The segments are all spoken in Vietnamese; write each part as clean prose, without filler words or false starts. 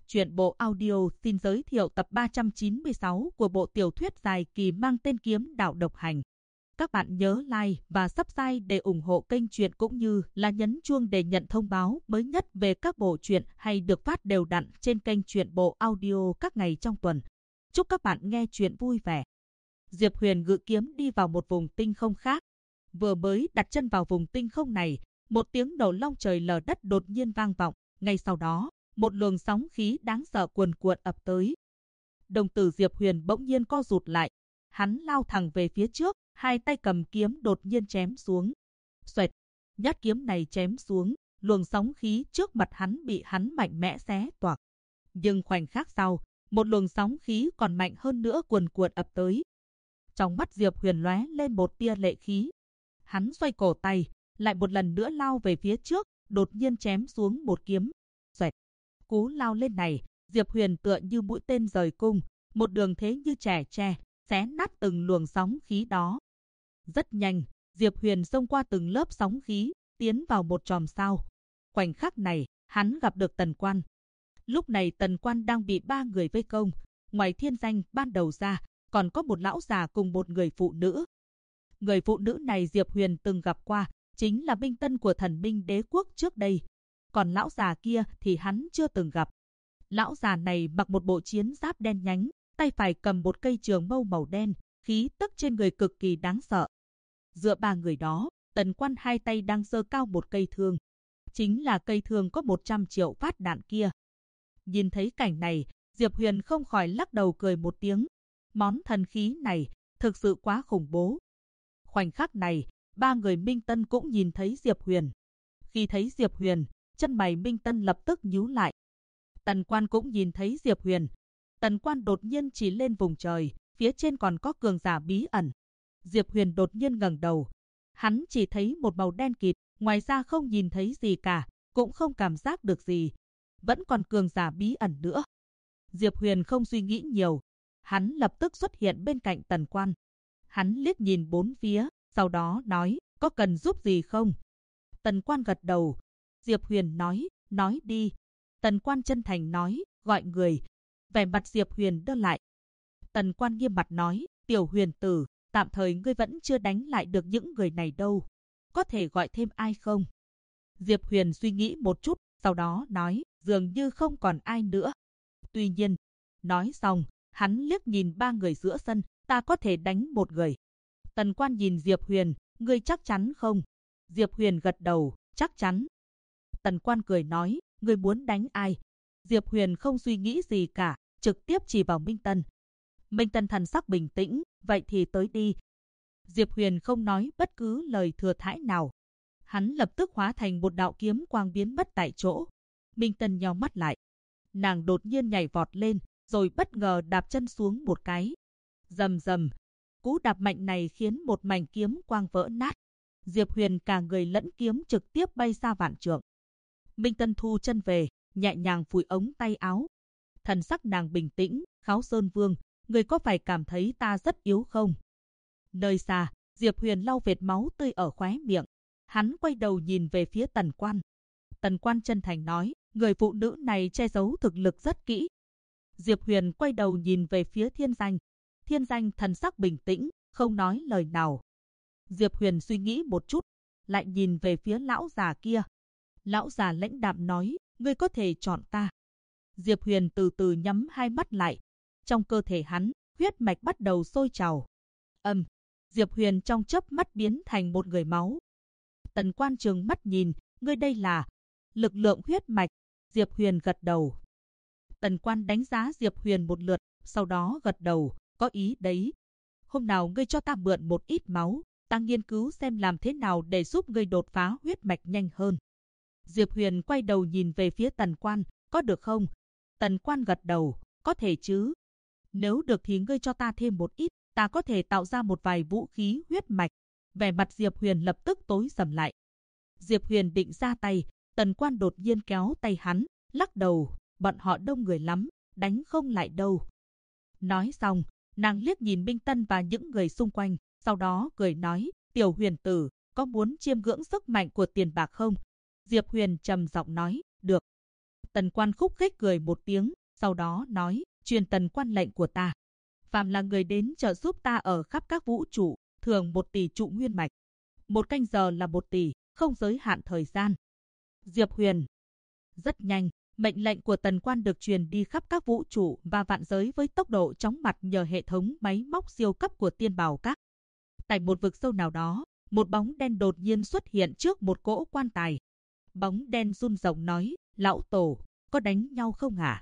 Truyện bộ audio xin giới thiệu tập 396 của bộ tiểu thuyết dài kỳ mang tên Kiếm Đạo Độc Hành. Các bạn nhớ like và subscribe để ủng hộ kênh truyện cũng như là nhấn chuông để nhận thông báo mới nhất về các bộ truyện hay được phát đều đặn trên kênh truyện bộ audio các ngày trong tuần. Chúc các bạn nghe truyện vui vẻ. Diệp Huyền ngự kiếm đi vào một vùng tinh không khác. Vừa mới đặt chân vào vùng tinh không này, một tiếng nổ long trời lở đất đột nhiên vang vọng. Ngay sau đó, một luồng sóng khí đáng sợ cuồn cuộn ập tới. Đồng tử Diệp Huyền bỗng nhiên co rụt lại. Hắn lao thẳng về phía trước, hai tay cầm kiếm đột nhiên chém xuống. Xoẹt, nhát kiếm này chém xuống, luồng sóng khí trước mặt hắn bị hắn mạnh mẽ xé toạc. Nhưng khoảnh khắc sau, một luồng sóng khí còn mạnh hơn nữa cuồn cuộn ập tới. Trong mắt Diệp Huyền lóe lên một tia lệ khí. Hắn xoay cổ tay, lại một lần nữa lao về phía trước, đột nhiên chém xuống một kiếm. Xoẹt. Cú lao lên này, Diệp Huyền tựa như mũi tên rời cung, một đường thế như chẻ tre, xé nát từng luồng sóng khí đó. Rất nhanh, Diệp Huyền xông qua từng lớp sóng khí, tiến vào một chòm sao. Khoảnh khắc này, hắn gặp được Tần Quan. Lúc này Tần Quan đang bị ba người vây công, ngoài Thiên Danh ban đầu ra, còn có một lão già cùng một người phụ nữ. Người phụ nữ này Diệp Huyền từng gặp qua, chính là binh tân của Thần Minh Đế Quốc trước đây. Còn lão già kia thì hắn chưa từng gặp. Lão già này mặc một bộ chiến giáp đen nhánh, tay phải cầm một cây trường mâu màu đen, khí tức trên người cực kỳ đáng sợ. Giữa ba người đó, Tần Quan hai tay đang giơ cao một cây thương. Chính là cây thương có 100 triệu phát đạn kia. Nhìn thấy cảnh này, Diệp Huyền không khỏi lắc đầu cười một tiếng. Món thần khí này thực sự quá khủng bố. Khoảnh khắc này, ba người Minh Tân cũng nhìn thấy Diệp Huyền. Khi thấy Diệp Huyền, chân mày Minh Tân lập tức nhíu lại. Tần Quan cũng nhìn thấy Diệp Huyền. Tần Quan đột nhiên chỉ lên vùng trời, phía trên còn có cường giả bí ẩn. Diệp Huyền đột nhiên ngẩng đầu. Hắn chỉ thấy một màu đen kịt, ngoài ra không nhìn thấy gì cả, cũng không cảm giác được gì. Vẫn còn cường giả bí ẩn nữa. Diệp Huyền không suy nghĩ nhiều. Hắn lập tức xuất hiện bên cạnh Tần Quan. Hắn liếc nhìn bốn phía, sau đó nói, có cần giúp gì không? Tần Quan gật đầu. Diệp Huyền nói đi. Tần Quan chân thành nói, gọi người. Vẻ mặt Diệp Huyền đơ lại. Tần Quan nghiêm mặt nói, Tiểu Huyền tử, tạm thời ngươi vẫn chưa đánh lại được những người này đâu. Có thể gọi thêm ai không? Diệp Huyền suy nghĩ một chút, sau đó nói, dường như không còn ai nữa. Tuy nhiên, nói xong, hắn liếc nhìn ba người giữa sân, ta có thể đánh một người. Tần Quan nhìn Diệp Huyền, ngươi chắc chắn không? Diệp Huyền gật đầu, chắc chắn. Tần Quan cười nói, ngươi muốn đánh ai? Diệp Huyền không suy nghĩ gì cả, trực tiếp chỉ vào Minh Tân. Minh Tân thần sắc bình tĩnh, vậy thì tới đi. Diệp Huyền không nói bất cứ lời thừa thãi nào. Hắn lập tức hóa thành một đạo kiếm quang biến mất tại chỗ. Minh Tân nheo mắt lại. Nàng đột nhiên nhảy vọt lên, rồi bất ngờ đạp chân xuống một cái. Rầm rầm. Cú đạp mạnh này khiến một mảnh kiếm quang vỡ nát. Diệp Huyền cả người lẫn kiếm trực tiếp bay xa vạn trượng. Minh Tân thu chân về, nhẹ nhàng phủi ống tay áo. Thần sắc nàng bình tĩnh, Kháo Sơn Vương, người có phải cảm thấy ta rất yếu không? Nơi xa, Diệp Huyền lau vệt máu tươi ở khóe miệng. Hắn quay đầu nhìn về phía Tần Quan. Tần Quan chân thành nói, người phụ nữ này che giấu thực lực rất kỹ. Diệp Huyền quay đầu nhìn về phía Thiên Danh. Thiên Danh thần sắc bình tĩnh, không nói lời nào. Diệp Huyền suy nghĩ một chút, lại nhìn về phía lão già kia. Lão già lãnh đạm nói, ngươi có thể chọn ta. Diệp Huyền từ từ nhắm hai mắt lại. Trong cơ thể hắn, huyết mạch bắt đầu sôi trào. Diệp Huyền trong chớp mắt biến thành một người máu. Tần Quan trừng mắt nhìn, ngươi đây là lực lượng huyết mạch. Diệp Huyền gật đầu. Tần Quan đánh giá Diệp Huyền một lượt, sau đó gật đầu, có ý đấy. Hôm nào ngươi cho ta mượn một ít máu, ta nghiên cứu xem làm thế nào để giúp ngươi đột phá huyết mạch nhanh hơn. Diệp Huyền quay đầu nhìn về phía Tần Quan, có được không? Tần Quan gật đầu, có thể chứ. Nếu được thì ngươi cho ta thêm một ít, ta có thể tạo ra một vài vũ khí huyết mạch. Vẻ mặt Diệp Huyền lập tức tối sầm lại. Diệp Huyền định ra tay, Tần Quan đột nhiên kéo tay hắn, lắc đầu, bọn họ đông người lắm, đánh không lại đâu. Nói xong, nàng liếc nhìn Minh Tân và những người xung quanh, sau đó cười nói, Tiểu Huyền tử, có muốn chiêm ngưỡng sức mạnh của tiền bạc không? Diệp Huyền trầm giọng nói, được. Tần Quan khúc khích cười một tiếng, sau đó nói, truyền Tần Quan lệnh của ta. Phàm là người đến trợ giúp ta ở khắp các vũ trụ, thường 1 tỷ trụ nguyên mạch. 1 canh giờ là 1 tỷ, không giới hạn thời gian. Diệp Huyền. Rất nhanh, mệnh lệnh của Tần Quan được truyền đi khắp các vũ trụ và vạn giới với tốc độ chóng mặt nhờ hệ thống máy móc siêu cấp của Tiên Bảo Các. Tại một vực sâu nào đó, một bóng đen đột nhiên xuất hiện trước một cỗ quan tài. Bóng đen run rẩy nói, lão tổ, có đánh nhau không hả?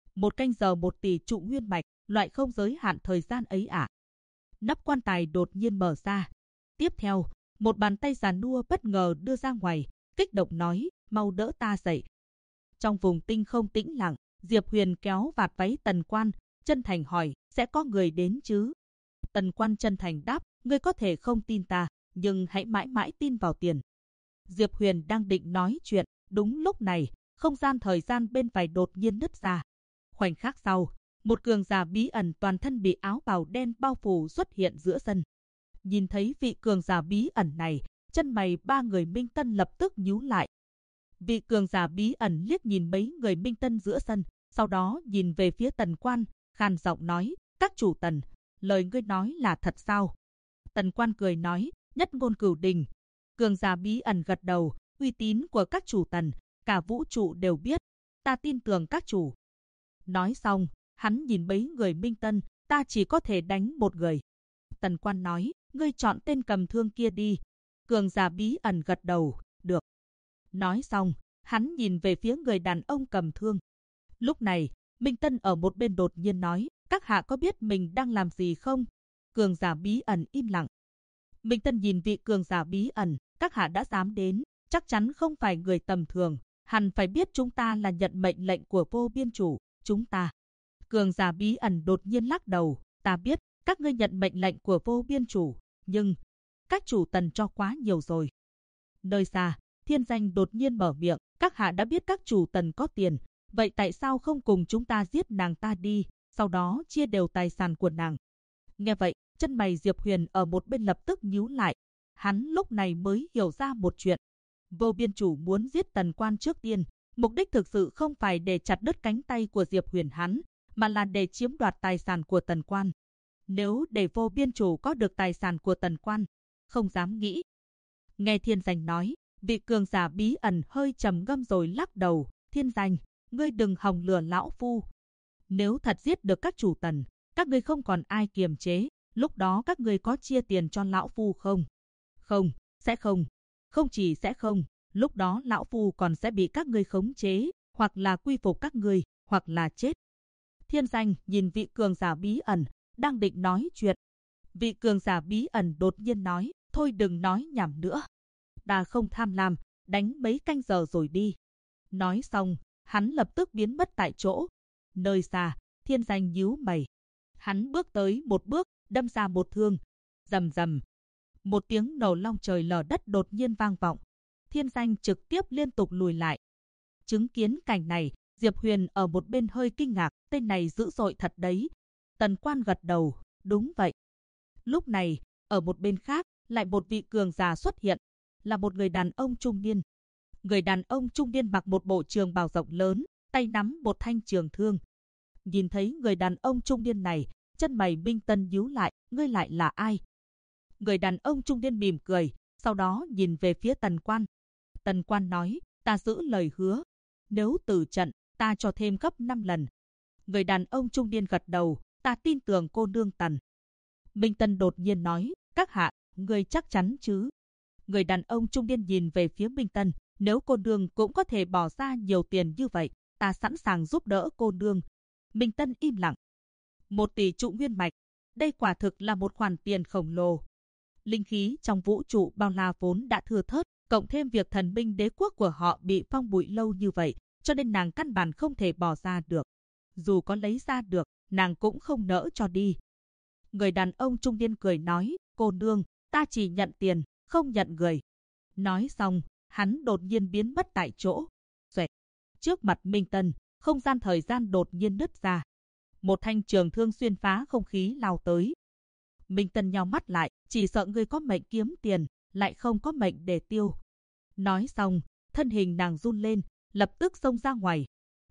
1 canh giờ 1 tỷ trụ nguyên mạch, loại không giới hạn thời gian ấy à? Nắp quan tài đột nhiên mở ra. Tiếp theo, một bàn tay già nua bất ngờ đưa ra ngoài, kích động nói, mau đỡ ta dậy. Trong vùng tinh không tĩnh lặng, Diệp Huyền kéo vạt váy Tần Quan, chân thành hỏi, sẽ có người đến chứ? Tần Quan chân thành đáp, ngươi có thể không tin ta, nhưng hãy mãi mãi tin vào tiền. Diệp Huyền đang định nói chuyện, đúng lúc này, không gian thời gian bên phải đột nhiên nứt ra. Khoảnh khắc sau, một cường giả bí ẩn toàn thân bị áo bào đen bao phủ xuất hiện giữa sân. Nhìn thấy vị cường giả bí ẩn này, chân mày 3 người Minh Tân lập tức nhíu lại. Vị cường giả bí ẩn liếc nhìn mấy người Minh Tân giữa sân, sau đó nhìn về phía Tần Quan, khàn giọng nói, các chủ Tần, lời ngươi nói là thật sao? Tần Quan cười nói, nhất ngôn cửu đình. Cường giả bí ẩn gật đầu, uy tín của các chủ Tần, cả vũ trụ đều biết, ta tin tưởng các chủ. Nói xong, hắn nhìn mấy người Minh Tân, ta chỉ có thể đánh một người. Tần Quan nói, ngươi chọn tên cầm thương kia đi. Cường giả bí ẩn gật đầu, được. Nói xong, hắn nhìn về phía người đàn ông cầm thương. Lúc này, Minh Tân ở một bên đột nhiên nói, các hạ có biết mình đang làm gì không? Cường giả bí ẩn im lặng. Minh Tân nhìn vị cường giả bí ẩn, các hạ đã dám đến, chắc chắn không phải người tầm thường, hẳn phải biết chúng ta là nhận mệnh lệnh của vô biên chủ, chúng ta. Cường giả bí ẩn đột nhiên lắc đầu, ta biết, các ngươi nhận mệnh lệnh của vô biên chủ, nhưng các chủ Tần cho quá nhiều rồi. Nơi xa, Thiên Danh đột nhiên mở miệng, các hạ đã biết các chủ Tần có tiền, vậy tại sao không cùng chúng ta giết nàng ta đi, sau đó chia đều tài sản của nàng? Nghe vậy, chân mày Diệp Huyền ở một bên lập tức nhíu lại. Hắn lúc này mới hiểu ra một chuyện. Vô biên chủ muốn giết Tần Quan trước tiên, mục đích thực sự không phải để chặt đứt cánh tay của Diệp Huyền hắn, mà là để chiếm đoạt tài sản của Tần Quan. Nếu để vô biên chủ có được tài sản của Tần Quan, không dám nghĩ. Nghe Thiên Danh nói, vị cường giả bí ẩn hơi trầm ngâm rồi lắc đầu, Thiên Danh, ngươi đừng hòng lừa lão phu. Nếu thật giết được các chủ Tần, các ngươi không còn ai kiềm chế, lúc đó các ngươi có chia tiền cho lão phu không? Không, sẽ không. Không chỉ sẽ không, lúc đó lão phu còn sẽ bị các ngươi khống chế, hoặc là quy phục các ngươi, hoặc là chết. Thiên Danh nhìn vị cường giả bí ẩn, đang định nói chuyện. Vị cường giả bí ẩn đột nhiên nói, thôi đừng nói nhảm nữa. Ta không tham lam, đánh mấy canh giờ rồi đi. Nói xong, hắn lập tức biến mất tại chỗ. Nơi xa, Thiên Danh nhíu mày. Hắn bước tới một bước, đâm ra một thương. Rầm rầm. Một tiếng nổ long trời lở đất đột nhiên vang vọng. Thiên Danh trực tiếp liên tục lùi lại. Chứng kiến cảnh này, Diệp Huyền ở một bên hơi kinh ngạc, tên này dữ dội thật đấy. Tần Quan gật đầu, đúng vậy. Lúc này, ở một bên khác, lại một vị cường giả xuất hiện, là một người đàn ông trung niên. Người đàn ông trung niên mặc một bộ trường bào rộng lớn, tay nắm một thanh trường thương. Nhìn thấy người đàn ông trung niên này, chân mày Minh Tân nhíu lại, ngươi lại là ai? Người đàn ông trung niên mỉm cười, sau đó nhìn về phía Tần Quan. Tần Quan nói, ta giữ lời hứa. Nếu từ trận, ta cho thêm gấp 5 lần. Người đàn ông trung niên gật đầu, ta tin tưởng cô nương Tần. Minh Tân đột nhiên nói, các hạ, ngươi chắc chắn chứ? Người đàn ông trung niên nhìn về phía Minh Tân, nếu cô nương cũng có thể bỏ ra nhiều tiền như vậy, ta sẵn sàng giúp đỡ cô nương. Minh Tân im lặng. 1 tỷ trụ nguyên mạch, đây quả thực là một khoản tiền khổng lồ. Linh khí trong vũ trụ bao la vốn đã thưa thớt, cộng thêm việc thần binh đế quốc của họ bị phong bụi lâu như vậy, cho nên nàng căn bản không thể bỏ ra được. Dù có lấy ra được, nàng cũng không nỡ cho đi. Người đàn ông trung niên cười nói, cô nương, ta chỉ nhận tiền, không nhận người. Nói xong, hắn đột nhiên biến mất tại chỗ. Xoẹt. Trước mặt Minh Tân, không gian thời gian đột nhiên nứt ra. Một thanh trường thương xuyên phá không khí lao tới. Minh Tân nheo mắt lại, chỉ sợ ngươi có mệnh kiếm tiền, lại không có mệnh để tiêu. Nói xong, thân hình nàng run lên, lập tức xông ra ngoài.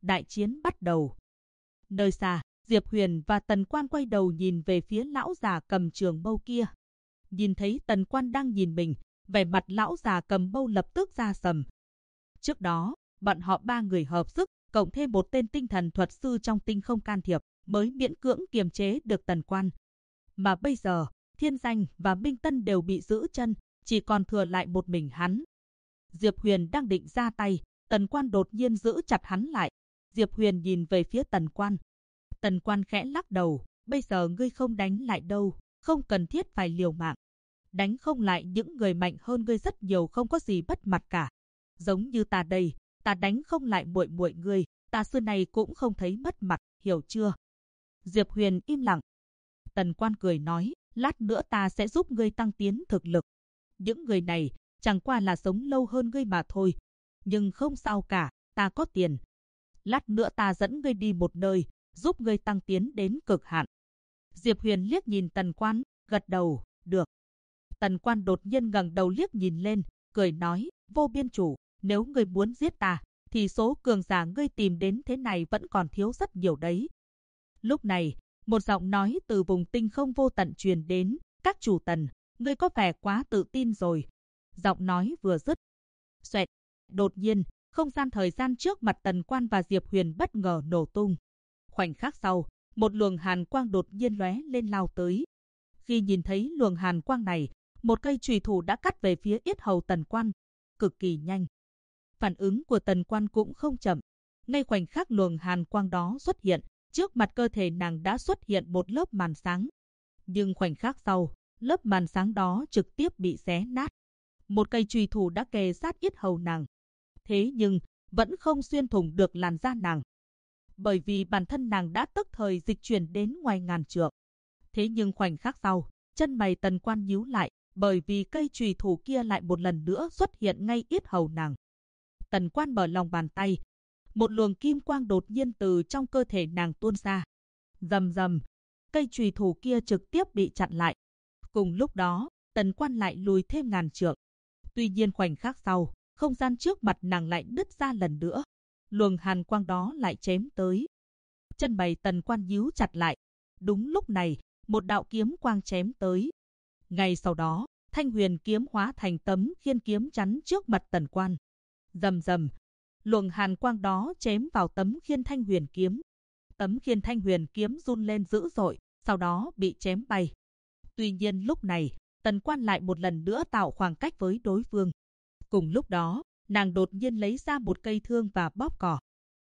đại chiến bắt đầu. Nơi xa, Diệp Huyền và Tần Quan quay đầu nhìn về phía lão già cầm trường mâu kia. Nhìn thấy Tần Quan đang nhìn mình, vẻ mặt lão già cầm mâu lập tức ra sầm. Trước đó, bọn họ ba người hợp sức, cộng thêm một tên tinh thần thuật sư trong tinh không can thiệp, mới miễn cưỡng kiềm chế được Tần Quan. Mà bây giờ, Thiên Danh và Minh Tân đều bị giữ chân, chỉ còn thừa lại một mình hắn. Diệp Huyền đang định ra tay, Tần Quan đột nhiên giữ chặt hắn lại. Diệp Huyền nhìn về phía Tần Quan. Tần Quan khẽ lắc đầu, bây giờ ngươi không đánh lại đâu, không cần thiết phải liều mạng. Đánh không lại những người mạnh hơn ngươi rất nhiều không có gì mất mặt cả. Giống như ta đây, ta đánh không lại muội muội ngươi, ta xưa này cũng không thấy mất mặt, hiểu chưa? Diệp Huyền im lặng. Tần Quan cười nói, lát nữa ta sẽ giúp ngươi tăng tiến thực lực. Những người này chẳng qua là sống lâu hơn ngươi mà thôi. Nhưng không sao cả, ta có tiền. Lát nữa ta dẫn ngươi đi một nơi, giúp ngươi tăng tiến đến cực hạn. Diệp Huyền liếc nhìn Tần Quan, gật đầu, được. Tần Quan đột nhiên ngẩng đầu liếc nhìn lên, cười nói, Vô Biên chủ, nếu ngươi muốn giết ta, thì số cường giả ngươi tìm đến thế này vẫn còn thiếu rất nhiều đấy. Lúc này, một giọng nói từ vùng tinh không vô tận truyền đến, các chủ Tần, ngươi có vẻ quá tự tin rồi. Giọng nói vừa dứt. Xoẹt, đột nhiên, không gian thời gian trước mặt Tần Quan và Diệp Huyền bất ngờ nổ tung. Khoảnh khắc sau, một luồng hàn quang đột nhiên lóe lên lao tới. Khi nhìn thấy luồng hàn quang này, một cây chùy thủ đã cắt về phía yết hầu Tần Quan, cực kỳ nhanh. Phản ứng của Tần Quan cũng không chậm. Ngay khoảnh khắc luồng hàn quang đó xuất hiện, trước mặt cơ thể nàng đã xuất hiện một lớp màn sáng. Nhưng khoảnh khắc sau, lớp màn sáng đó trực tiếp bị xé nát. Một cây chùy thủ đã kề sát yết hầu nàng. Thế nhưng, vẫn không xuyên thủng được làn da nàng. Bởi vì bản thân nàng đã tức thời dịch chuyển đến ngoài ngàn trượng. Thế nhưng khoảnh khắc sau, chân mày Tần Quan nhíu lại, bởi vì cây chùy thủ kia lại một lần nữa xuất hiện ngay yết hầu nàng. Tần Quan mở lòng bàn tay, một luồng kim quang đột nhiên từ trong cơ thể nàng tuôn ra. Rầm rầm, cây chùy thủ kia trực tiếp bị chặn lại. Cùng lúc đó, Tần Quan lại lùi thêm ngàn trượng. Tuy nhiên khoảnh khắc sau, không gian trước mặt nàng lại nứt ra lần nữa. Luồng hàn quang đó lại chém tới. Chân mày Tần Quan nhíu chặt lại. Đúng lúc này, một đạo kiếm quang chém tới. Ngay sau đó, thanh huyền kiếm hóa thành tấm khiên kiếm chắn trước mặt Tần Quan. Rầm rầm, luồng hàn quang đó chém vào tấm khiên thanh huyền kiếm. Tấm khiên thanh huyền kiếm run lên dữ dội, sau đó bị chém bay. Tuy nhiên lúc này, Tần Quan lại một lần nữa tạo khoảng cách với đối phương. Cùng lúc đó, nàng đột nhiên lấy ra một cây thương và bóp cò.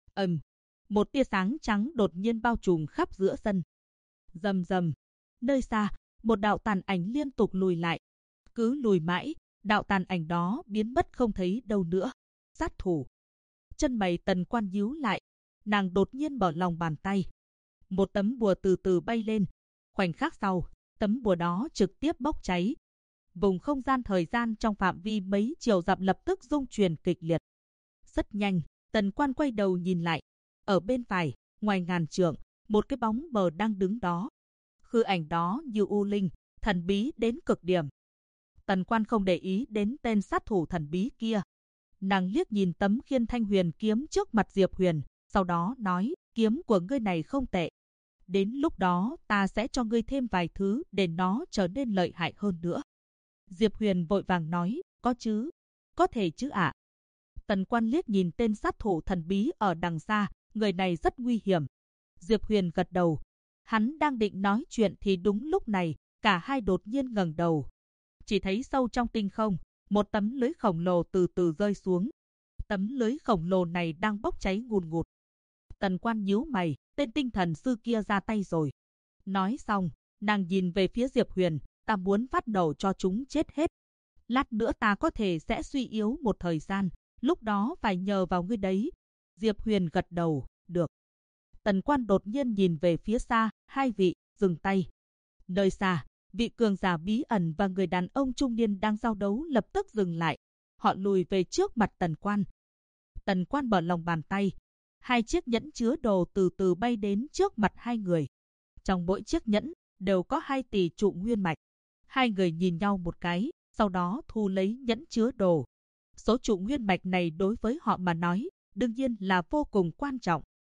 Một tia sáng trắng đột nhiên bao trùm khắp giữa sân. Rầm rầm, nơi xa, một đạo tàn ảnh liên tục lùi lại. Cứ lùi mãi, đạo tàn ảnh đó biến mất không thấy đâu nữa. Sát thủ. Chân mày Tần Quan nhíu lại, nàng đột nhiên mở lòng bàn tay. Một tấm bùa từ từ bay lên. Khoảnh khắc sau, tấm bùa đó trực tiếp bốc cháy. Vùng không gian thời gian trong phạm vi mấy triệu dặm lập tức rung chuyển kịch liệt. Rất nhanh, Tần Quan quay đầu nhìn lại. Ở bên phải, ngoài ngàn trượng, một cái bóng mờ đang đứng đó. Hư ảnh đó như u linh, thần bí đến cực điểm. Tần Quan không để ý đến tên sát thủ thần bí kia. Nàng liếc nhìn tấm khiên thanh huyền kiếm trước mặt Diệp Huyền, sau đó nói, kiếm của ngươi này không tệ. Đến lúc đó ta sẽ cho ngươi thêm vài thứ để nó trở nên lợi hại hơn nữa. Diệp Huyền vội vàng nói, có chứ, có thể chứ ạ. Tần Quan liếc nhìn tên sát thủ thần bí ở đằng xa, người này rất nguy hiểm. Diệp Huyền gật đầu. Hắn đang định nói chuyện thì đúng lúc này, cả hai đột nhiên ngẩng đầu. Chỉ thấy sâu trong tinh không, một tấm lưới khổng lồ từ từ rơi xuống. Tấm lưới khổng lồ này đang bốc cháy ngùn ngụt. Tần Quan nhíu mày, tên tinh thần sư kia ra tay rồi. Nói xong, nàng nhìn về phía Diệp Huyền, ta muốn phát nổ cho chúng chết hết. Lát nữa ta có thể sẽ suy yếu một thời gian, lúc đó phải nhờ vào ngươi đấy. Diệp Huyền gật đầu, được. Tần Quan đột nhiên nhìn về phía xa, hai vị, dừng tay. Nơi xa, vị cường giả bí ẩn và người đàn ông trung niên đang giao đấu lập tức dừng lại. Họ lùi về trước mặt Tần Quan. Tần Quan mở lòng bàn tay. Hai chiếc nhẫn chứa đồ từ từ bay đến trước mặt hai người. Trong mỗi chiếc nhẫn đều có 2 tỷ trụ nguyên mạch. Hai người nhìn nhau một cái, sau đó thu lấy nhẫn chứa đồ. Số trụ nguyên mạch này đối với họ mà nói, đương nhiên là vô cùng quan trọng.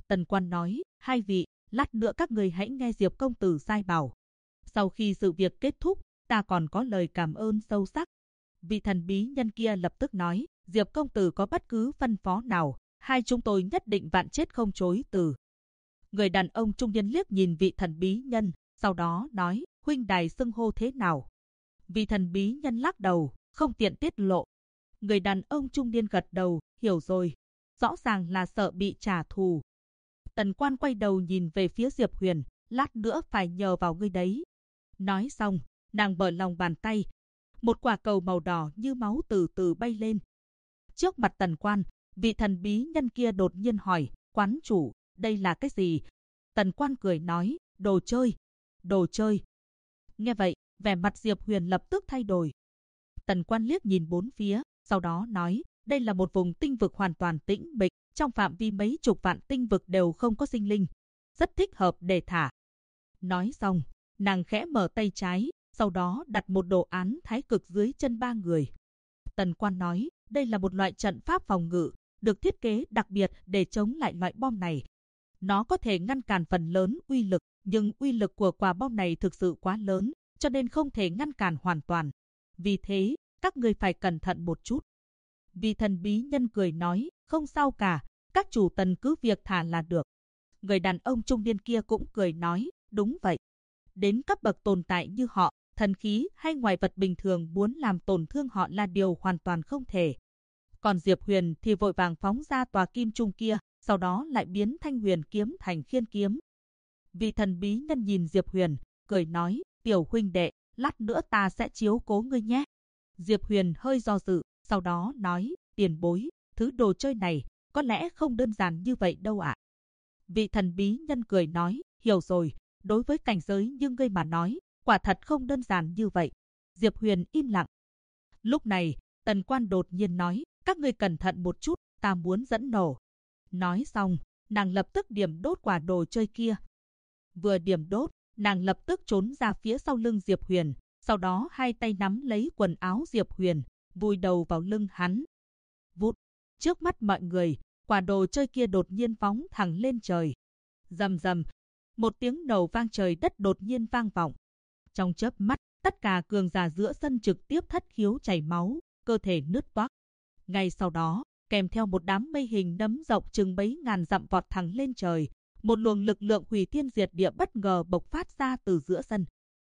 Tần Quan nói, hai vị, lát nữa các người hãy nghe Diệp công tử sai bảo. Sau khi sự việc kết thúc, ta còn có lời cảm ơn sâu sắc. Vị thần bí nhân kia lập tức nói, Diệp công tử có bất cứ phân phó nào, hai chúng tôi nhất định vạn chết không chối từ. Người đàn ông trung niên liếc nhìn vị thần bí nhân, sau đó nói, huynh đài xưng hô thế nào? Vị thần bí nhân lắc đầu, không tiện tiết lộ. Người đàn ông trung niên gật đầu, hiểu rồi. Rõ ràng là sợ bị trả thù. Tần Quan quay đầu nhìn về phía Diệp Huyền, lát nữa phải nhờ vào ngươi đấy. Nói xong, nàng mở lòng bàn tay. Một quả cầu màu đỏ như máu từ từ bay lên. Trước mặt Tần Quan, vị thần bí nhân kia đột nhiên hỏi, quán chủ, đây là cái gì? Tần Quan cười nói, đồ chơi. Đồ chơi. Nghe vậy, vẻ mặt Diệp Huyền lập tức thay đổi. Tần Quan liếc nhìn bốn phía, sau đó nói, đây là một vùng tinh vực hoàn toàn tĩnh mịch, trong phạm vi mấy chục vạn tinh vực đều không có sinh linh, rất thích hợp để thả. Nói xong, nàng khẽ mở tay trái, sau đó đặt một đồ án thái cực dưới chân ba người. Tần Quan nói, đây là một loại trận pháp phòng ngự, được thiết kế đặc biệt để chống lại loại bom này. Nó có thể ngăn cản phần lớn uy lực, nhưng uy lực của quả bom này thực sự quá lớn, cho nên không thể ngăn cản hoàn toàn. Vì thế, các người phải cẩn thận một chút. Vị thần bí nhân cười nói, không sao cả, các chủ Tần cứ việc thả là được. Người đàn ông trung niên kia cũng cười nói, đúng vậy. Đến cấp bậc tồn tại như họ, thần khí hay ngoại vật bình thường muốn làm tổn thương họ là điều hoàn toàn không thể. Còn Diệp Huyền thì vội vàng phóng ra tòa kim trung kia, sau đó lại biến thanh huyền kiếm thành khiên kiếm. Vị thần bí nhân nhìn Diệp Huyền, cười nói, tiểu huynh đệ, lát nữa ta sẽ chiếu cố ngươi nhé. Diệp Huyền hơi do dự, sau đó nói, tiền bối, thứ đồ chơi này có lẽ không đơn giản như vậy đâu ạ. Vị thần bí nhân cười nói, hiểu rồi, đối với cảnh giới như ngươi mà nói, quả thật không đơn giản như vậy. Diệp Huyền im lặng. Lúc này, Tần Quan đột nhiên nói, các ngươi cẩn thận một chút, ta muốn dẫn nổ. Nói xong, nàng lập tức điểm đốt quả đồ chơi kia. Vừa điểm đốt, nàng lập tức trốn ra phía sau lưng Diệp Huyền, sau đó hai tay nắm lấy quần áo Diệp Huyền, vùi đầu vào lưng hắn. Vút, trước mắt mọi người, quả đồ chơi kia đột nhiên phóng thẳng lên trời. Rầm rầm, một tiếng nổ vang trời đất đột nhiên vang vọng. Trong chớp mắt, tất cả cường giả giữa sân trực tiếp thất khiếu chảy máu, cơ thể nứt toác. Ngay sau đó, kèm theo một đám mây hình nấm rộng chừng mấy ngàn dặm vọt thẳng lên trời, một luồng lực lượng hủy thiên diệt địa bất ngờ bộc phát ra từ giữa sân.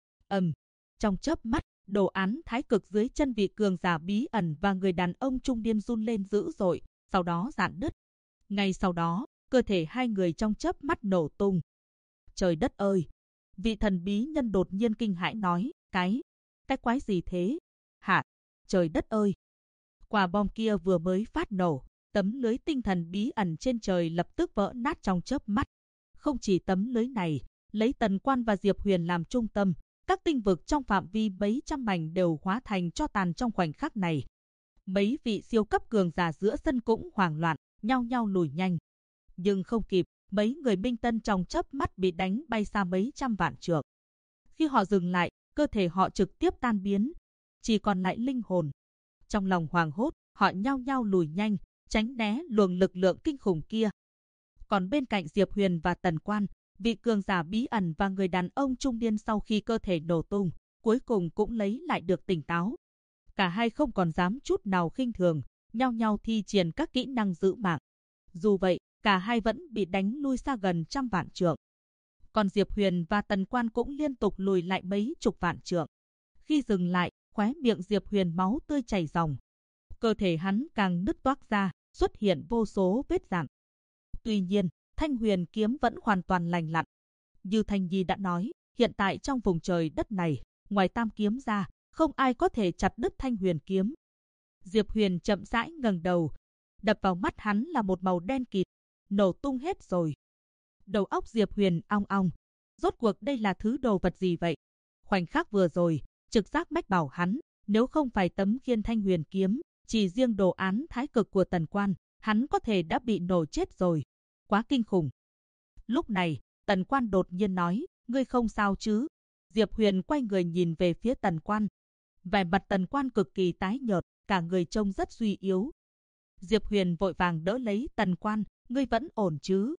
Trong chớp mắt, đồ án thái cực dưới chân vị cường giả bí ẩn và người đàn ông trung niên run lên dữ dội, sau đó rạn nứt. Ngay sau đó, cơ thể hai người trong chớp mắt nổ tung. Trời đất ơi! Vị thần bí nhân đột nhiên kinh hãi nói, cái quái gì thế? Hả? Trời đất ơi! Quả bom kia vừa mới phát nổ, tấm lưới tinh thần bí ẩn trên trời lập tức vỡ nát trong chớp mắt. Không chỉ tấm lưới này, lấy Tần Quan và Diệp Huyền làm trung tâm, các tinh vực trong phạm vi mấy trăm mảnh đều hóa thành tro tàn trong khoảnh khắc này. Mấy vị siêu cấp cường giả giữa sân cũng hoảng loạn, nhao nhao lùi nhanh. Nhưng không kịp, mấy người Minh Tân trong chớp mắt bị đánh bay xa mấy trăm vạn trượng. Khi họ dừng lại, cơ thể họ trực tiếp tan biến, chỉ còn lại linh hồn. Trong lòng hoảng hốt, họ nhao nhao lùi nhanh, tránh né luồng lực lượng kinh khủng kia. Còn bên cạnh Diệp Huyền và Tần Quan, vị cường giả bí ẩn và người đàn ông trung niên sau khi cơ thể nổ tung, cuối cùng cũng lấy lại được tỉnh táo. Cả hai không còn dám chút nào khinh thường, nhao nhao thi triển các kỹ năng giữ mạng. Dù vậy, cả hai vẫn bị đánh lui xa gần trăm vạn trượng. Còn Diệp Huyền và Tần Quan cũng liên tục lùi lại mấy chục vạn trượng. Khi dừng lại, khóe miệng Diệp Huyền máu tươi chảy ròng. Cơ thể hắn càng nứt toác ra, xuất hiện vô số vết rạn. Tuy nhiên, thanh huyền kiếm vẫn hoàn toàn lành lặn. Như Thanh Nhi đã nói, hiện tại trong vùng trời đất này, ngoài tam kiếm ra, không ai có thể chặt đứt thanh huyền kiếm. Diệp Huyền chậm rãi ngẩng đầu, đập vào mắt hắn là một màu đen kịt, nổ tung hết rồi. Đầu óc Diệp Huyền ong ong, rốt cuộc đây là thứ đồ vật gì vậy? Khoảnh khắc vừa rồi, trực giác mách bảo hắn, nếu không phải tấm khiên thanh huyền kiếm, chỉ riêng đồ án thái cực của Tần Quan, hắn có thể đã bị nổ chết rồi. Quá kinh khủng. Lúc này, Tần Quan đột nhiên nói, ngươi không sao chứ? Diệp Huyền quay người nhìn về phía Tần Quan. Vẻ mặt Tần Quan cực kỳ tái nhợt, cả người trông rất suy yếu. Diệp Huyền vội vàng đỡ lấy Tần Quan, ngươi vẫn ổn chứ?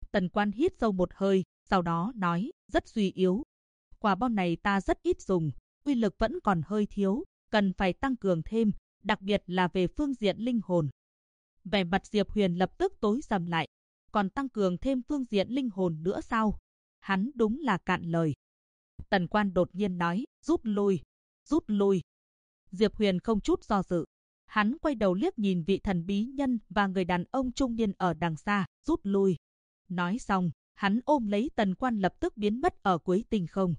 Tần Quan hít sâu một hơi, sau đó nói, rất suy yếu. Quả bom này ta rất ít dùng, uy lực vẫn còn hơi thiếu, cần phải tăng cường thêm, đặc biệt là về phương diện linh hồn. Vẻ mặt Diệp Huyền lập tức tối sầm lại, còn tăng cường thêm phương diện linh hồn nữa sao? Hắn đúng là cạn lời. Tần Quan đột nhiên nói, rút lui, rút lui. Diệp Huyền không chút do dự. Hắn quay đầu liếc nhìn vị thần bí nhân và người đàn ông trung niên ở đằng xa, rút lui. Nói xong, hắn ôm lấy Tần Quan lập tức biến mất ở cuối tinh không.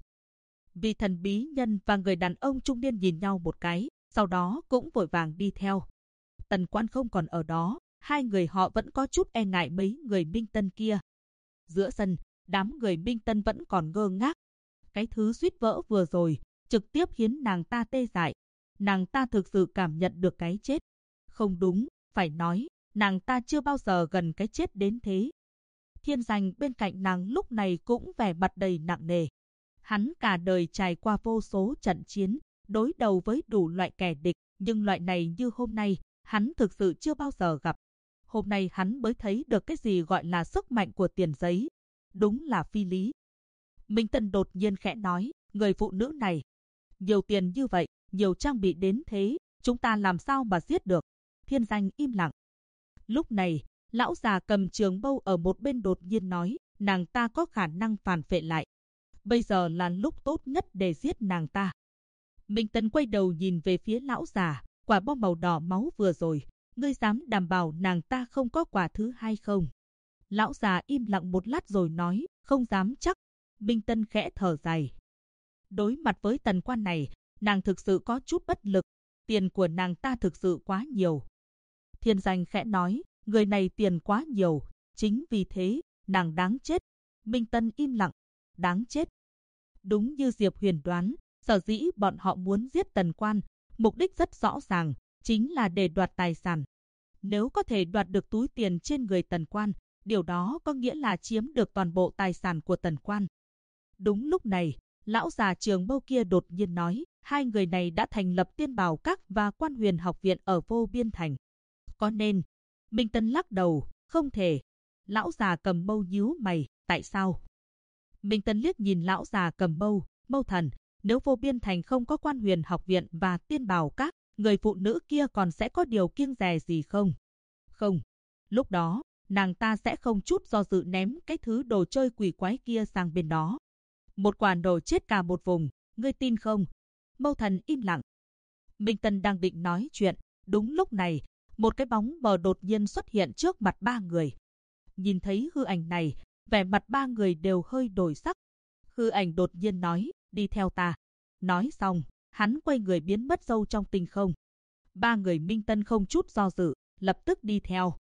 Vị thần bí nhân và người đàn ông trung niên nhìn nhau một cái, sau đó cũng vội vàng đi theo. Tần Quan không còn ở đó, hai người họ vẫn có chút e ngại mấy người Minh Tân kia. Giữa sân, đám người Minh Tân vẫn còn ngơ ngác. Cái thứ suýt vỡ vừa rồi, trực tiếp khiến nàng ta tê dại. Nàng ta thực sự cảm nhận được cái chết. Không đúng, phải nói, nàng ta chưa bao giờ gần cái chết đến thế. Thiên Danh bên cạnh nàng lúc này cũng vẻ mặt đầy nặng nề. Hắn cả đời trải qua vô số trận chiến, đối đầu với đủ loại kẻ địch, nhưng loại này như hôm nay, hắn thực sự chưa bao giờ gặp. Hôm nay hắn mới thấy được cái gì gọi là sức mạnh của tiền giấy. Đúng là phi lý. Minh Tân đột nhiên khẽ nói, người phụ nữ này, nhiều tiền như vậy, nhiều trang bị đến thế, chúng ta làm sao mà giết được? Thiên Danh im lặng. Lúc này, lão già cầm trường mâu ở một bên đột nhiên nói, nàng ta có khả năng phản vệ lại. Bây giờ là lúc tốt nhất để giết nàng ta. Minh Tân quay đầu nhìn về phía lão già, quả bom màu đỏ máu vừa rồi, ngươi dám đảm bảo nàng ta không có quả thứ hai không? Lão già im lặng một lát rồi nói, không dám chắc. Minh Tân khẽ thở dài. Đối mặt với Tần Quan này, nàng thực sự có chút bất lực, tiền của nàng ta thực sự quá nhiều. Thiên Danh khẽ nói, người này tiền quá nhiều, chính vì thế, nàng đáng chết. Minh Tân im lặng, đáng chết. Đúng như Diệp Huyền đoán, sở dĩ bọn họ muốn giết Tần Quan, mục đích rất rõ ràng, chính là để đoạt tài sản. Nếu có thể đoạt được túi tiền trên người Tần Quan, điều đó có nghĩa là chiếm được toàn bộ tài sản của Tần Quan. Đúng lúc này, lão già trường mâu kia đột nhiên nói, hai người này đã thành lập Tiên Bảo Các và Quan Huyền Học Viện ở Vô Biên Thành. Có nên? Minh Tân lắc đầu, không thể. Lão già cầm mâu nhíu mày, tại sao? Minh Tân liếc nhìn lão già cầm mâu, mâu thần, nếu Vô Biên Thành không có Quan Huyền Học Viện và Tiên Bảo Các, người phụ nữ kia còn sẽ có điều kiêng dè gì không? Không. Lúc đó, nàng ta sẽ không chút do dự ném cái thứ đồ chơi quỷ quái kia sang bên đó. Một quả nổ chết cả một vùng, ngươi tin không? Mâu thần im lặng. Minh Tân đang định nói chuyện, đúng lúc này, một cái bóng mờ đột nhiên xuất hiện trước mặt ba người. Nhìn thấy hư ảnh này, vẻ mặt ba người đều hơi đổi sắc. Hư ảnh đột nhiên nói, đi theo ta. Nói xong, hắn quay người biến mất sâu trong tinh không. Ba người Minh Tân không chút do dự, lập tức đi theo.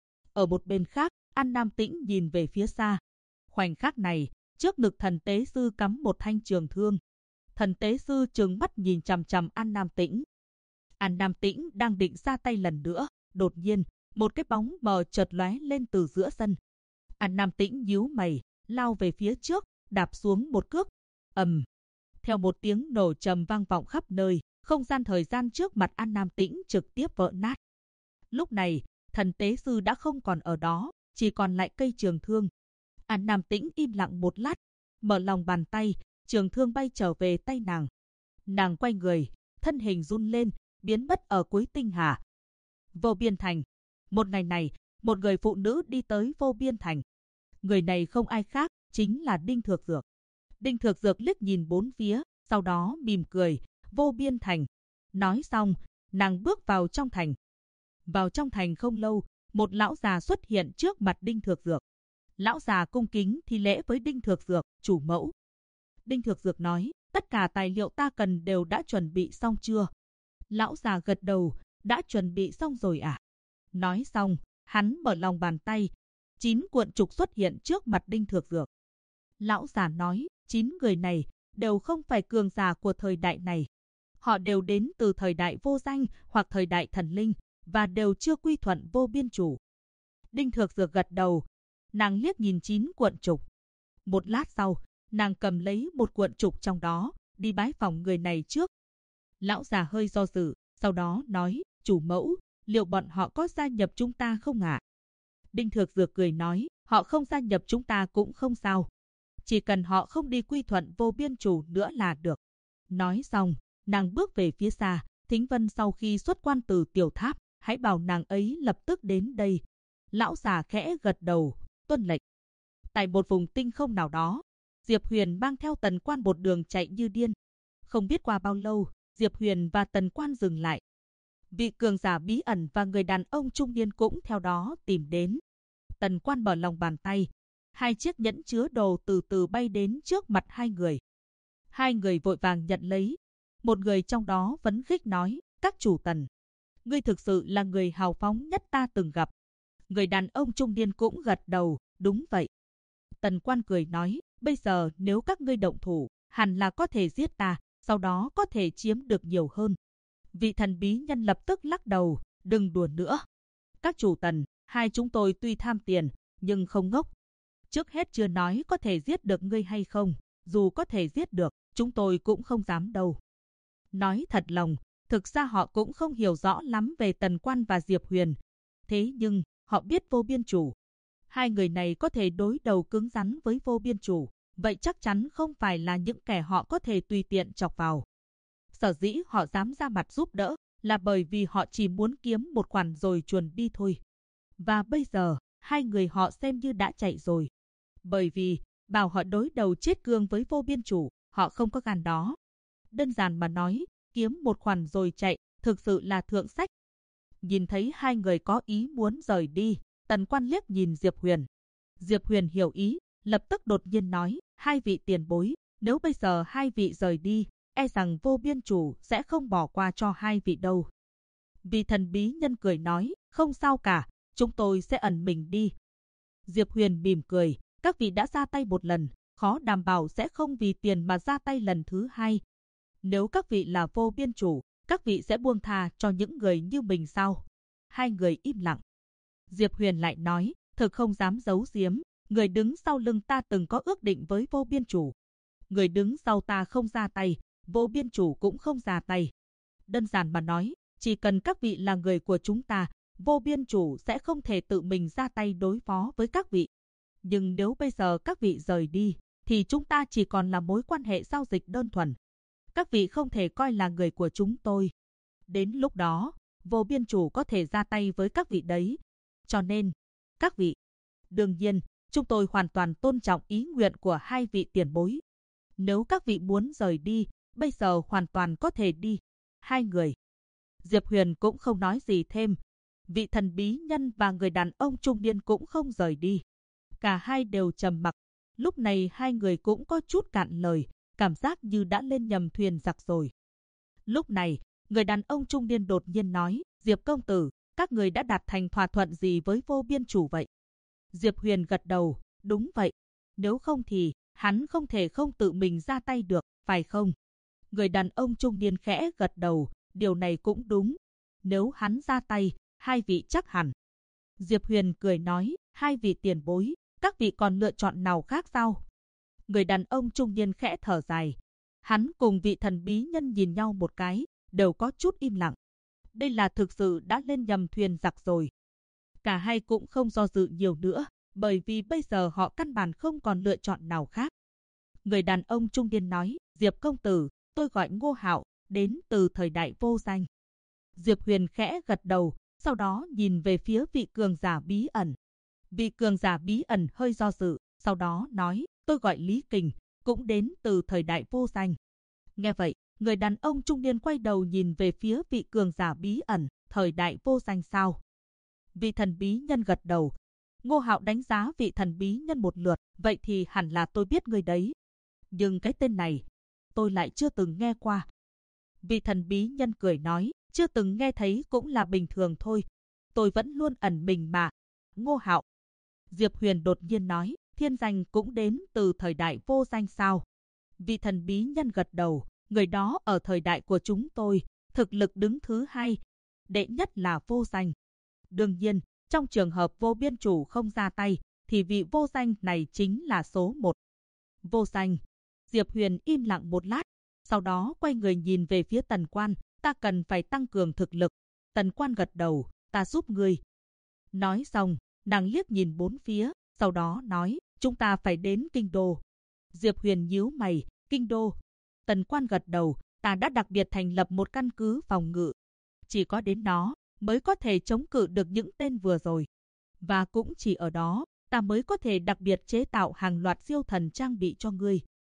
Ở một bên khác, An Nam Tĩnh nhìn về phía xa. Khoảnh khắc này, trước ngực thần tế sư cắm một thanh trường thương. Thần tế sư trừng mắt nhìn chằm chằm An Nam Tĩnh. An Nam Tĩnh đang định ra tay lần nữa, đột nhiên, một cái bóng mờ chợt lóe lên từ giữa sân. An Nam Tĩnh nhíu mày, lao về phía trước, đạp xuống một cước. Ầm. Theo một tiếng nổ trầm vang vọng khắp nơi, không gian thời gian trước mặt An Nam Tĩnh trực tiếp vỡ nát. Lúc này, thần tế sư đã không còn ở đó, chỉ còn lại cây trường thương. An Nam Tĩnh im lặng một lát, mở lòng bàn tay, trường thương bay trở về tay nàng. Nàng quay người, thân hình run lên, biến mất ở cuối tinh hà. Vô Biên Thành. Một ngày này, một người phụ nữ đi tới Vô Biên Thành. Người này không ai khác, chính là Đinh Thược Dược. Đinh Thược Dược liếc nhìn bốn phía, sau đó mỉm cười, Vô Biên Thành. Nói xong, nàng bước vào trong thành. Vào trong thành không lâu, một lão già xuất hiện trước mặt Đinh Thược Dược. Lão già cung kính thi lễ với Đinh Thược Dược, chủ mẫu. Đinh Thược Dược nói, tất cả tài liệu ta cần đều đã chuẩn bị xong chưa? Lão già gật đầu, đã chuẩn bị xong rồi à? Nói xong, hắn mở lòng bàn tay, 9 cuộn trục xuất hiện trước mặt Đinh Thược Dược. Lão già nói, 9 người này đều không phải cường giả của thời đại này. Họ đều đến từ thời đại vô danh hoặc thời đại thần linh, và đều chưa quy thuận vô biên chủ. Đinh Thược Dược gật đầu, nàng liếc nhìn 9 cuộn trục. Một lát sau, nàng cầm lấy một cuộn trục trong đó, đi bái phỏng người này trước. Lão già hơi do dự, sau đó nói, chủ mẫu, liệu bọn họ có gia nhập chúng ta không ạ? Đinh Thược Dược cười nói, họ không gia nhập chúng ta cũng không sao. Chỉ cần họ không đi quy thuận Vô Biên Chủ nữa là được. Nói xong, nàng bước về phía xa. Thính Vân sau khi xuất quan từ tiểu tháp, hãy bảo nàng ấy lập tức đến đây. Lão già khẽ gật đầu, tuân lệnh. Tại một vùng tinh không nào đó, Diệp Huyền mang theo Tần Quan một đường chạy như điên. Không biết qua bao lâu, Diệp Huyền và Tần Quan dừng lại. Vị cường giả bí ẩn và người đàn ông trung niên cũng theo đó tìm đến. Tần Quan mở lòng bàn tay. 2 chiếc nhẫn chứa đồ từ từ bay đến trước mặt hai người. Hai người vội vàng nhận lấy. Một người trong đó phấn khích nói, các chủ Tần, ngươi thực sự là người hào phóng nhất ta từng gặp. Người đàn ông trung niên cũng gật đầu, đúng vậy. Tần Quan cười nói, bây giờ nếu các ngươi động thủ, hẳn là có thể giết ta, sau đó có thể chiếm được nhiều hơn. Vị thần bí nhân lập tức lắc đầu, đừng đùa nữa. Các chủ Tần, hai chúng tôi tuy tham tiền, nhưng không ngốc. Trước hết chưa nói có thể giết được ngươi hay không, dù có thể giết được, chúng tôi cũng không dám đâu. Nói thật lòng, thực ra họ cũng không hiểu rõ lắm về Tần Quan và Diệp Huyền. Thế nhưng, họ biết Vô Biên Chủ. Hai người này có thể đối đầu cứng rắn với Vô Biên Chủ, vậy chắc chắn không phải là những kẻ họ có thể tùy tiện chọc vào. Sở dĩ họ dám ra mặt giúp đỡ, là bởi vì họ chỉ muốn kiếm một khoản rồi chuồn đi thôi. Và bây giờ, hai người họ xem như đã chạy rồi. Bởi vì, bảo họ đối đầu chết cương với Vô Biên Chủ, họ không có gan đó. Đơn giản mà nói, kiếm một khoản rồi chạy, thực sự là thượng sách. Nhìn thấy hai người có ý muốn rời đi, Tần Quan liếc nhìn Diệp Huyền. Diệp Huyền hiểu ý, lập tức đột nhiên nói, hai vị tiền bối, nếu bây giờ hai vị rời đi, e rằng Vô Biên Chủ sẽ không bỏ qua cho hai vị đâu. Vị thần bí nhân cười nói, không sao cả, chúng tôi sẽ ẩn mình đi. Diệp Huyền mỉm cười, các vị đã ra tay một lần, khó đảm bảo sẽ không vì tiền mà ra tay lần thứ hai. Nếu các vị là Vô Biên Chủ, các vị sẽ buông tha cho những người như mình sao? Hai người im lặng. Diệp Huyền lại nói, thực không dám giấu giếm, người đứng sau lưng ta từng có ước định với Vô Biên Chủ. Người đứng sau ta không ra tay, Vô Biên Chủ cũng không ra tay. Đơn giản mà nói, chỉ cần các vị là người của chúng ta, Vô Biên Chủ sẽ không thể tự mình ra tay đối phó với các vị. Nhưng nếu bây giờ các vị rời đi, thì chúng ta chỉ còn là mối quan hệ giao dịch đơn thuần. Các vị không thể coi là người của chúng tôi. Đến lúc đó, Vô Biên Chủ có thể ra tay với các vị đấy. Cho nên, các vị, đương nhiên, chúng tôi hoàn toàn tôn trọng ý nguyện của hai vị tiền bối. Nếu các vị muốn rời đi, bây giờ hoàn toàn có thể đi. Hai người. Diệp Huyền cũng không nói gì thêm. Vị thần bí nhân và người đàn ông trung niên cũng không rời đi. Cả hai đều trầm mặc. Lúc này hai người cũng có chút cạn lời, cảm giác như đã lên nhầm thuyền giặc rồi. Lúc này, người đàn ông trung niên đột nhiên nói, Diệp công tử, các người đã đạt thành thỏa thuận gì với Vô Biên Chủ vậy? Diệp Huyền gật đầu, đúng vậy. Nếu không thì, hắn không thể không tự mình ra tay được, phải không? Người đàn ông trung niên khẽ gật đầu, điều này cũng đúng. Nếu hắn ra tay, hai vị chắc hẳn. Diệp Huyền cười nói, hai vị tiền bối, các vị còn lựa chọn nào khác sao? Người đàn ông trung niên khẽ thở dài. Hắn cùng vị thần bí nhân nhìn nhau một cái, đều có chút im lặng. Đây là thực sự đã lên nhầm thuyền giặc rồi. Cả hai cũng không do dự nhiều nữa, bởi vì bây giờ họ căn bản không còn lựa chọn nào khác. Người đàn ông trung niên nói, Diệp công tử, tôi gọi Ngô Hạo, đến từ thời đại vô danh. Diệp Huyền khẽ gật đầu, sau đó nhìn về phía vị cường giả bí ẩn. Vị cường giả bí ẩn hơi do dự, sau đó nói, tôi gọi Lý Kình, cũng đến từ thời đại vô danh. Nghe vậy, người đàn ông trung niên quay đầu nhìn về phía vị cường giả bí ẩn, thời đại vô danh sao? Vị thần bí nhân gật đầu. Ngô Hạo đánh giá vị thần bí nhân một lượt, vậy thì hẳn là tôi biết người đấy. Nhưng cái tên này, tôi lại chưa từng nghe qua. Vị thần bí nhân cười nói, chưa từng nghe thấy cũng là bình thường thôi. Tôi vẫn luôn ẩn mình mà. Ngô Hạo. Diệp Huyền đột nhiên nói, thiên danh cũng đến từ thời đại vô danh sao? Vị thần bí nhân gật đầu, người đó ở thời đại của chúng tôi, thực lực đứng thứ hai, đệ nhất là vô danh. Đương nhiên, trong trường hợp Vô Biên Chủ không ra tay, thì vị vô danh này chính là số một. Vô danh. Diệp Huyền im lặng một lát, sau đó quay người nhìn về phía Tần Quan, ta cần phải tăng cường thực lực. Tần Quan gật đầu, ta giúp ngươi. Nói xong, nàng liếc nhìn bốn phía, sau đó nói, chúng ta phải đến kinh đô. Diệp Huyền nhíu mày, kinh đô. Tần Quan gật đầu, ta đã đặc biệt thành lập một căn cứ phòng ngự. Chỉ có đến đó mới có thể chống cự được những tên vừa rồi. Và cũng chỉ ở đó, ta mới có thể đặc biệt chế tạo hàng loạt siêu thần trang bị cho ngươi.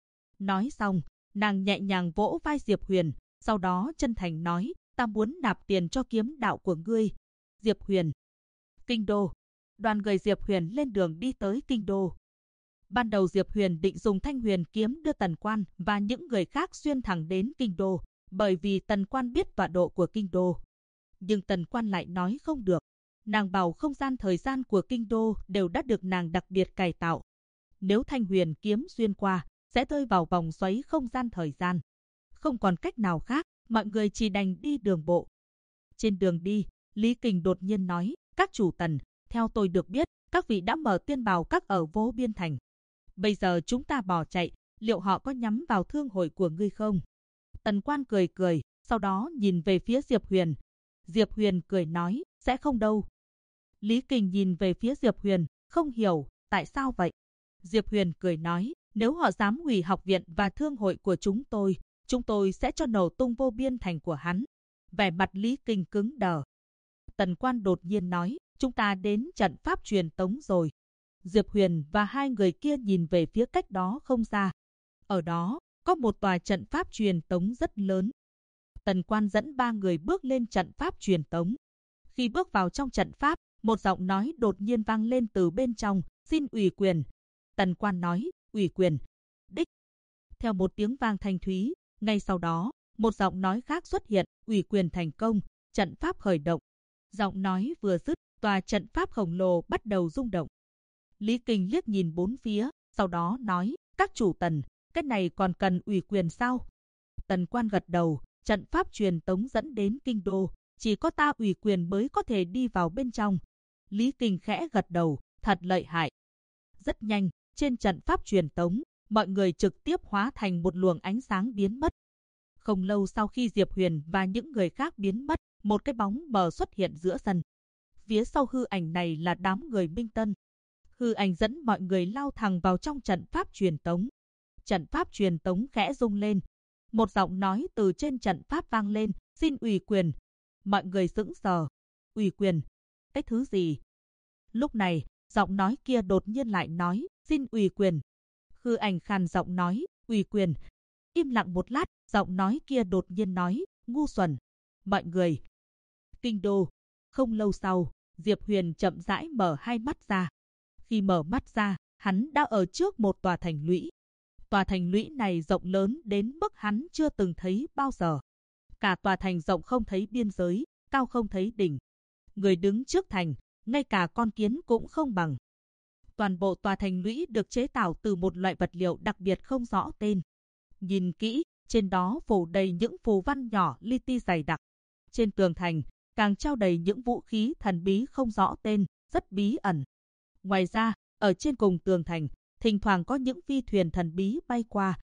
Nói xong, nàng nhẹ nhàng vỗ vai Diệp Huyền, sau đó chân thành nói, ta muốn nạp tiền cho kiếm đạo của ngươi. Diệp Huyền. Kinh đô. Đoàn người Diệp Huyền lên đường đi tới kinh đô. Ban đầu Diệp Huyền định dùng Thanh Huyền kiếm đưa Tần Quan và những người khác xuyên thẳng đến kinh đô, bởi vì Tần Quan biết tọa độ của kinh đô. Nhưng Tần Quan lại nói không được. Nàng bảo không gian thời gian của kinh đô đều đã được nàng đặc biệt cải tạo. Nếu Thanh Huyền kiếm xuyên qua, sẽ rơi vào vòng xoáy không gian thời gian. Không còn cách nào khác, mọi người chỉ đành đi đường bộ. Trên đường đi, Lý Kình đột nhiên nói, các chủ Tần, theo tôi được biết, các vị đã mở tiên bào các ở Vô Biên Thành. Bây giờ chúng ta bỏ chạy, liệu họ có nhắm vào thương hội của ngươi không? Tần Quan cười cười, sau đó nhìn về phía Diệp Huyền. Diệp Huyền cười nói, sẽ không đâu. Lý Kình nhìn về phía Diệp Huyền, không hiểu, tại sao vậy? Diệp Huyền cười nói, nếu họ dám hủy học viện và thương hội của chúng tôi sẽ cho nổ tung Vô Biên Thành của hắn. Vẻ mặt Lý Kình cứng đờ. Tần Quan đột nhiên nói, chúng ta đến trận pháp truyền tống rồi. Diệp Huyền và hai người kia nhìn về phía cách đó không xa. Ở đó, có một tòa trận pháp truyền tống rất lớn. Tần Quan dẫn ba người bước lên trận pháp truyền tống. Khi bước vào trong trận pháp, một giọng nói đột nhiên vang lên từ bên trong, xin ủy quyền. Tần Quan nói, ủy quyền. Đích. Theo một tiếng vang thanh thúy, ngay sau đó, một giọng nói khác xuất hiện, ủy quyền thành công, trận pháp khởi động. Giọng nói vừa dứt, tòa trận pháp khổng lồ bắt đầu rung động. Lý Kình liếc nhìn bốn phía, sau đó nói, các chủ Tần, cái này còn cần ủy quyền sao? Tần Quan gật đầu, trận pháp truyền tống dẫn đến kinh đô, chỉ có ta ủy quyền mới có thể đi vào bên trong. Lý Kình khẽ gật đầu, thật lợi hại. Rất nhanh, trên trận pháp truyền tống, mọi người trực tiếp hóa thành một luồng ánh sáng biến mất. Không lâu sau khi Diệp Huyền và những người khác biến mất, một cái bóng mờ xuất hiện giữa sân. Phía sau hư ảnh này là đám người Minh Tân. Hư ảnh dẫn mọi người lao thẳng vào trong trận pháp truyền tống. Trận pháp truyền tống khẽ rung lên. Một giọng nói từ trên trận pháp vang lên, xin ủy quyền. Mọi người sững sờ. Ủy quyền? Cái thứ gì? Lúc này, giọng nói kia đột nhiên lại nói, xin ủy quyền. Hư ảnh khàn giọng nói, ủy quyền. Im lặng một lát, giọng nói kia đột nhiên nói, ngu xuẩn. Mọi người. Kinh đô. Không lâu sau, Diệp Huyền chậm rãi mở hai mắt ra. Khi mở mắt ra, hắn đã ở trước một tòa thành lũy. Tòa thành lũy này rộng lớn đến mức hắn chưa từng thấy bao giờ. Cả tòa thành rộng không thấy biên giới, cao không thấy đỉnh. Người đứng trước thành, ngay cả con kiến cũng không bằng. Toàn bộ tòa thành lũy được chế tạo từ một loại vật liệu đặc biệt không rõ tên. Nhìn kỹ, trên đó phủ đầy những phù văn nhỏ li ti dày đặc. Trên tường thành, càng treo đầy những vũ khí thần bí không rõ tên, rất bí ẩn. Ngoài ra, ở trên cùng tường thành, thỉnh thoảng có những phi thuyền thần bí bay qua.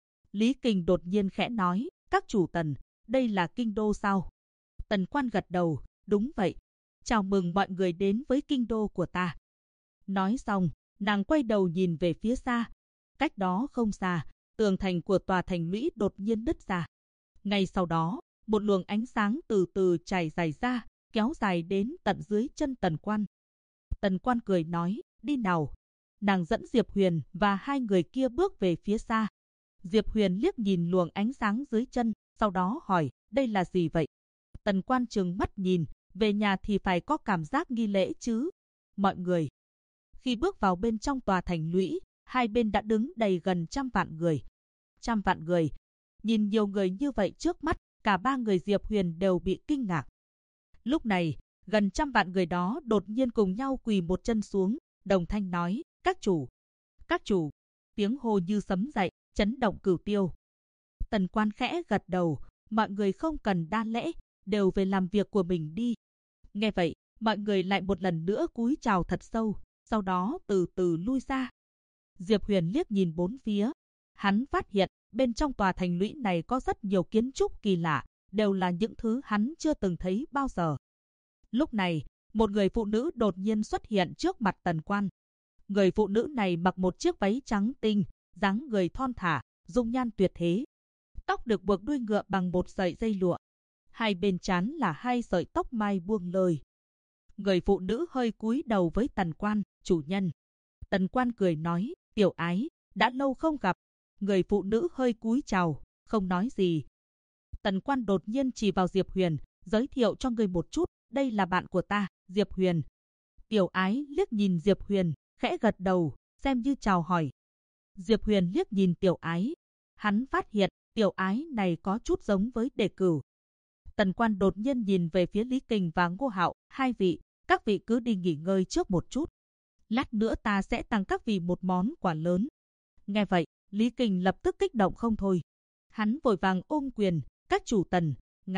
Lý Kình đột nhiên khẽ nói, các chủ Tần, đây là kinh đô sao? Tần Quan gật đầu, đúng vậy. Chào mừng mọi người đến với kinh đô của ta. Nói xong, nàng quay đầu nhìn về phía xa. Cách đó không xa, tường thành của tòa thành lũy đột nhiên nứt ra. Ngay sau đó, một luồng ánh sáng từ từ trải dài ra, kéo dài đến tận dưới chân Tần Quan. Tần Quan cười nói, đi nào. Nàng dẫn Diệp Huyền và hai người kia bước về phía xa. Diệp Huyền liếc nhìn luồng ánh sáng dưới chân, sau đó hỏi, đây là gì vậy? Tần Quan trừng mắt nhìn, về nhà thì phải có cảm giác nghi lễ chứ. Mọi người. Khi bước vào bên trong tòa thành lũy, hai bên đã đứng đầy gần 100 vạn người. 100 vạn người. Nhìn nhiều người như vậy trước mắt, cả ba người Diệp Huyền đều bị kinh ngạc. Lúc này, gần 100 vạn người đó đột nhiên cùng nhau quỳ một chân xuống, đồng thanh nói, các chủ, tiếng hô như sấm dậy, chấn động cửu tiêu. Tần Quan khẽ gật đầu, mọi người không cần đa lễ, đều về làm việc của mình đi. Nghe vậy, mọi người lại một lần nữa cúi chào thật sâu, sau đó từ từ lui ra. Diệp Huyền liếc nhìn bốn phía, hắn phát hiện bên trong tòa thành lũy này có rất nhiều kiến trúc kỳ lạ, đều là những thứ hắn chưa từng thấy bao giờ. Lúc này, một người phụ nữ đột nhiên xuất hiện trước mặt Tần Quan. Người phụ nữ này mặc một chiếc váy trắng tinh, dáng người thon thả, dung nhan tuyệt thế. Tóc được buộc đuôi ngựa bằng một sợi dây lụa. Hai bên trán là hai sợi tóc mai buông lơi. Người phụ nữ hơi cúi đầu với Tần Quan, chủ nhân. Tần Quan cười nói, tiểu ái, đã lâu không gặp. Người phụ nữ hơi cúi chào, không nói gì. Tần Quan đột nhiên chỉ vào Diệp Huyền, giới thiệu cho người một chút, đây là bạn của ta, Diệp Huyền. Tiểu ái liếc nhìn Diệp Huyền, khẽ gật đầu, xem như chào hỏi. Diệp Huyền liếc nhìn tiểu ái. Hắn phát hiện, tiểu ái này có chút giống với Đề Cửu. Tần Quan đột nhiên nhìn về phía Lý Kình và Ngô Hạo, hai vị, các vị cứ đi nghỉ ngơi trước một chút. Lát nữa ta sẽ tặng các vị một món quà lớn. Nghe vậy, Lý Kình lập tức kích động không thôi. Hắn vội vàng ôm quyền, các chủ Tần,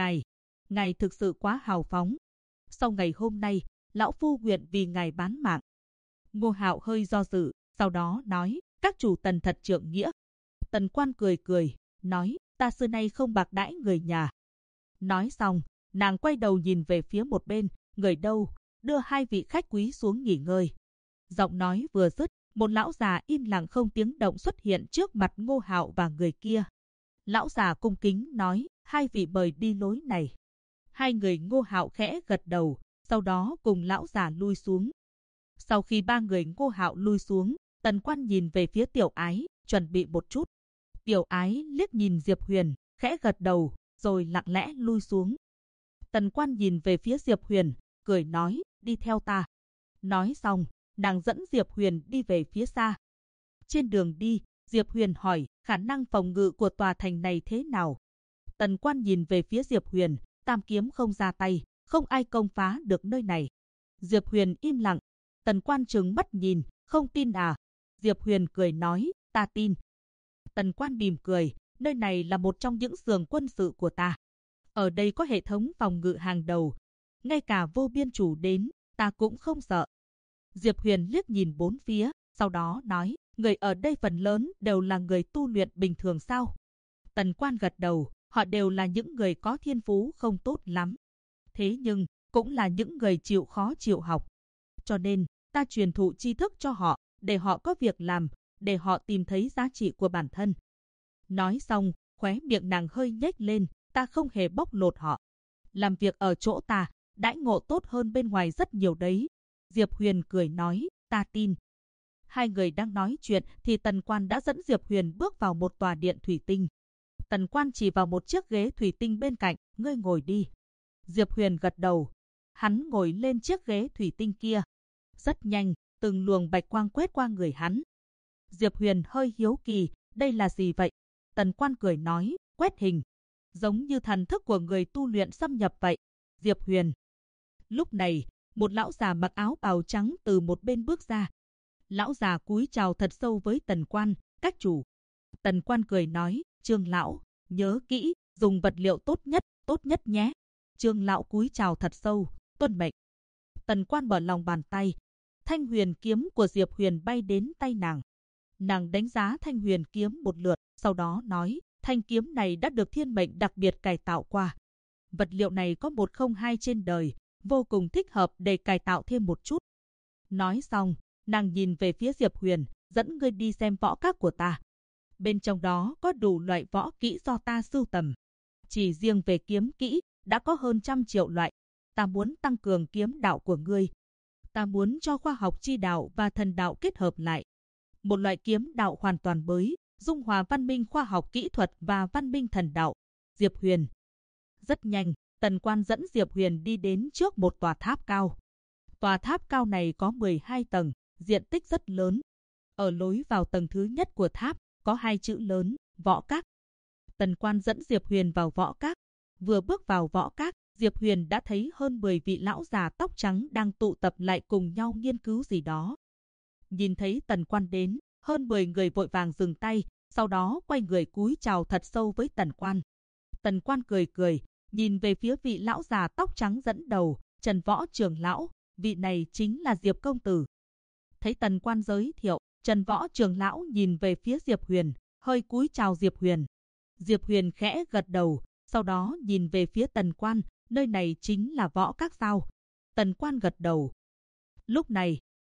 ngài thực sự quá hào phóng. Sau ngày hôm nay, lão phu nguyện vì ngài bán mạng. Ngô Hạo hơi do dự, sau đó nói, các chủ Tần thật trượng nghĩa. Tần Quan cười cười, nói, ta xưa nay không bạc đãi người nhà. Nói xong, nàng quay đầu nhìn về phía một bên, người đâu, đưa hai vị khách quý xuống nghỉ ngơi. Giọng nói vừa dứt, một lão già im lặng không tiếng động xuất hiện trước mặt Ngô Hạo và người kia. Lão già cung kính nói, hai vị mời đi lối này. Hai người Ngô Hạo khẽ gật đầu, sau đó cùng lão già lui xuống. Sau khi ba người Ngô Hạo lui xuống, Tần Quan nhìn về phía tiểu ái, chuẩn bị một chút. Tiểu ái liếc nhìn Diệp Huyền, khẽ gật đầu, rồi lặng lẽ lui xuống. Tần Quan nhìn về phía Diệp Huyền, cười nói, đi theo ta. Nói xong, nàng dẫn Diệp Huyền đi về phía xa. Trên đường đi, Diệp Huyền hỏi, khả năng phòng ngự của tòa thành này thế nào? Tần Quan nhìn về phía Diệp Huyền, tam kiếm không ra tay, không ai công phá được nơi này. Diệp Huyền im lặng. Tần Quan trừng mắt nhìn, không tin à? Diệp Huyền cười nói, ta tin. Tần Quan mỉm cười, nơi này là một trong những xưởng quân sự của ta. Ở đây có hệ thống phòng ngự hàng đầu. Ngay cả Vô Biên Chủ đến, ta cũng không sợ. Diệp Huyền liếc nhìn bốn phía, sau đó nói, người ở đây phần lớn đều là người tu luyện bình thường sao? Tần Quan gật đầu, họ đều là những người có thiên phú không tốt lắm. Thế nhưng, cũng là những người chịu khó chịu học. Cho nên, ta truyền thụ tri thức cho họ, để họ có việc làm, để họ tìm thấy giá trị của bản thân. Nói xong, khóe miệng nàng hơi nhếch lên, ta không hề bóc lột họ. Làm việc ở chỗ ta, đãi ngộ tốt hơn bên ngoài rất nhiều đấy. Diệp Huyền cười nói, ta tin. Hai người đang nói chuyện thì Tần Quan đã dẫn Diệp Huyền bước vào một tòa điện thủy tinh. Tần Quan chỉ vào một chiếc ghế thủy tinh bên cạnh, ngươi ngồi đi. Diệp Huyền gật đầu. Hắn ngồi lên chiếc ghế thủy tinh kia. Rất nhanh, từng luồng bạch quang quét qua người hắn. Diệp Huyền hơi hiếu kỳ, đây là gì vậy? Tần Quan cười nói, quét hình. Giống như thần thức của người tu luyện xâm nhập vậy. Diệp Huyền. Lúc này, một lão già mặc áo bào trắng từ một bên bước ra. Lão già cúi chào thật sâu với Tần Quan, các chủ. Tần Quan cười nói, Trương lão, nhớ kỹ, dùng vật liệu tốt nhất nhé. Trương lão cúi chào thật sâu, tuân mệnh. Tần Quan mở lòng bàn tay. Thanh huyền kiếm của Diệp Huyền bay đến tay nàng. Nàng đánh giá thanh huyền kiếm một lượt, sau đó nói, thanh kiếm này đã được thiên mệnh đặc biệt cải tạo qua. Vật liệu này có 102 trên đời, vô cùng thích hợp để cải tạo thêm một chút. Nói xong, nàng nhìn về phía Diệp Huyền, dẫn ngươi đi xem võ các của ta. Bên trong đó có đủ loại võ kỹ do ta sưu tầm. Chỉ riêng về kiếm kỹ, đã có hơn 100 triệu loại. Ta muốn tăng cường kiếm đạo của ngươi. Ta muốn cho khoa học chi đạo và thần đạo kết hợp lại. Một loại kiếm đạo hoàn toàn mới, dung hòa văn minh khoa học kỹ thuật và văn minh thần đạo. Diệp Huyền. Rất nhanh, Tần Quan dẫn Diệp Huyền đi đến trước một tòa tháp cao. Tòa tháp cao này có 12 tầng, diện tích rất lớn. Ở lối vào tầng thứ nhất của tháp, có hai chữ lớn, võ các. Tần Quan dẫn Diệp Huyền vào võ các. Vừa bước vào võ các, Diệp Huyền đã thấy hơn 10 vị lão già tóc trắng đang tụ tập lại cùng nhau nghiên cứu gì đó. Nhìn thấy Tần Quan đến, hơn 10 người vội vàng dừng tay, sau đó quay người cúi chào thật sâu với Tần Quan. Tần Quan cười cười, nhìn về phía vị lão già tóc trắng dẫn đầu, Trần Võ Trường lão, vị này chính là Diệp công tử. Thấy Tần Quan giới thiệu, Trần Võ Trường lão nhìn về phía Diệp Huyền, hơi cúi chào Diệp Huyền. Diệp Huyền khẽ gật đầu, sau đó nhìn về phía Tần Quan, nơi này chính là võ các sao? Tần Quan gật đầu. Lúc này,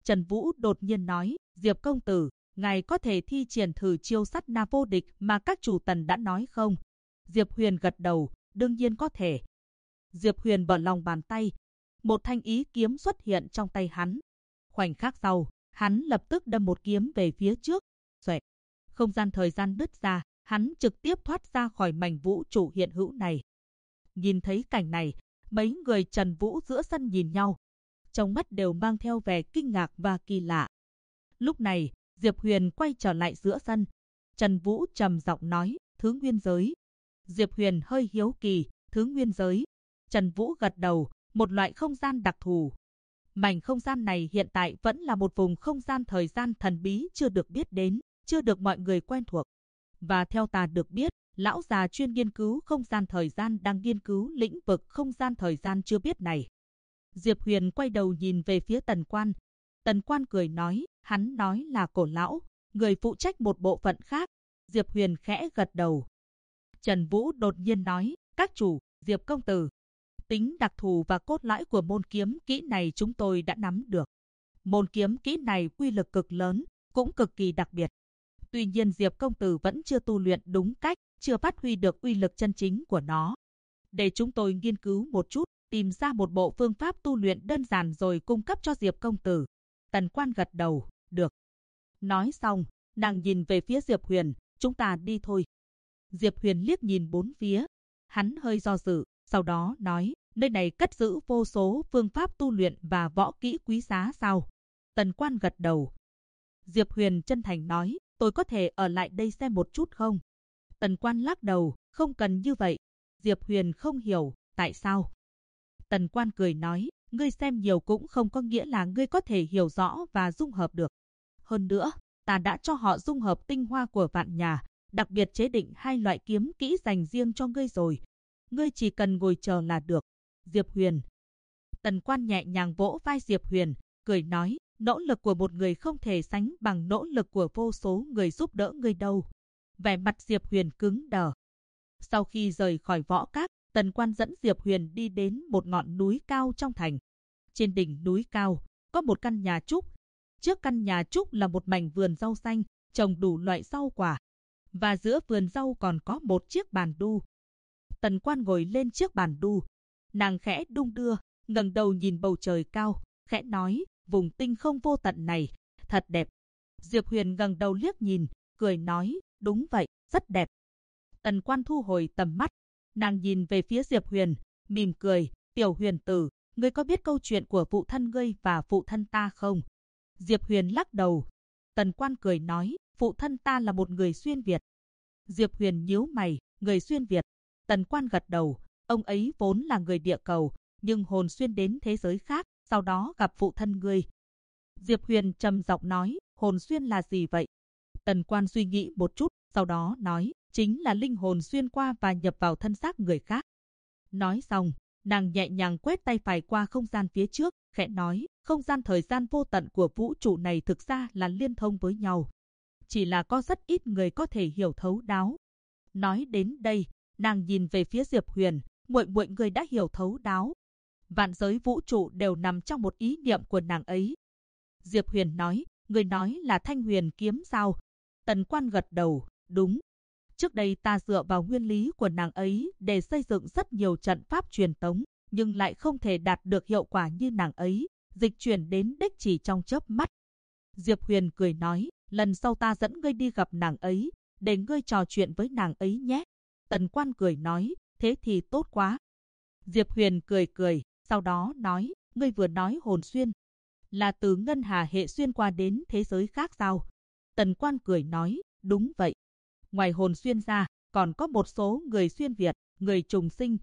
Trần Vũ đột nhiên nói, Diệp công tử, ngài có thể thi triển thử chiêu sát na vô địch mà các chủ Tần đã nói không? Diệp Huyền gật đầu, đương nhiên có thể. Diệp Huyền mở lòng bàn tay, một thanh ý kiếm xuất hiện trong tay hắn. Khoảnh khắc sau, hắn lập tức đâm một kiếm về phía trước. Xoẹt, không gian thời gian đứt ra, hắn trực tiếp thoát ra khỏi mảnh vũ trụ hiện hữu này. Nhìn thấy cảnh này, mấy người Trần Vũ giữa sân nhìn nhau, trong mắt đều mang theo vẻ kinh ngạc và kỳ lạ. Lúc này, Diệp Huyền quay trở lại giữa sân. Trần Vũ trầm giọng nói, thứ nguyên giới. Diệp Huyền hơi hiếu kỳ, thứ nguyên giới. Trần Vũ gật đầu, một loại không gian đặc thù. Mảnh không gian này hiện tại vẫn là một vùng không gian thời gian thần bí chưa được biết đến, chưa được mọi người quen thuộc. Và theo ta được biết, lão già chuyên nghiên cứu không gian thời gian đang nghiên cứu lĩnh vực không gian thời gian chưa biết này. Diệp Huyền quay đầu nhìn về phía Tần Quan. Tần Quan cười nói, hắn nói là cổ lão, người phụ trách một bộ phận khác. Diệp Huyền khẽ gật đầu. Trần Vũ đột nhiên nói, các chủ, Diệp công tử. Tính đặc thù và cốt lõi của môn kiếm kỹ này chúng tôi đã nắm được. Môn kiếm kỹ này uy lực cực lớn, cũng cực kỳ đặc biệt. Tuy nhiên Diệp công tử vẫn chưa tu luyện đúng cách, chưa phát huy được uy lực chân chính của nó. Để chúng tôi nghiên cứu một chút, tìm ra một bộ phương pháp tu luyện đơn giản rồi cung cấp cho Diệp công tử. Tần Quan gật đầu, được. Nói xong, nàng nhìn về phía Diệp Huyền, chúng ta đi thôi. Diệp Huyền liếc nhìn bốn phía, hắn hơi do dự, sau đó nói, nơi này cất giữ vô số phương pháp tu luyện và võ kỹ quý giá sao? Tần Quan gật đầu. Diệp Huyền chân thành nói, tôi có thể ở lại đây xem một chút không? Tần Quan lắc đầu, không cần như vậy. Diệp Huyền không hiểu, tại sao? Tần Quan cười nói, ngươi xem nhiều cũng không có nghĩa là ngươi có thể hiểu rõ và dung hợp được. Hơn nữa, ta đã cho họ dung hợp tinh hoa của vạn nhà, đặc biệt chế định 2 loại kiếm kỹ dành riêng cho ngươi rồi. Ngươi chỉ cần ngồi chờ là được. Diệp Huyền. Tần Quan nhẹ nhàng vỗ vai Diệp Huyền, cười nói, nỗ lực của một người không thể sánh bằng nỗ lực của vô số người giúp đỡ ngươi đâu. Vẻ mặt Diệp Huyền cứng đờ. Sau khi rời khỏi võ các, Tần Quan dẫn Diệp Huyền đi đến một ngọn núi cao trong thành. Trên đỉnh núi cao, có một căn nhà trúc. Trước căn nhà trúc là một mảnh vườn rau xanh, trồng đủ loại rau quả. Và giữa vườn rau còn có một chiếc bàn đu. Tần Quan ngồi lên chiếc bàn đu. Nàng khẽ đung đưa, ngẩng đầu nhìn bầu trời cao, khẽ nói, vùng tinh không vô tận này, thật đẹp. Diệp Huyền ngẩng đầu liếc nhìn, cười nói, đúng vậy, rất đẹp. Tần Quan thu hồi tầm mắt, nàng nhìn về phía Diệp Huyền, mỉm cười, tiểu Huyền tử, ngươi có biết câu chuyện của phụ thân ngươi và phụ thân ta không? Diệp Huyền lắc đầu. Tần Quan cười nói, phụ thân ta là một người xuyên Việt. Diệp Huyền nhíu mày, người xuyên Việt. Tần Quan gật đầu, ông ấy vốn là người địa cầu, nhưng hồn xuyên đến thế giới khác, sau đó gặp phụ thân ngươi. Diệp Huyền trầm giọng nói, hồn xuyên là gì vậy? Tần Quan suy nghĩ một chút, sau đó nói, chính là linh hồn xuyên qua và nhập vào thân xác người khác. Nói xong, nàng nhẹ nhàng quét tay phải qua không gian phía trước, khẽ nói, không gian thời gian vô tận của vũ trụ này thực ra là liên thông với nhau. Chỉ là có rất ít người có thể hiểu thấu đáo. Nói đến đây, nàng nhìn về phía Diệp Huyền, muội người đã hiểu thấu đáo. Vạn giới vũ trụ đều nằm trong một ý niệm của nàng ấy. Diệp Huyền nói, người nói là Thanh Huyền kiếm sao? Tần Quan gật đầu, đúng. Trước đây ta dựa vào nguyên lý của nàng ấy để xây dựng rất nhiều trận pháp truyền tống, nhưng lại không thể đạt được hiệu quả như nàng ấy, dịch chuyển đến đích chỉ trong chớp mắt. Diệp Huyền cười nói, lần sau ta dẫn ngươi đi gặp nàng ấy, để ngươi trò chuyện với nàng ấy nhé. Tần Quan cười nói, thế thì tốt quá. Diệp Huyền cười cười, sau đó nói, ngươi vừa nói hồn xuyên, là từ ngân hà hệ xuyên qua đến thế giới khác sao? Tần Quan cười nói, đúng vậy. Ngoài hồn xuyên ra, còn có một số người xuyên Việt, người trùng sinh.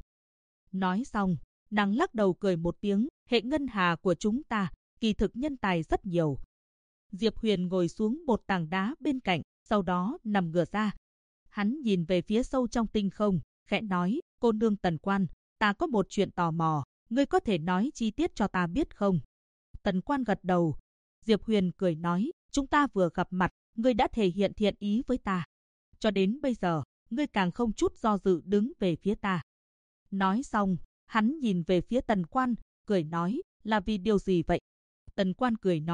Nói xong, nàng lắc đầu cười một tiếng, hệ ngân hà của chúng ta, kỳ thực nhân tài rất nhiều. Diệp Huyền ngồi xuống một tảng đá bên cạnh, sau đó nằm ngửa ra. Hắn nhìn về phía sâu trong tinh không, khẽ nói, cô nương Tần Quan, ta có một chuyện tò mò, ngươi có thể nói chi tiết cho ta biết không? Tần Quan gật đầu. Diệp Huyền cười nói, chúng ta vừa gặp mặt, ngươi đã thể hiện thiện ý với ta. Cho đến bây giờ, ngươi càng không chút do dự đứng về phía ta. Nói xong, hắn nhìn về phía Tần Quan, cười nói, là vì điều gì vậy? Tần Quan cười nói,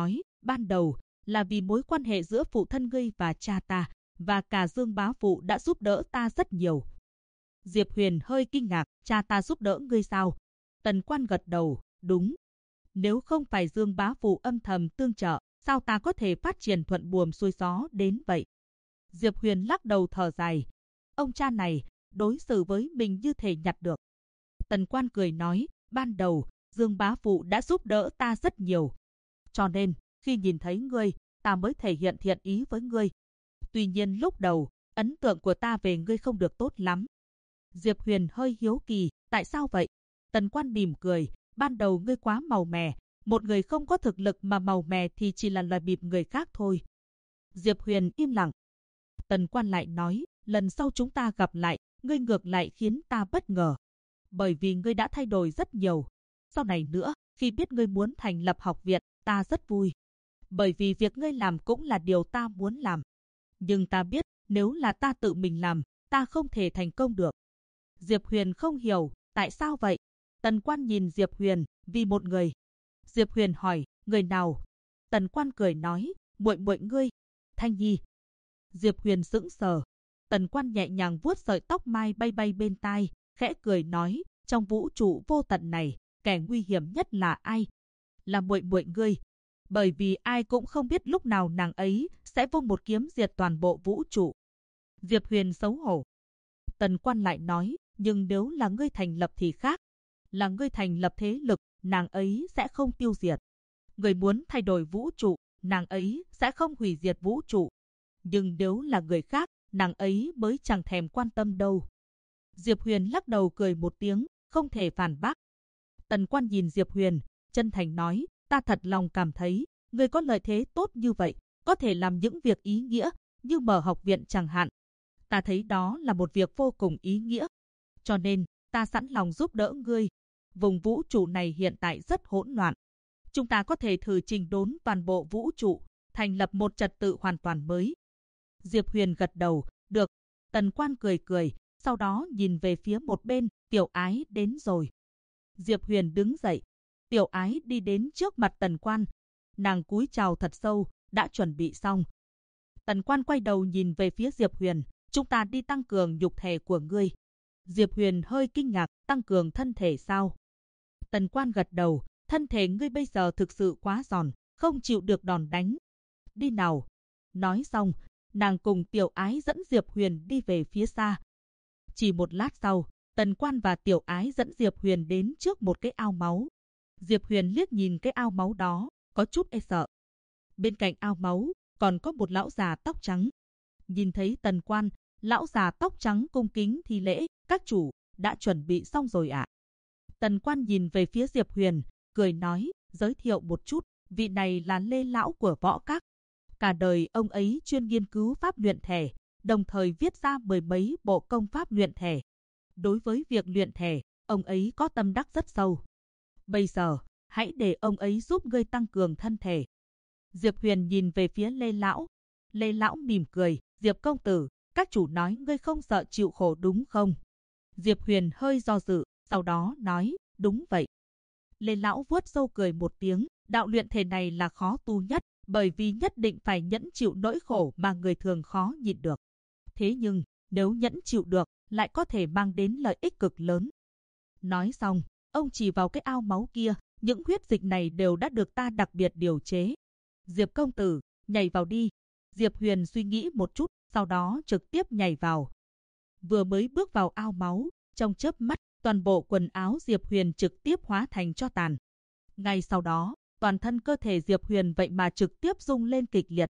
ban đầu là vì mối quan hệ giữa phụ thân ngươi và cha ta, và cả Dương bá phụ đã giúp đỡ ta rất nhiều. Diệp Huyền hơi kinh ngạc, cha ta giúp đỡ ngươi sao? Tần Quan gật đầu, đúng. Nếu không phải Dương bá phụ âm thầm tương trợ, sao ta có thể phát triển thuận buồm xuôi gió đến vậy? Diệp Huyền lắc đầu thở dài. Ông cha này, đối xử với mình như thể nhặt được. Tần Quan cười nói, ban đầu, Dương bá phụ đã giúp đỡ ta rất nhiều. Cho nên, khi nhìn thấy ngươi, ta mới thể hiện thiện ý với ngươi. Tuy nhiên lúc đầu, ấn tượng của ta về ngươi không được tốt lắm. Diệp Huyền hơi hiếu kỳ, tại sao vậy? Tần Quan mỉm cười, ban đầu ngươi quá màu mè, một người không có thực lực mà màu mè thì chỉ là loại bịp người khác thôi. Diệp Huyền im lặng. Tần Quan lại nói, lần sau chúng ta gặp lại, ngươi ngược lại khiến ta bất ngờ. Bởi vì ngươi đã thay đổi rất nhiều. Sau này nữa, khi biết ngươi muốn thành lập học viện, ta rất vui. Bởi vì việc ngươi làm cũng là điều ta muốn làm. Nhưng ta biết, nếu là ta tự mình làm, ta không thể thành công được. Diệp Huyền không hiểu, tại sao vậy? Tần Quan nhìn Diệp Huyền, vì một người. Diệp Huyền hỏi, người nào? Tần Quan cười nói, muội muội ngươi, Thanh Nhi. Diệp Huyền sững sờ. Tần Quan nhẹ nhàng vuốt sợi tóc mai bay bay bên tai, khẽ cười nói, trong vũ trụ vô tận này, kẻ nguy hiểm nhất là ai? Là muội muội ngươi. Bởi vì ai cũng không biết lúc nào nàng ấy sẽ vung một kiếm diệt toàn bộ vũ trụ. Diệp Huyền xấu hổ. Tần Quan lại nói, nhưng nếu là ngươi thành lập thì khác. Là ngươi thành lập thế lực, nàng ấy sẽ không tiêu diệt. Người muốn thay đổi vũ trụ, nàng ấy sẽ không hủy diệt vũ trụ. Nhưng nếu là người khác, nàng ấy mới chẳng thèm quan tâm đâu. Diệp Huyền lắc đầu cười một tiếng, không thể phản bác. Tần Quan nhìn Diệp Huyền, chân thành nói, ta thật lòng cảm thấy, người có lợi thế tốt như vậy, có thể làm những việc ý nghĩa, như mở học viện chẳng hạn. Ta thấy đó là một việc vô cùng ý nghĩa. Cho nên, ta sẵn lòng giúp đỡ ngươi. Vùng vũ trụ này hiện tại rất hỗn loạn. Chúng ta có thể thử chỉnh đốn toàn bộ vũ trụ, thành lập một trật tự hoàn toàn mới. Diệp Huyền gật đầu, được. Tần Quan cười cười, sau đó nhìn về phía một bên, Tiểu Ái đến rồi. Diệp Huyền đứng dậy. Tiểu Ái đi đến trước mặt Tần Quan. Nàng cúi chào thật sâu, đã chuẩn bị xong. Tần Quan quay đầu nhìn về phía Diệp Huyền, chúng ta đi tăng cường nhục thể của ngươi. Diệp Huyền hơi kinh ngạc, tăng cường thân thể sao? Tần Quan gật đầu, thân thể ngươi bây giờ thực sự quá giòn, không chịu được đòn đánh. Đi nào. Nói xong, nàng cùng Tiểu Ái dẫn Diệp Huyền đi về phía xa. Chỉ một lát sau, Tần Quan và Tiểu Ái dẫn Diệp Huyền đến trước một cái ao máu. Diệp Huyền liếc nhìn cái ao máu đó, có chút e sợ. Bên cạnh ao máu, còn có một lão già tóc trắng. Nhìn thấy Tần Quan, lão già tóc trắng cung kính thi lễ, các chủ, đã chuẩn bị xong rồi ạ. Tần Quan nhìn về phía Diệp Huyền, cười nói, giới thiệu một chút, vị này là Lê Lão của Võ Các. Cả đời ông ấy chuyên nghiên cứu pháp luyện thể, đồng thời viết ra 10 mấy bộ công pháp luyện thể. Đối với việc luyện thể, ông ấy có tâm đắc rất sâu. Bây giờ, hãy để ông ấy giúp ngươi tăng cường thân thể. Diệp Huyền nhìn về phía Lê Lão. Lê Lão mỉm cười, Diệp công tử, các chủ nói ngươi không sợ chịu khổ đúng không? Diệp Huyền hơi do dự, sau đó nói, đúng vậy. Lê Lão vuốt râu cười một tiếng, đạo luyện thể này là khó tu nhất, bởi vì nhất định phải nhẫn chịu nỗi khổ mà người thường khó nhịn được. Thế nhưng, nếu nhẫn chịu được, lại có thể mang đến lợi ích cực lớn. Nói xong, ông chỉ vào cái ao máu kia, những huyết dịch này đều đã được ta đặc biệt điều chế. Diệp công tử, nhảy vào đi. Diệp Huyền suy nghĩ một chút, sau đó trực tiếp nhảy vào. Vừa mới bước vào ao máu, trong chớp mắt, toàn bộ quần áo Diệp Huyền trực tiếp hóa thành tro tàn. Ngay sau đó, toàn thân cơ thể Diệp Huyền vậy mà trực tiếp rung lên kịch liệt.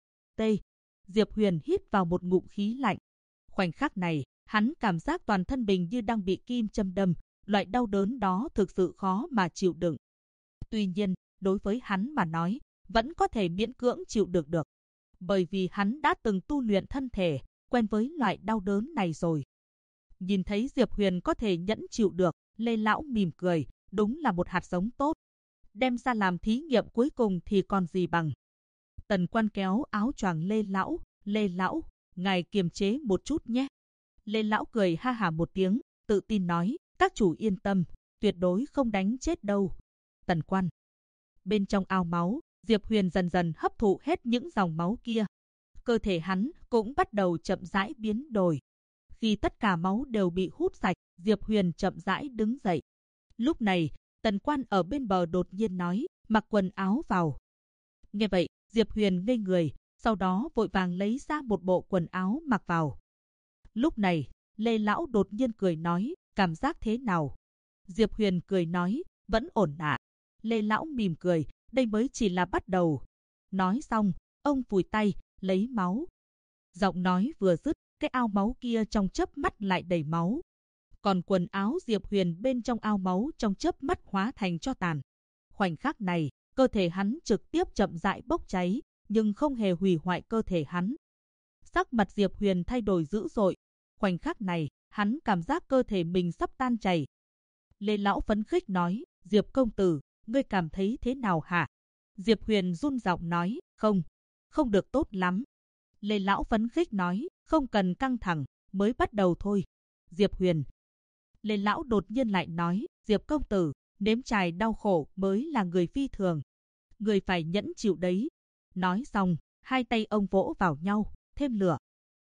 Diệp Huyền hít vào một ngụm khí lạnh. Khoảnh khắc này, hắn cảm giác toàn thân mình như đang bị kim châm đâm, loại đau đớn đó thực sự khó mà chịu đựng. Tuy nhiên, đối với hắn mà nói, vẫn có thể miễn cưỡng chịu được. Bởi vì hắn đã từng tu luyện thân thể, quen với loại đau đớn này rồi. Nhìn thấy Diệp Huyền có thể nhẫn chịu được, Lê Lão mỉm cười, đúng là một hạt giống tốt. Đem ra làm thí nghiệm cuối cùng thì còn gì bằng. Tần Quan kéo áo choàng Lê Lão, ngài kiềm chế một chút nhé. Lê Lão cười ha hả một tiếng, tự tin nói, các chủ yên tâm, tuyệt đối không đánh chết đâu. Tần Quan. Bên trong ao máu, Diệp Huyền dần dần hấp thụ hết những dòng máu kia. Cơ thể hắn cũng bắt đầu chậm rãi biến đổi. Khi tất cả máu đều bị hút sạch, Diệp Huyền chậm rãi đứng dậy. Lúc này, Tần Quan ở bên bờ đột nhiên nói, mặc quần áo vào. Nghe vậy, Diệp Huyền ngây người, sau đó vội vàng lấy ra một bộ quần áo mặc vào. Lúc này, Lê Lão đột nhiên cười nói, cảm giác thế nào? Diệp Huyền cười nói, vẫn ổn ạ. Lê Lão mỉm cười, đây mới chỉ là bắt đầu. Nói xong, ông phủi tay, lấy máu. Giọng nói vừa dứt, cái ao máu kia trong chớp mắt lại đầy máu. Còn quần áo Diệp Huyền bên trong ao máu trong chớp mắt hóa thành tro tàn. Khoảnh khắc này, cơ thể hắn trực tiếp chậm rãi bốc cháy, nhưng không hề hủy hoại cơ thể hắn. Sắc mặt Diệp Huyền thay đổi dữ dội. Khoảnh khắc này, hắn cảm giác cơ thể mình sắp tan chảy. Lê Lão phấn khích nói, Diệp công tử, ngươi cảm thấy thế nào hả? Diệp Huyền run giọng nói, không được tốt lắm. Lê Lão phấn khích nói, không cần căng thẳng, mới bắt đầu thôi. Diệp Huyền. Lê Lão đột nhiên lại nói, Diệp công tử, nếm trải đau khổ mới là người phi thường. Người phải nhẫn chịu đấy. Nói xong, hai tay ông vỗ vào nhau, thêm lửa.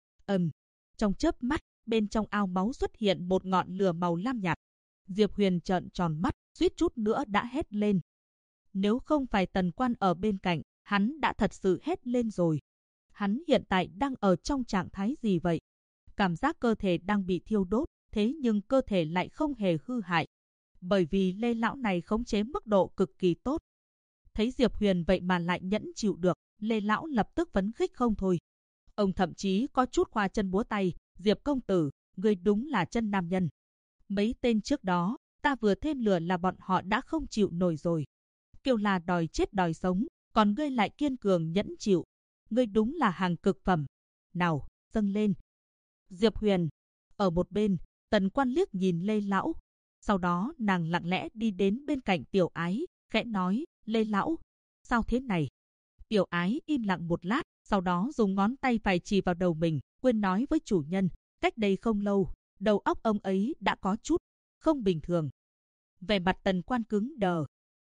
Trong chớp mắt, bên trong ao máu xuất hiện một ngọn lửa màu lam nhạt. Diệp Huyền trợn tròn mắt, suýt chút nữa đã hét lên. Nếu không phải Tần Quan ở bên cạnh, hắn đã thật sự hét lên rồi. Hắn hiện tại đang ở trong trạng thái gì vậy? Cảm giác cơ thể đang bị thiêu đốt, thế nhưng cơ thể lại không hề hư hại. Bởi vì Lê Lão này khống chế mức độ cực kỳ tốt. Thấy Diệp Huyền vậy mà lại nhẫn chịu được, Lê Lão lập tức phấn khích không thôi. Ông thậm chí có chút khoa chân búa tay, Diệp công tử, ngươi đúng là chân nam nhân. Mấy tên trước đó, ta vừa thêm lửa là bọn họ đã không chịu nổi rồi. Kêu là đòi chết đòi sống, còn ngươi lại kiên cường nhẫn chịu. Ngươi đúng là hàng cực phẩm. Nào, dâng lên. Diệp Huyền. Ở một bên, Tần Quan liếc nhìn Lê Lão. Sau đó nàng lặng lẽ đi đến bên cạnh Tiểu Ái, khẽ nói, Lê Lão, sao thế này? Tiểu Ái im lặng một lát, sau đó dùng ngón tay phải chỉ vào đầu mình, quên nói với chủ nhân, cách đây không lâu, đầu óc ông ấy đã có chút không bình thường. Vẻ mặt Tần Quan cứng đờ.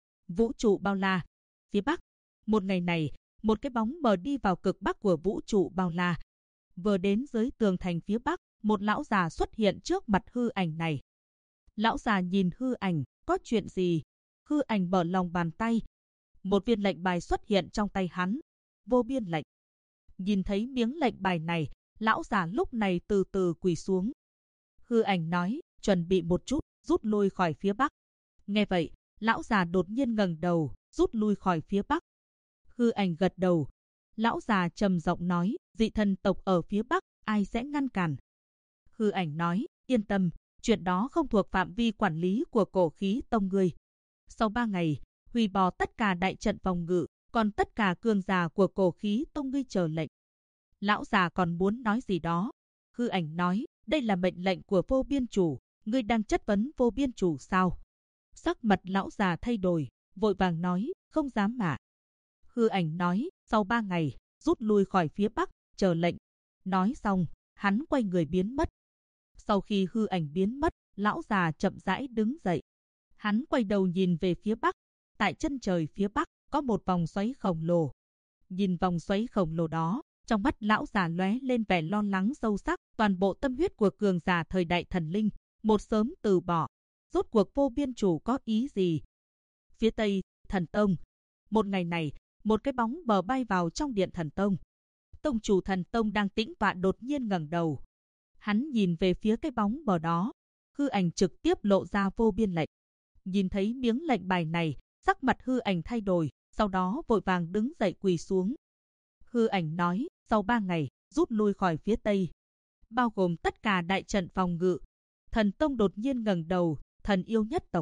Vũ trụ bao la, phía bắc. Một ngày này, một cái bóng mờ đi vào cực bắc của vũ trụ bao la. Vừa đến dưới tường thành phía bắc, một lão già xuất hiện trước mặt hư ảnh này. Lão già nhìn hư ảnh, có chuyện gì? Hư ảnh mở lòng bàn tay. Một viên lệnh bài xuất hiện trong tay hắn. Vô biên lệnh. Nhìn thấy miếng lệnh bài này, lão già lúc này từ từ quỳ xuống. Hư ảnh nói, chuẩn bị một chút, rút lui khỏi phía bắc. Nghe vậy, lão già đột nhiên ngẩng đầu, rút lui khỏi phía bắc. Hư ảnh gật đầu. Lão già trầm giọng nói, dị thần tộc ở phía bắc, ai sẽ ngăn cản? Hư ảnh nói, yên tâm, chuyện đó không thuộc phạm vi quản lý của Cổ Khí Tông ngươi. Sau 3 ngày, hủy bỏ tất cả đại trận phòng ngự, còn tất cả cường giả của Cổ Khí Tông ngươi chờ lệnh. Lão già còn muốn nói gì đó. Hư ảnh nói, đây là mệnh lệnh của vô biên chủ, ngươi đang chất vấn vô biên chủ sao? Sắc mặt lão già thay đổi, vội vàng nói, không dám mà. Hư ảnh nói, sau 3 ngày, rút lui khỏi phía bắc, chờ lệnh. Nói xong, hắn quay người biến mất. Sau khi hư ảnh biến mất, lão già chậm rãi đứng dậy. Hắn quay đầu nhìn về phía bắc. Tại chân trời phía bắc, có một vòng xoáy khổng lồ. Nhìn vòng xoáy khổng lồ đó, trong mắt lão già lóe lên vẻ lo lắng sâu sắc. Toàn bộ tâm huyết của cường giả thời đại thần linh, một sớm từ bỏ. Rốt cuộc vô biên chủ có ý gì? Phía tây, thần tông. Một ngày này, một cái bóng bờ bay vào trong điện thần tông. Tông chủ thần tông đang tĩnh tọa đột nhiên ngẩng đầu. Hắn nhìn về phía cái bóng bờ đó. Hư ảnh trực tiếp lộ ra vô biên lệnh. Nhìn thấy miếng lệnh bài này, sắc mặt hư ảnh thay đổi, sau đó vội vàng đứng dậy quỳ xuống. Hư ảnh nói, sau 3 ngày, rút lui khỏi phía tây, bao gồm tất cả đại trận phòng ngự. Thần tông đột nhiên ngẩng đầu, thần yêu nhất tộc.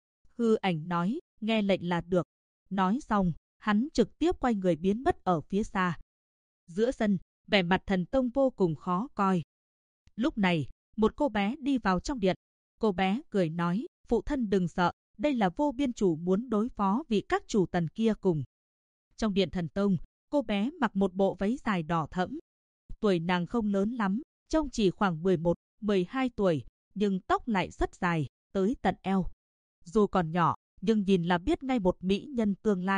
Hư ảnh nói, nghe lệnh là được. Nói xong, hắn trực tiếp quay người biến mất ở phía xa. Giữa sân, vẻ mặt thần tông vô cùng khó coi. Lúc này, một cô bé đi vào trong điện. Cô bé cười nói, phụ thân đừng sợ, đây là vô biên chủ muốn đối phó vì các chủ tần kia cùng. Trong điện thần tông, cô bé mặc một bộ váy dài đỏ thẫm. Tuổi nàng không lớn lắm, trông chỉ khoảng 11, 12 tuổi, nhưng tóc lại rất dài, tới tận eo. Dù còn nhỏ, nhưng nhìn là biết ngay một mỹ nhân tương lai,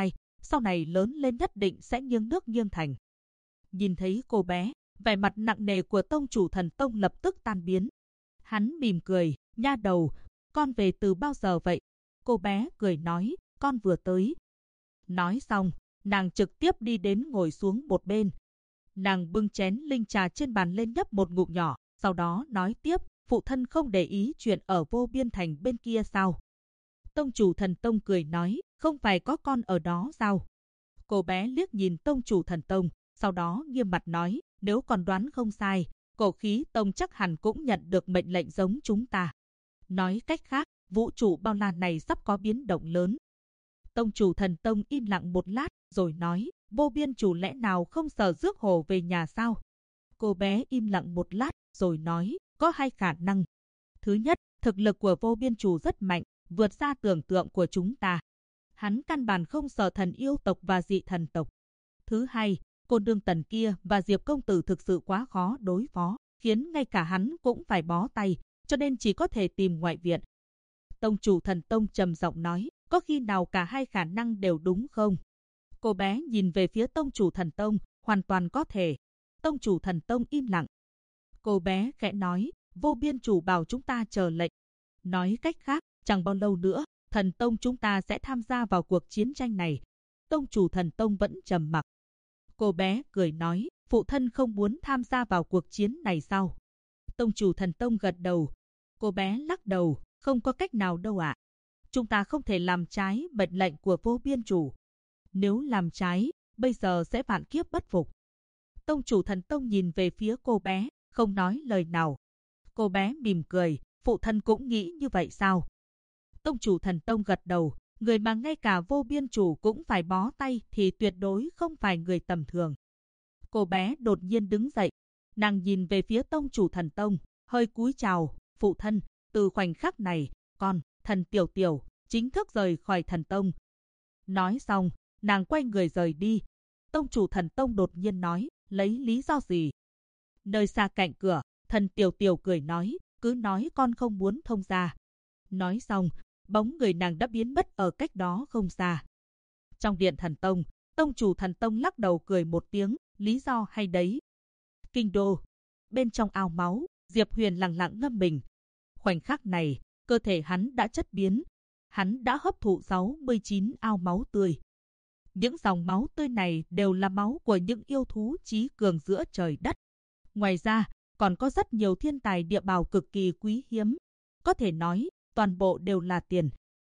sau này lớn lên nhất định sẽ nghiêng nước nghiêng thành. Nhìn thấy cô bé, vẻ mặt nặng nề của tông chủ Thần Tông lập tức tan biến. Hắn mỉm cười, nha đầu, con về từ bao giờ vậy? Cô bé cười nói, con vừa tới. Nói xong, nàng trực tiếp đi đến ngồi xuống một bên. Nàng bưng chén linh trà trên bàn lên nhấp một ngụm nhỏ, sau đó nói tiếp, phụ thân không để ý chuyện ở Vô Biên Thành bên kia sao? Tông chủ Thần Tông cười nói, không phải có con ở đó sao? Cô bé liếc nhìn tông chủ Thần Tông, sau đó nghiêm mặt nói, nếu còn đoán không sai, Cổ Khí Tông chắc hẳn cũng nhận được mệnh lệnh giống chúng ta. Nói cách khác, vũ trụ bao la này sắp có biến động lớn. Tông chủ Thần Tông im lặng một lát, rồi nói, Vô Biên chủ lẽ nào không sợ rước hổ về nhà sao? Cô bé im lặng một lát, rồi nói, có hai khả năng. Thứ nhất, thực lực của Vô Biên chủ rất mạnh, vượt xa tưởng tượng của chúng ta. Hắn căn bản không sợ thần yêu tộc và dị thần tộc. Thứ hai, cô nương Tần kia và Diệp công tử thực sự quá khó đối phó, khiến ngay cả hắn cũng phải bó tay, cho nên chỉ có thể tìm ngoại viện. Tông chủ Thần Tông trầm giọng nói, có khi nào cả hai khả năng đều đúng không? Cô bé nhìn về phía tông chủ Thần Tông, hoàn toàn có thể. Tông chủ Thần Tông im lặng. Cô bé khẽ nói, Vô Biên chủ bảo chúng ta chờ lệnh. Nói cách khác, chẳng bao lâu nữa, Thần Tông chúng ta sẽ tham gia vào cuộc chiến tranh này. Tông chủ Thần Tông vẫn trầm mặc. Cô bé cười nói, phụ thân không muốn tham gia vào cuộc chiến này sao? Tông chủ Thần Tông gật đầu. Cô bé lắc đầu, không có cách nào đâu ạ. Chúng ta không thể làm trái mệnh lệnh của Vô Biên chủ. Nếu làm trái, bây giờ sẽ vạn kiếp bất phục. Tông chủ Thần Tông nhìn về phía cô bé, không nói lời nào. Cô bé mỉm cười, phụ thân cũng nghĩ như vậy sao? Tông chủ Thần Tông gật đầu, người mà ngay cả Vô Biên chủ cũng phải bó tay thì tuyệt đối không phải người tầm thường. Cô bé đột nhiên đứng dậy, nàng nhìn về phía tông chủ Thần Tông, hơi cúi chào, phụ thân, từ khoảnh khắc này, con, Thần Tiểu Tiểu, chính thức rời khỏi Thần Tông. Nói xong, nàng quay người rời đi. Tông chủ Thần Tông đột nhiên nói, lấy lý do gì? Nơi xa cạnh cửa, Thần Tiểu Tiểu cười nói, cứ nói con không muốn thông ra. Nói xong, bóng người nàng đã biến mất ở cách đó không xa. Trong điện Thần Tông, tông chủ Thần Tông lắc đầu cười một tiếng, lý do hay đấy. Kinh đô, bên trong ao máu, Diệp Huyền lặng lặng ngâm mình. Khoảnh khắc này, cơ thể hắn đã chất biến. Hắn đã hấp thụ 69 ao máu tươi. Những dòng máu tươi này đều là máu của những yêu thú chí cường giữa trời đất. Ngoài ra, còn có rất nhiều thiên tài địa bào cực kỳ quý hiếm. Có thể nói, toàn bộ đều là tiền.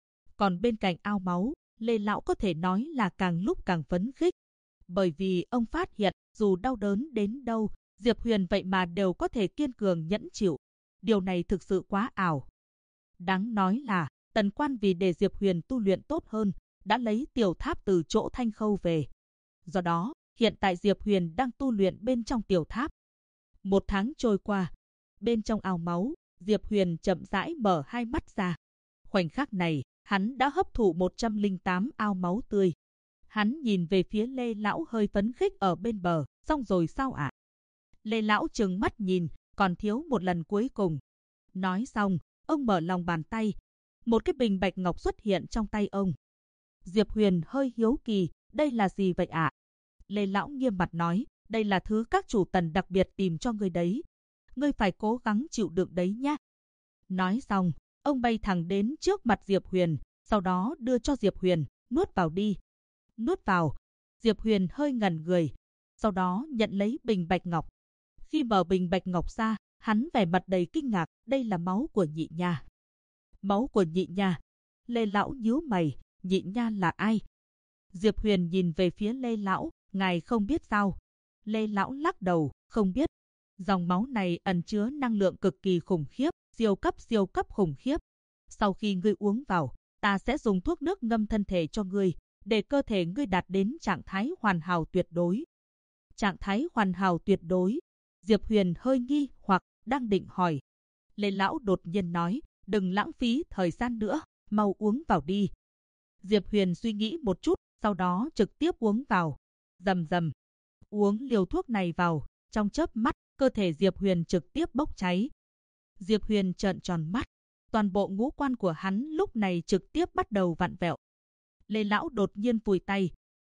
Còn bên cạnh ao máu, Lê Lão có thể nói là càng lúc càng phấn khích. Bởi vì ông phát hiện, dù đau đớn đến đâu, Diệp Huyền vậy mà đều có thể kiên cường nhẫn chịu. Điều này thực sự quá ảo. Đáng nói là, Tần Quan vì để Diệp Huyền tu luyện tốt hơn, đã lấy tiểu tháp từ chỗ Thanh Khâu về. Do đó, hiện tại Diệp Huyền đang tu luyện bên trong tiểu tháp. Một tháng trôi qua, bên trong ao máu, Diệp Huyền chậm rãi mở hai mắt ra. Khoảnh khắc này, hắn đã hấp thụ 108 ao máu tươi. Hắn nhìn về phía Lê Lão hơi phấn khích ở bên bờ, xong rồi sao ạ? Lê Lão trừng mắt nhìn, còn thiếu một lần cuối cùng. Nói xong, ông mở lòng bàn tay. Một cái bình bạch ngọc xuất hiện trong tay ông. Diệp Huyền hơi hiếu kỳ, đây là gì vậy ạ? Lê Lão nghiêm mặt nói, đây là thứ các chủ Tần đặc biệt tìm cho ngươi đấy. Ngươi phải cố gắng chịu đựng đấy nhé. Nói xong, ông bay thẳng đến trước mặt Diệp Huyền, sau đó đưa cho Diệp Huyền, nuốt vào đi. Nuốt vào. Diệp Huyền hơi ngẩn người, sau đó nhận lấy bình bạch ngọc. Khi mở bình bạch ngọc ra, hắn vẻ mặt đầy kinh ngạc, đây là máu của Nhị Nha. Máu của Nhị Nha. Lê Lão nhíu mày, Nhị Nha là ai? Diệp Huyền nhìn về phía Lê Lão, ngài không biết sao? Lê Lão lắc đầu, không biết. Dòng máu này ẩn chứa năng lượng cực kỳ khủng khiếp, siêu cấp khủng khiếp. Sau khi ngươi uống vào, ta sẽ dùng thuốc nước ngâm thân thể cho ngươi, để cơ thể ngươi đạt đến trạng thái hoàn hảo tuyệt đối. Trạng thái hoàn hảo tuyệt đối. Diệp Huyền hơi nghi hoặc đang định hỏi. Lê Lão đột nhiên nói, đừng lãng phí thời gian nữa, mau uống vào đi. Diệp Huyền suy nghĩ một chút, sau đó trực tiếp uống vào. Rầm rầm. Uống liều thuốc này vào, trong chớp mắt, cơ thể Diệp Huyền trực tiếp bốc cháy. Diệp Huyền trợn tròn mắt, toàn bộ ngũ quan của hắn lúc này trực tiếp bắt đầu vặn vẹo. Lê Lão đột nhiên vùi tay,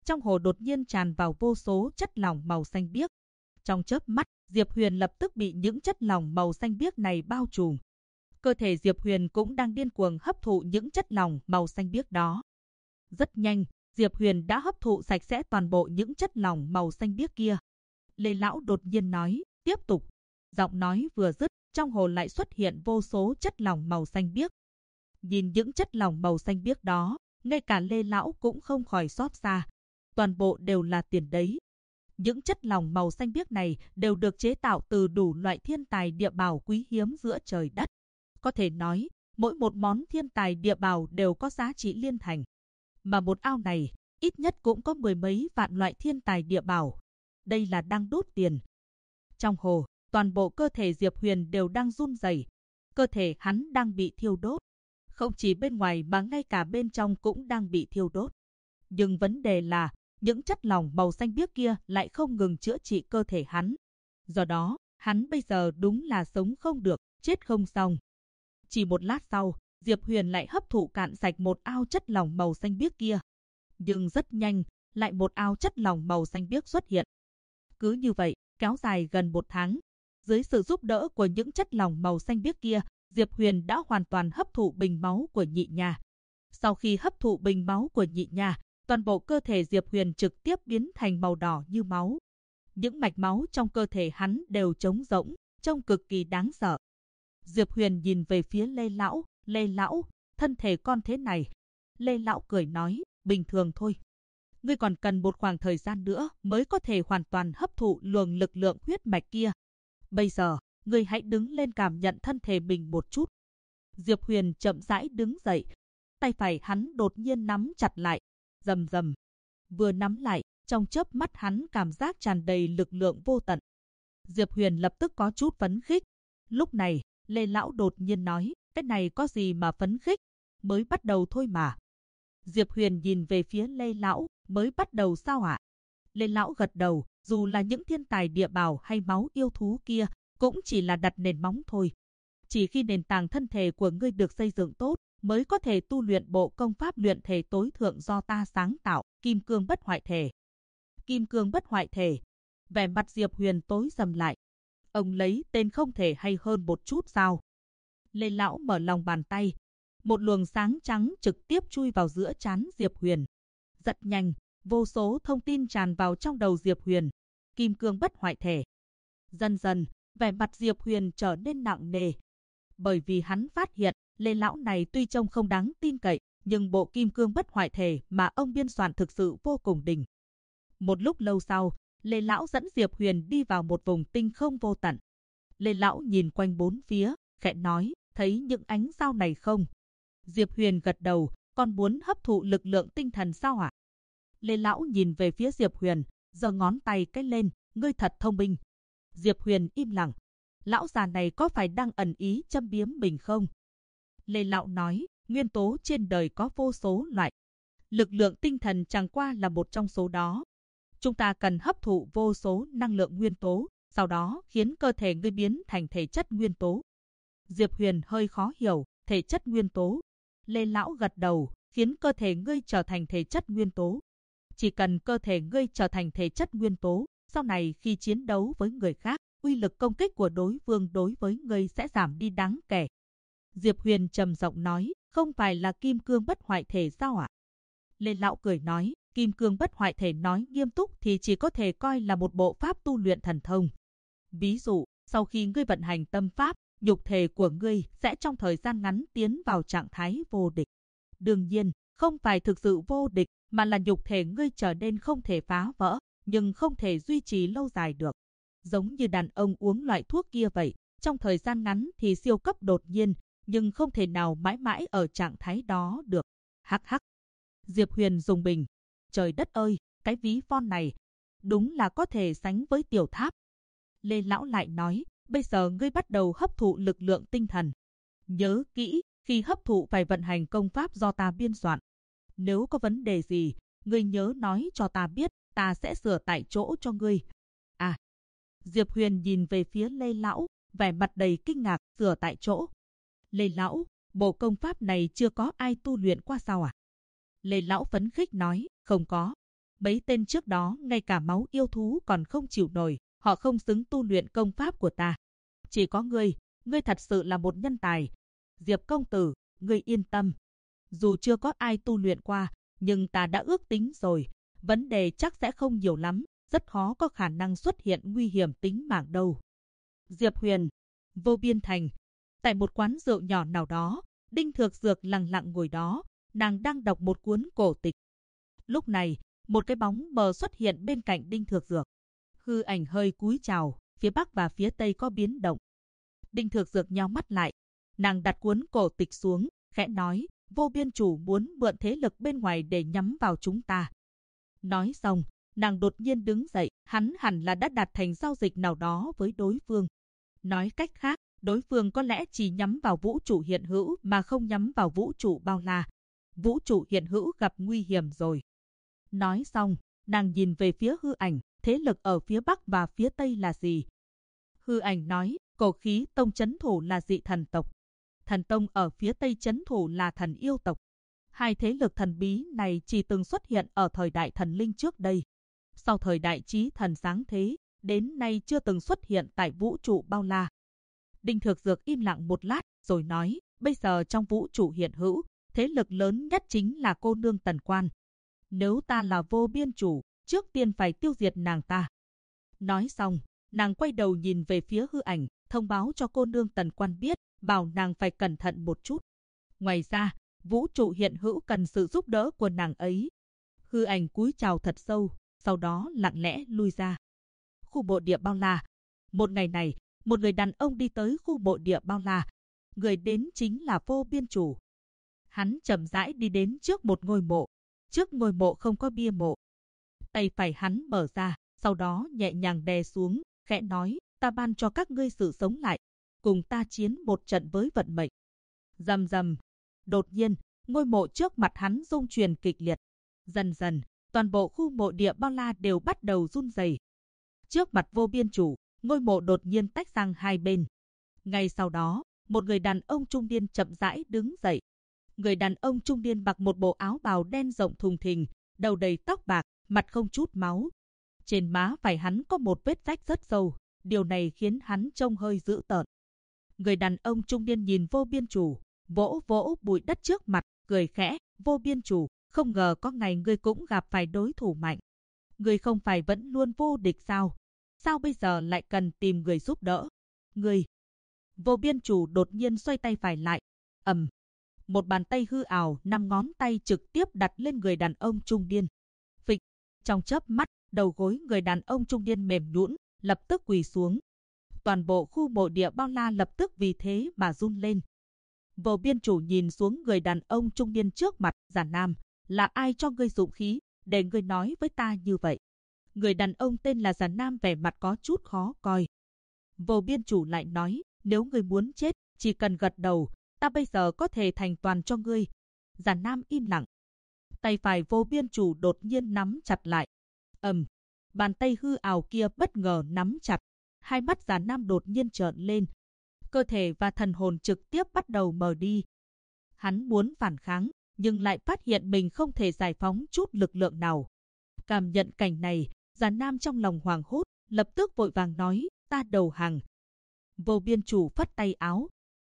trong hồ đột nhiên tràn vào vô số chất lỏng màu xanh biếc. Trong chớp mắt, Diệp Huyền lập tức bị những chất lỏng màu xanh biếc này bao trùm. Cơ thể Diệp Huyền cũng đang điên cuồng hấp thụ những chất lỏng màu xanh biếc đó. Rất nhanh, Diệp Huyền đã hấp thụ sạch sẽ toàn bộ những chất lỏng màu xanh biếc kia. Lê Lão đột nhiên nói, tiếp tục. Giọng nói vừa dứt, trong hồ lại xuất hiện vô số chất lỏng màu xanh biếc. Nhìn những chất lỏng màu xanh biếc đó, ngay cả Lê Lão cũng không khỏi xót xa. Toàn bộ đều là tiền đấy. Những chất lỏng màu xanh biếc này đều được chế tạo từ đủ loại thiên tài địa bảo quý hiếm giữa trời đất. Có thể nói, mỗi một món thiên tài địa bảo đều có giá trị liên thành. Mà một ao này, ít nhất cũng có mười mấy vạn loại thiên tài địa bảo. Đây là đang đốt tiền. Trong hồ, toàn bộ cơ thể Diệp Huyền đều đang run rẩy. Cơ thể hắn đang bị thiêu đốt. Không chỉ bên ngoài mà ngay cả bên trong cũng đang bị thiêu đốt. Nhưng vấn đề là, những chất lỏng màu xanh biếc kia lại không ngừng chữa trị cơ thể hắn. Do đó, hắn bây giờ đúng là sống không được, chết không xong. Chỉ một lát sau, Diệp Huyền lại hấp thụ cạn sạch một ao chất lỏng màu xanh biếc kia. Nhưng rất nhanh, lại một ao chất lỏng màu xanh biếc xuất hiện. Cứ như vậy, kéo dài gần 1 tháng. Dưới sự giúp đỡ của những chất lỏng màu xanh biếc kia, Diệp Huyền đã hoàn toàn hấp thụ bình máu của Nhị Nha. Sau khi hấp thụ bình máu của Nhị Nha, toàn bộ cơ thể Diệp Huyền trực tiếp biến thành màu đỏ như máu. Những mạch máu trong cơ thể hắn đều trống rỗng, trông cực kỳ đáng sợ. Diệp Huyền nhìn về phía Lê Lão, thân thể con thế này. Lê Lão cười nói, bình thường thôi. Ngươi còn cần một khoảng thời gian nữa mới có thể hoàn toàn hấp thụ luồng lực lượng huyết mạch kia. Bây giờ, ngươi hãy đứng lên cảm nhận thân thể mình một chút. Diệp Huyền chậm rãi đứng dậy. Tay phải hắn đột nhiên nắm chặt lại. Rầm rầm. Vừa nắm lại, trong chớp mắt hắn cảm giác tràn đầy lực lượng vô tận. Diệp Huyền lập tức có chút phấn khích. Lúc này, Lê Lão đột nhiên nói, cái này có gì mà phấn khích, mới bắt đầu thôi mà. Diệp Huyền nhìn về phía Lê Lão, mới bắt đầu sao ạ? Lê Lão gật đầu, dù là những thiên tài địa bảo hay máu yêu thú kia, cũng chỉ là đặt nền móng thôi. Chỉ khi nền tảng thân thể của ngươi được xây dựng tốt, mới có thể tu luyện bộ công pháp luyện thể tối thượng do ta sáng tạo, Kim Cương Bất Hoại Thể. Kim Cương Bất Hoại Thể. Vẻ mặt Diệp Huyền tối sầm lại. Ông lấy tên không thể hay hơn một chút sao? Lê Lão mở lòng bàn tay. Một luồng sáng trắng trực tiếp chui vào giữa trán Diệp Huyền. Rất nhanh, vô số thông tin tràn vào trong đầu Diệp Huyền. Kim Cương Bất Hoại Thể. Dần dần, vẻ mặt Diệp Huyền trở nên nặng nề. Bởi vì hắn phát hiện, Lê Lão này tuy trông không đáng tin cậy, nhưng bộ Kim Cương Bất Hoại Thể mà ông biên soạn thực sự vô cùng đỉnh. Một lúc lâu sau, Lê Lão dẫn Diệp Huyền đi vào một vùng tinh không vô tận. Lê Lão nhìn quanh bốn phía, khẽ nói, thấy những ánh sao này không? Diệp Huyền gật đầu, con muốn hấp thụ lực lượng tinh thần sao ạ? Lê Lão nhìn về phía Diệp Huyền, giơ ngón tay cái lên, ngươi thật thông minh. Diệp Huyền im lặng. Lão già này có phải đang ẩn ý châm biếm mình không? Lê Lão nói, nguyên tố trên đời có vô số loại. Lực lượng tinh thần chẳng qua là một trong số đó. Chúng ta cần hấp thụ vô số năng lượng nguyên tố, sau đó khiến cơ thể ngươi biến thành thể chất nguyên tố. Diệp Huyền hơi khó hiểu, thể chất nguyên tố. Lê Lão gật đầu, khiến cơ thể ngươi trở thành thể chất nguyên tố. Chỉ cần cơ thể ngươi trở thành thể chất nguyên tố, sau này khi chiến đấu với người khác, uy lực công kích của đối phương đối với ngươi sẽ giảm đi đáng kể. Diệp Huyền trầm giọng nói, không phải là Kim Cương Bất Hoại Thể sao ạ? Lê Lão cười nói, Kim Cương Bất Hoại Thể nói nghiêm túc thì chỉ có thể coi là một bộ pháp tu luyện thần thông. Ví dụ, sau khi ngươi vận hành tâm pháp, nhục thể của ngươi sẽ trong thời gian ngắn tiến vào trạng thái vô địch. Đương nhiên, không phải thực sự vô địch, mà là nhục thể ngươi trở nên không thể phá vỡ, nhưng không thể duy trì lâu dài được. Giống như đàn ông uống loại thuốc kia vậy, trong thời gian ngắn thì siêu cấp đột nhiên, nhưng không thể nào mãi mãi ở trạng thái đó được. Hắc hắc. Diệp Huyền dùng bình. Trời đất ơi, cái ví von này, đúng là có thể sánh với tiểu tháp. Lê Lão lại nói, bây giờ ngươi bắt đầu hấp thụ lực lượng tinh thần. Nhớ kỹ, khi hấp thụ phải vận hành công pháp do ta biên soạn. Nếu có vấn đề gì, ngươi nhớ nói cho ta biết, ta sẽ sửa tại chỗ cho ngươi. À, Diệp Huyền nhìn về phía Lê Lão, vẻ mặt đầy kinh ngạc, sửa tại chỗ. Lê Lão, bộ công pháp này chưa có ai tu luyện qua sao à? Lê Lão phấn khích nói, không có. Mấy tên trước đó ngay cả máu yêu thú còn không chịu nổi, họ không xứng tu luyện công pháp của ta. Chỉ có ngươi thật sự là một nhân tài. Diệp công tử, ngươi yên tâm. Dù chưa có ai tu luyện qua, nhưng ta đã ước tính rồi, vấn đề chắc sẽ không nhiều lắm, rất khó có khả năng xuất hiện nguy hiểm tính mạng đâu. Diệp Huyền, Vô Biên Thành. Tại một quán rượu nhỏ nào đó, Đinh Thược Dược lặng lặng ngồi đó, nàng đang đọc một cuốn cổ tịch. Lúc này, một cái bóng mờ xuất hiện bên cạnh Đinh Thược Dược. Hư ảnh hơi cúi chào, phía bắc và phía tây có biến động. Đinh Thược Dược nheo mắt lại, nàng đặt cuốn cổ tịch xuống, khẽ nói, Vô Biên chủ muốn mượn thế lực bên ngoài để nhắm vào chúng ta. Nói xong, nàng đột nhiên đứng dậy, hắn hẳn là đã đạt thành giao dịch nào đó với đối phương. Nói cách khác, đối phương có lẽ chỉ nhắm vào vũ trụ hiện hữu mà không nhắm vào vũ trụ bao la. Vũ trụ hiện hữu gặp nguy hiểm rồi. Nói xong, nàng nhìn về phía hư ảnh, thế lực ở phía bắc và phía tây là gì? Hư ảnh nói, Cổ Khí Tông trấn thủ là dị thần tộc. Thần Tông ở phía tây trấn thủ là thần yêu tộc. Hai thế lực thần bí này chỉ từng xuất hiện ở thời đại thần linh trước đây. Sau thời đại chí thần sáng thế, đến nay chưa từng xuất hiện tại vũ trụ bao la. Đinh Thược Dược im lặng một lát, rồi nói, bây giờ trong vũ trụ hiện hữu, thế lực lớn nhất chính là cô nương Tần Quan. Nếu ta là Vô Biên chủ, trước tiên phải tiêu diệt nàng ta. Nói xong, nàng quay đầu nhìn về phía hư ảnh, thông báo cho cô nương Tần Quan biết, bảo nàng phải cẩn thận một chút. Ngoài ra, vũ trụ hiện hữu cần sự giúp đỡ của nàng ấy. Hư ảnh cúi chào thật sâu, sau đó lặng lẽ lui ra. Khu mộ địa bao la. Một ngày này, một người đàn ông đi tới khu mộ địa bao la. Người đến chính là Vô Biên chủ. Hắn chậm rãi đi đến trước một ngôi mộ. Trước ngôi mộ không có bia mộ. Tay phải hắn mở ra, sau đó nhẹ nhàng đè xuống, khẽ nói, ta ban cho các ngươi sự sống lại, cùng ta chiến một trận với vận mệnh. Rầm rầm. Đột nhiên, ngôi mộ trước mặt hắn rung chuyển kịch liệt. Dần dần, toàn bộ khu mộ địa bao la đều bắt đầu run rẩy. Trước mặt Vô Biên chủ, ngôi mộ đột nhiên tách sang hai bên. Ngay sau đó, một người đàn ông trung niên chậm rãi đứng dậy. Người đàn ông trung niên mặc một bộ áo bào đen rộng thùng thình, đầu đầy tóc bạc, mặt không chút máu. Trên má phải hắn có một vết rách rất sâu, điều này khiến hắn trông hơi dữ tợn. Người đàn ông trung niên nhìn Vô Biên chủ, vỗ vỗ bụi đất trước mặt, cười khẽ, Vô Biên chủ, không ngờ có ngày ngươi cũng gặp phải đối thủ mạnh. Ngươi không phải vẫn luôn vô địch sao? Sao bây giờ lại cần tìm người giúp đỡ? Ngươi... Vô Biên chủ đột nhiên xoay tay phải lại. Một bàn tay hư ảo 5 ngón tay trực tiếp đặt lên người đàn ông trung niên. Phịch, trong chớp mắt, đầu gối người đàn ông trung niên mềm nhũn, lập tức quỳ xuống. Toàn bộ khu mộ địa bao la lập tức vì thế mà run lên. Vô Biên chủ nhìn xuống người đàn ông trung niên trước mặt, Giản Nam, là ai cho ngươi dũng khí để ngươi nói với ta như vậy? Người đàn ông tên là Giản Nam vẻ mặt có chút khó coi. Vô Biên chủ lại nói, nếu ngươi muốn chết, chỉ cần gật đầu, ta bây giờ có thể thành toàn cho ngươi. Giản Nam im lặng. Tay phải Vô Biên chủ đột nhiên nắm chặt lại. Bàn tay hư ảo kia bất ngờ nắm chặt. Hai mắt Giản Nam đột nhiên trợn lên. Cơ thể và thần hồn trực tiếp bắt đầu mờ đi. Hắn muốn phản kháng, nhưng lại phát hiện mình không thể giải phóng chút lực lượng nào. Cảm nhận cảnh này, Giản Nam trong lòng hoảng hốt, lập tức vội vàng nói, ta đầu hàng. Vô Biên chủ phất tay áo.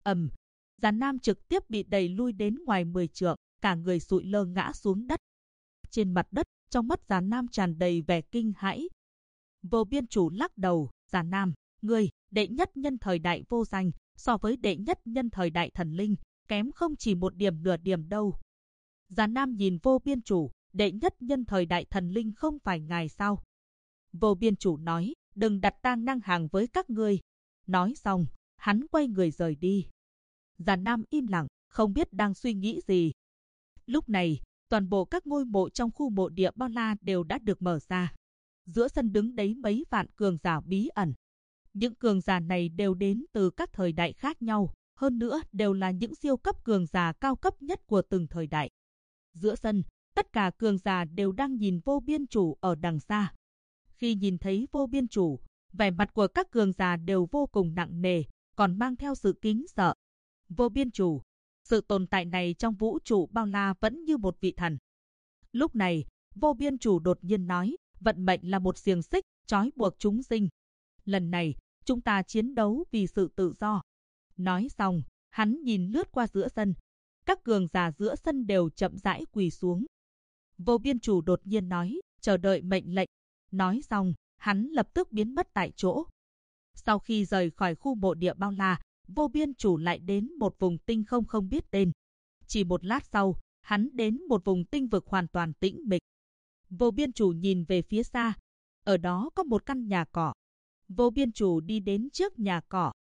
Giản Nam trực tiếp bị đẩy lui đến ngoài 10 trượng, cả người sụi lơ ngã xuống đất. Trên mặt đất, trong mắt Giản Nam tràn đầy vẻ kinh hãi. Vô Biên chủ lắc đầu, Giản Nam, ngươi, đệ nhất nhân thời đại vô danh, so với đệ nhất nhân thời đại thần linh, kém không chỉ một điểm nửa điểm đâu. Giản Nam nhìn Vô Biên chủ, đệ nhất nhân thời đại thần linh không phải ngài sao? Vô Biên chủ nói, đừng đặt ta ngang hàng với các ngươi. Nói xong, hắn quay người rời đi. Giản Nam im lặng, không biết đang suy nghĩ gì. Lúc này, toàn bộ các ngôi mộ trong khu mộ địa bao la đều đã được mở ra. Giữa sân đứng đấy mấy vạn cường giả bí ẩn. Những cường giả này đều đến từ các thời đại khác nhau, hơn nữa đều là những siêu cấp cường giả cao cấp nhất của từng thời đại. Giữa sân, tất cả cường giả đều đang nhìn Vô Biên chủ ở đằng xa. Khi nhìn thấy Vô Biên chủ, vẻ mặt của các cường giả đều vô cùng nặng nề, còn mang theo sự kính sợ. Vô Biên chủ, sự tồn tại này trong vũ trụ bao la vẫn như một vị thần. Lúc này, Vô Biên Chủ đột nhiên nói, vận mệnh là một xiềng xích, trói buộc chúng sinh. Lần này, chúng ta chiến đấu vì sự tự do. Nói xong, hắn nhìn lướt qua giữa sân. Các cường giả giữa sân đều chậm rãi quỳ xuống. Vô Biên Chủ đột nhiên nói, chờ đợi mệnh lệnh. Nói xong, hắn lập tức biến mất tại chỗ. Sau khi rời khỏi khu mộ địa bao la, Vô Biên Chủ lại đến một vùng tinh không không biết tên. Chỉ một lát sau, hắn đến một vùng tinh vực hoàn toàn tĩnh mịch. Vô Biên Chủ nhìn về phía xa, ở đó có một căn nhà cỏ. Vô Biên Chủ đi đến trước nhà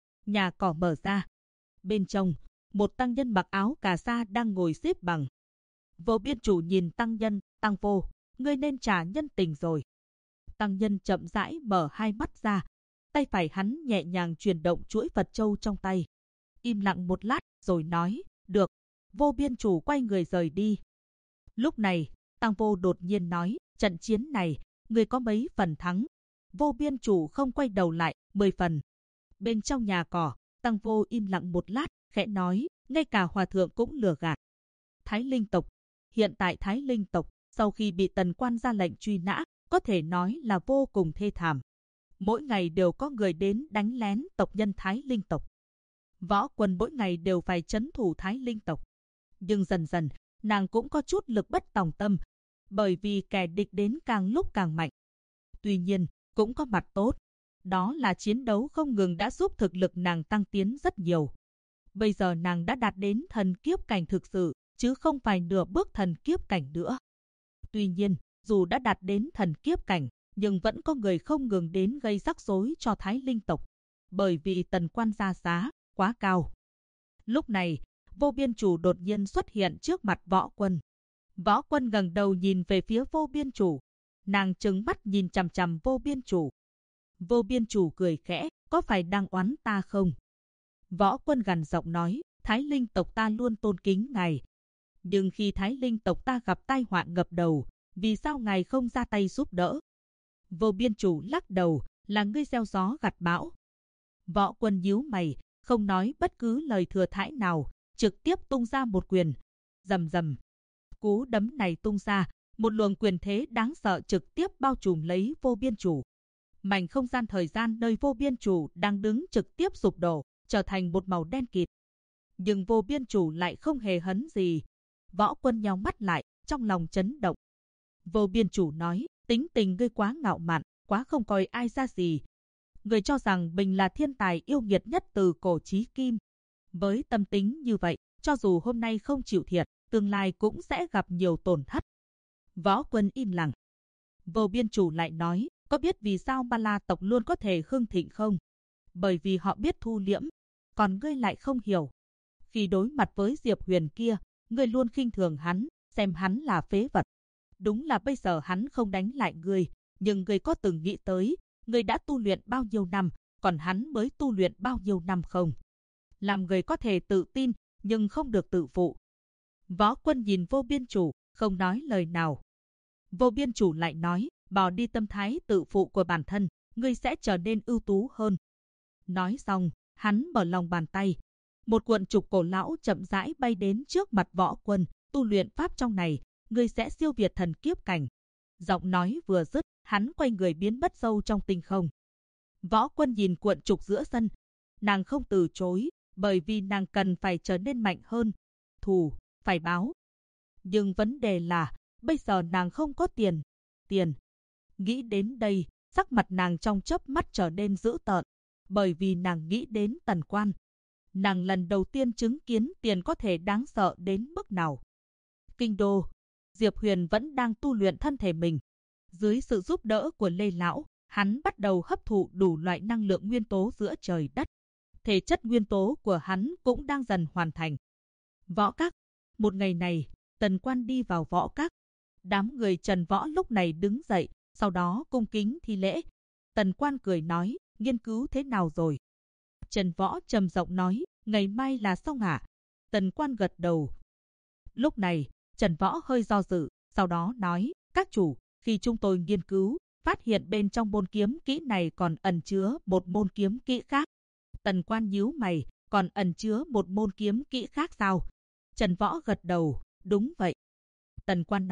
cỏ mở ra. Bên trong, một tăng nhân mặc áo cà sa đang ngồi xếp bằng. Vô Biên Chủ nhìn tăng nhân, tăng vô, ngươi nên trả nhân tình rồi. Tăng nhân chậm rãi mở hai mắt ra, tay phải hắn nhẹ nhàng chuyển động chuỗi Phật châu trong tay. Im lặng một lát rồi nói, được. Vô Biên Chủ quay người rời đi. Lúc này, tăng vô đột nhiên nói, trận chiến này, ngươi có mấy phần thắng? Vô Biên Chủ không quay đầu lại, 10 phần. Bên trong nhà cỏ, tăng vô im lặng một lát, khẽ nói, ngay cả hòa thượng cũng lừa gạt. Thái Linh tộc. Hiện tại Thái Linh tộc, sau khi bị Tần Quan ra lệnh truy nã, có thể nói là vô cùng thê thảm. Mỗi ngày đều có người đến đánh lén tộc nhân Thái Linh tộc. Võ Quân mỗi ngày đều phải trấn thủ Thái Linh tộc. Nhưng dần dần, nàng cũng có chút lực bất tòng tâm, bởi vì kẻ địch đến càng lúc càng mạnh. Tuy nhiên, cũng có mặt tốt. Đó là chiến đấu không ngừng đã giúp thực lực nàng tăng tiến rất nhiều. Bây giờ nàng đã đạt đến thần kiếp cảnh thực sự, chứ không phải nửa bước thần kiếp cảnh nữa. Tuy nhiên, dù đã đạt đến thần kiếp cảnh, nhưng vẫn có người không ngừng đến gây rắc rối cho Thái Linh tộc, bởi vì Tần Quan ra giá quá cao. Lúc này, Vô Biên Chủ đột nhiên xuất hiện trước mặt Võ Quân. Võ Quân ngẩng đầu nhìn về phía Vô Biên Chủ. Nàng trừng mắt nhìn chằm chằm Vô Biên Chủ. Vô Biên Chủ cười khẽ, có phải đang oán ta không? Võ Quân gằn giọng nói, Thái Linh tộc ta luôn tôn kính ngài. Nhưng khi Thái Linh tộc ta gặp tai họa ngập đầu, vì sao ngài không ra tay giúp đỡ? Vô Biên Chủ lắc đầu, là ngươi gieo gió gặt bão. Võ Quân nhíu mày, không nói bất cứ lời thừa thãi nào, trực tiếp tung ra một quyền. Rầm rầm. Cú đấm này tung ra, một luồng quyền thế đáng sợ trực tiếp bao trùm lấy Vô Biên Chủ. Mảnh không gian thời gian nơi Vô Biên Chủ đang đứng trực tiếp sụp đổ, trở thành một màu đen kịt. Nhưng Vô Biên Chủ lại không hề hấn gì. Võ Quân nhắm mắt lại, trong lòng chấn động. Vô Biên Chủ nói, tính tình ngươi quá ngạo mạn, quá không coi ai ra gì. Ngươi cho rằng mình là thiên tài yêu nghiệt nhất từ cổ chí kim. Với tâm tính như vậy, cho dù hôm nay không chịu thiệt, tương lai cũng sẽ gặp nhiều tổn thất. Võ Quân im lặng. Vô Biên Chủ lại nói, có biết vì sao Ba La tộc luôn có thể hưng thịnh không? Bởi vì họ biết thu liễm, còn ngươi lại không hiểu. Khi đối mặt với Diệp Huyền kia, ngươi luôn khinh thường hắn, xem hắn là phế vật. Đúng là bây giờ hắn không đánh lại ngươi, nhưng ngươi có từng nghĩ tới, ngươi đã tu luyện bao nhiêu năm, còn hắn mới tu luyện bao nhiêu năm không? Làm người có thể tự tin, nhưng không được tự phụ. Võ Quân nhìn Vô Biên Chủ, không nói lời nào. Vô Biên Chủ lại nói, bỏ đi tâm thái tự phụ của bản thân, ngươi sẽ trở nên ưu tú hơn. Nói xong, hắn mở lòng bàn tay. Một cuộn trục cổ lão chậm rãi bay đến trước mặt Võ Quân, tu luyện pháp trong này, ngươi sẽ siêu việt thần kiếp cảnh. Giọng nói vừa dứt, hắn quay người biến mất sâu trong tinh không. Võ Quân nhìn cuộn trục giữa sân, nàng không từ chối, bởi vì nàng cần phải trở nên mạnh hơn. Thù, phải báo. Nhưng vấn đề là, bây giờ nàng không có tiền. Nghĩ đến đây, sắc mặt nàng trong chớp mắt trở nên dữ tợn, bởi vì nàng nghĩ đến Tần Quan. Nàng lần đầu tiên chứng kiến tiền có thể đáng sợ đến mức nào. Kinh đô, Diệp Huyền vẫn đang tu luyện thân thể mình. Dưới sự giúp đỡ của Lê Lão, hắn bắt đầu hấp thụ đủ loại năng lượng nguyên tố giữa trời đất. Thể chất nguyên tố của hắn cũng đang dần hoàn thành. Võ Các. Một ngày này, Tần Quan đi vào Võ Các. Đám người Trần Võ lúc này đứng dậy, sau đó cung kính thi lễ. Tần Quan cười nói, nghiên cứu thế nào rồi? Trần Võ trầm giọng nói, ngày mai là xong hả? Tần Quan gật đầu. Lúc này, Trần Võ hơi do dự, sau đó nói, các chủ, khi chúng tôi nghiên cứu, phát hiện bên trong môn kiếm kỹ này còn ẩn chứa một môn kiếm kỹ khác. Tần Quan nhíu mày, còn ẩn chứa một môn kiếm kỹ khác sao? Trần Võ gật đầu, đúng vậy. Tần Quan nói,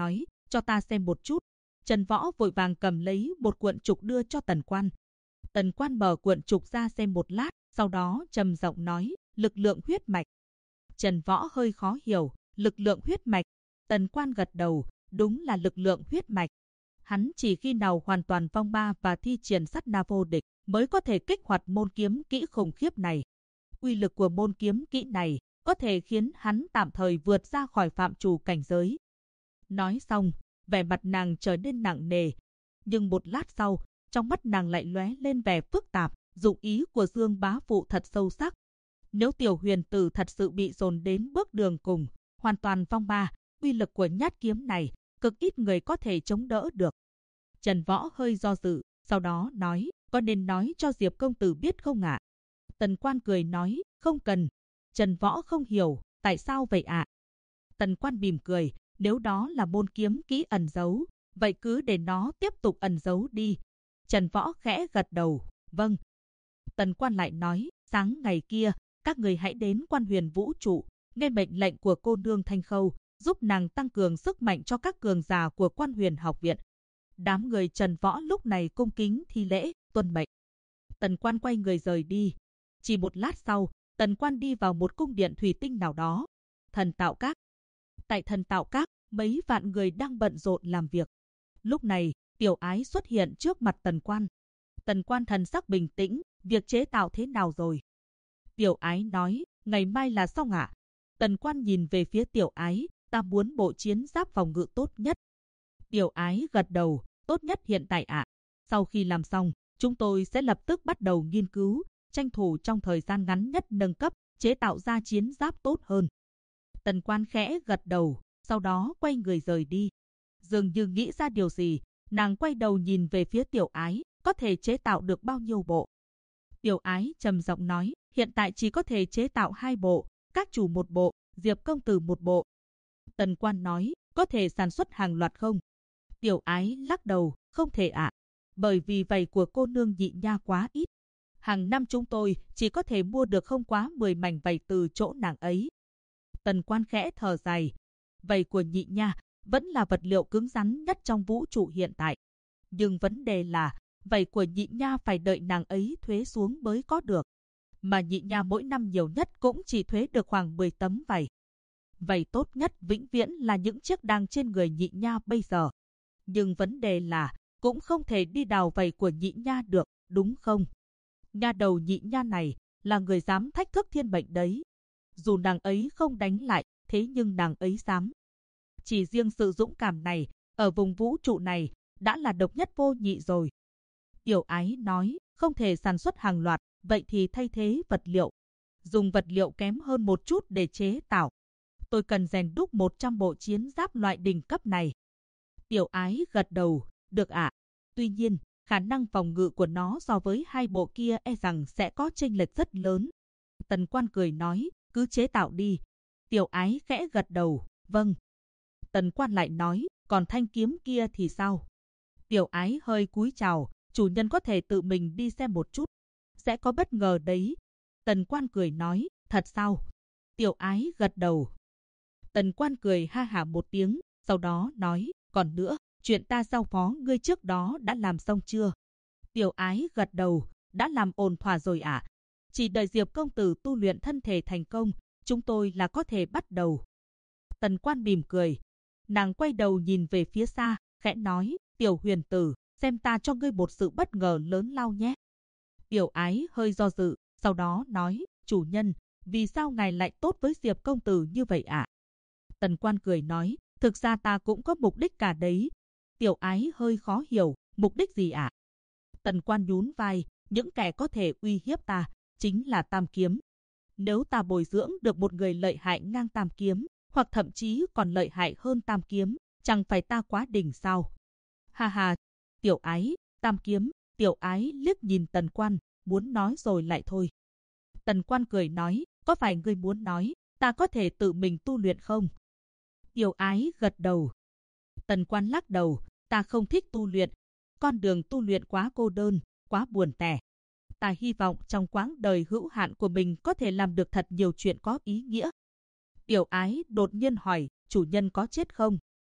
cho ta xem một chút. Trần Võ vội vàng cầm lấy một cuộn trục đưa cho Tần Quan. Tần Quan mở cuộn trục ra xem một lát, sau đó trầm giọng nói, lực lượng huyết mạch. Trần Võ hơi khó hiểu, lực lượng huyết mạch. Tần Quan gật đầu, đúng là lực lượng huyết mạch. Hắn chỉ khi nào hoàn toàn vong ba và thi triển sát na vô địch mới có thể kích hoạt môn kiếm kỹ khủng khiếp này. Uy lực của môn kiếm kỹ này có thể khiến hắn tạm thời vượt ra khỏi phạm trù cảnh giới. Nói xong, vẻ mặt nàng trở nên nặng nề. Nhưng một lát sau, trong mắt nàng lại lóe lên vẻ phức tạp, dụng ý của Dương bá phụ thật sâu sắc. Nếu Tiểu Huyền Tử thật sự bị dồn đến bước đường cùng, hoàn toàn vong ba, uy lực của nhát kiếm này, cực ít người có thể chống đỡ được. Trần Võ hơi do dự, sau đó nói, có nên nói cho Diệp công tử biết không ạ? Tần Quan cười nói, không cần. Trần Võ không hiểu, tại sao vậy ạ? Tần Quan mỉm cười, nếu đó là môn kiếm kỹ ẩn giấu, vậy cứ để nó tiếp tục ẩn giấu đi. Trần Võ khẽ gật đầu, vâng. Tần Quan lại nói, sáng ngày kia, các người hãy đến Quan Huyền Vũ trụ, nghe mệnh lệnh của cô nương Thanh Khâu, giúp nàng tăng cường sức mạnh cho các cường giả của Quan Huyền học viện. Đám người Trần Võ lúc này cung kính thi lễ, tuân mệnh. Tần Quan quay người rời đi. Chỉ một lát sau, Tần Quan đi vào một cung điện thủy tinh nào đó. Thần Tạo Các. Tại Thần Tạo Các, mấy vạn người đang bận rộn làm việc. Lúc này, Tiểu Ái xuất hiện trước mặt Tần Quan. Tần Quan thần sắc bình tĩnh, việc chế tạo thế nào rồi? Tiểu Ái nói, ngày mai là xong ạ. Tần Quan nhìn về phía Tiểu Ái, ta muốn bộ chiến giáp phòng ngự tốt nhất. Tiểu Ái gật đầu, tốt nhất hiện tại ạ. Sau khi làm xong, chúng tôi sẽ lập tức bắt đầu nghiên cứu, tranh thủ trong thời gian ngắn nhất nâng cấp, chế tạo ra chiến giáp tốt hơn. Tần Quan khẽ gật đầu, sau đó quay người rời đi. Dường như nghĩ ra điều gì, nàng quay đầu nhìn về phía Tiểu Ái, có thể chế tạo được bao nhiêu bộ? Tiểu Ái trầm giọng nói, hiện tại chỉ có thể chế tạo 2 bộ, các chủ 1 bộ, Diệp công tử 1 bộ. Tần Quan nói, có thể sản xuất hàng loạt không? Tiểu Ái lắc đầu, không thể ạ. Bởi vì vảy của cô nương Nhị Nha quá ít. Hàng năm chúng tôi chỉ có thể mua được không quá 10 mảnh vảy từ chỗ nàng ấy. Tần Quan khẽ thở dài. Vảy của Nhị Nha vẫn là vật liệu cứng rắn nhất trong vũ trụ hiện tại. Nhưng vấn đề là, vảy của Nhị Nha phải đợi nàng ấy thuế xuống mới có được. Mà Nhị Nha mỗi năm nhiều nhất cũng chỉ thuế được khoảng 10 tấm vảy. Vảy tốt nhất vĩnh viễn là những chiếc đang trên người Nhị Nha bây giờ. Nhưng vấn đề là, cũng không thể đi đào vảy của Nhị Nha được, đúng không? Nha đầu Nhị Nha này là người dám thách thức thiên mệnh đấy. Dù nàng ấy không đánh lại, thế nhưng nàng ấy dám. Chỉ riêng sự dũng cảm này, ở vùng vũ trụ này, đã là độc nhất vô nhị rồi. Tiểu Ái nói, không thể sản xuất hàng loạt, vậy thì thay thế vật liệu. Dùng vật liệu kém hơn một chút để chế tạo. Tôi cần rèn đúc 100 bộ chiến giáp loại đỉnh cấp này. Tiểu Ái gật đầu, được ạ. Tuy nhiên, khả năng phòng ngự của nó so với 2 bộ kia e rằng sẽ có chênh lệch rất lớn. Tần Quan cười nói, cứ chế tạo đi. Tiểu Ái khẽ gật đầu, vâng. Tần Quan lại nói, còn thanh kiếm kia thì sao? Tiểu Ái hơi cúi chào, chủ nhân có thể tự mình đi xem một chút. Sẽ có bất ngờ đấy. Tần Quan cười nói, thật sao? Tiểu Ái gật đầu. Tần Quan cười ha hả một tiếng, sau đó nói, còn nữa, chuyện ta giao phó ngươi trước đó đã làm xong chưa? Tiểu Ái gật đầu, đã làm ổn thỏa rồi ạ. Chỉ đợi Diệp công tử tu luyện thân thể thành công, chúng tôi là có thể bắt đầu. Tần Quan mỉm cười. Nàng quay đầu nhìn về phía xa, khẽ nói, Tiểu Huyền Tử, xem ta cho ngươi một sự bất ngờ lớn lao nhé. Tiểu Ái hơi do dự, sau đó nói, chủ nhân, vì sao ngài lại tốt với Diệp công tử như vậy ạ? Tần Quan cười nói, thực ra ta cũng có mục đích cả đấy. Tiểu Ái hơi khó hiểu, mục đích gì ạ? Tần Quan nhún vai, những kẻ có thể uy hiếp ta, chính là Tam Kiếm. Nếu ta bồi dưỡng được một người lợi hại ngang Tam Kiếm, hoặc thậm chí còn lợi hại hơn Tam Kiếm, chẳng phải ta quá đỉnh sao? Ha ha, Tiểu Ái, Tam Kiếm. Tiểu Ái liếc nhìn Tần Quan, muốn nói rồi lại thôi. Tần Quan cười nói, có phải ngươi muốn nói, ta có thể tự mình tu luyện không? Tiểu Ái gật đầu. Tần Quan lắc đầu, ta không thích tu luyện. Con đường tu luyện quá cô đơn, quá buồn tẻ. Ta hy vọng trong quãng đời hữu hạn của mình có thể làm được thật nhiều chuyện có ý nghĩa. Tiểu Ái đột nhiên hỏi, chủ nhân có chết không?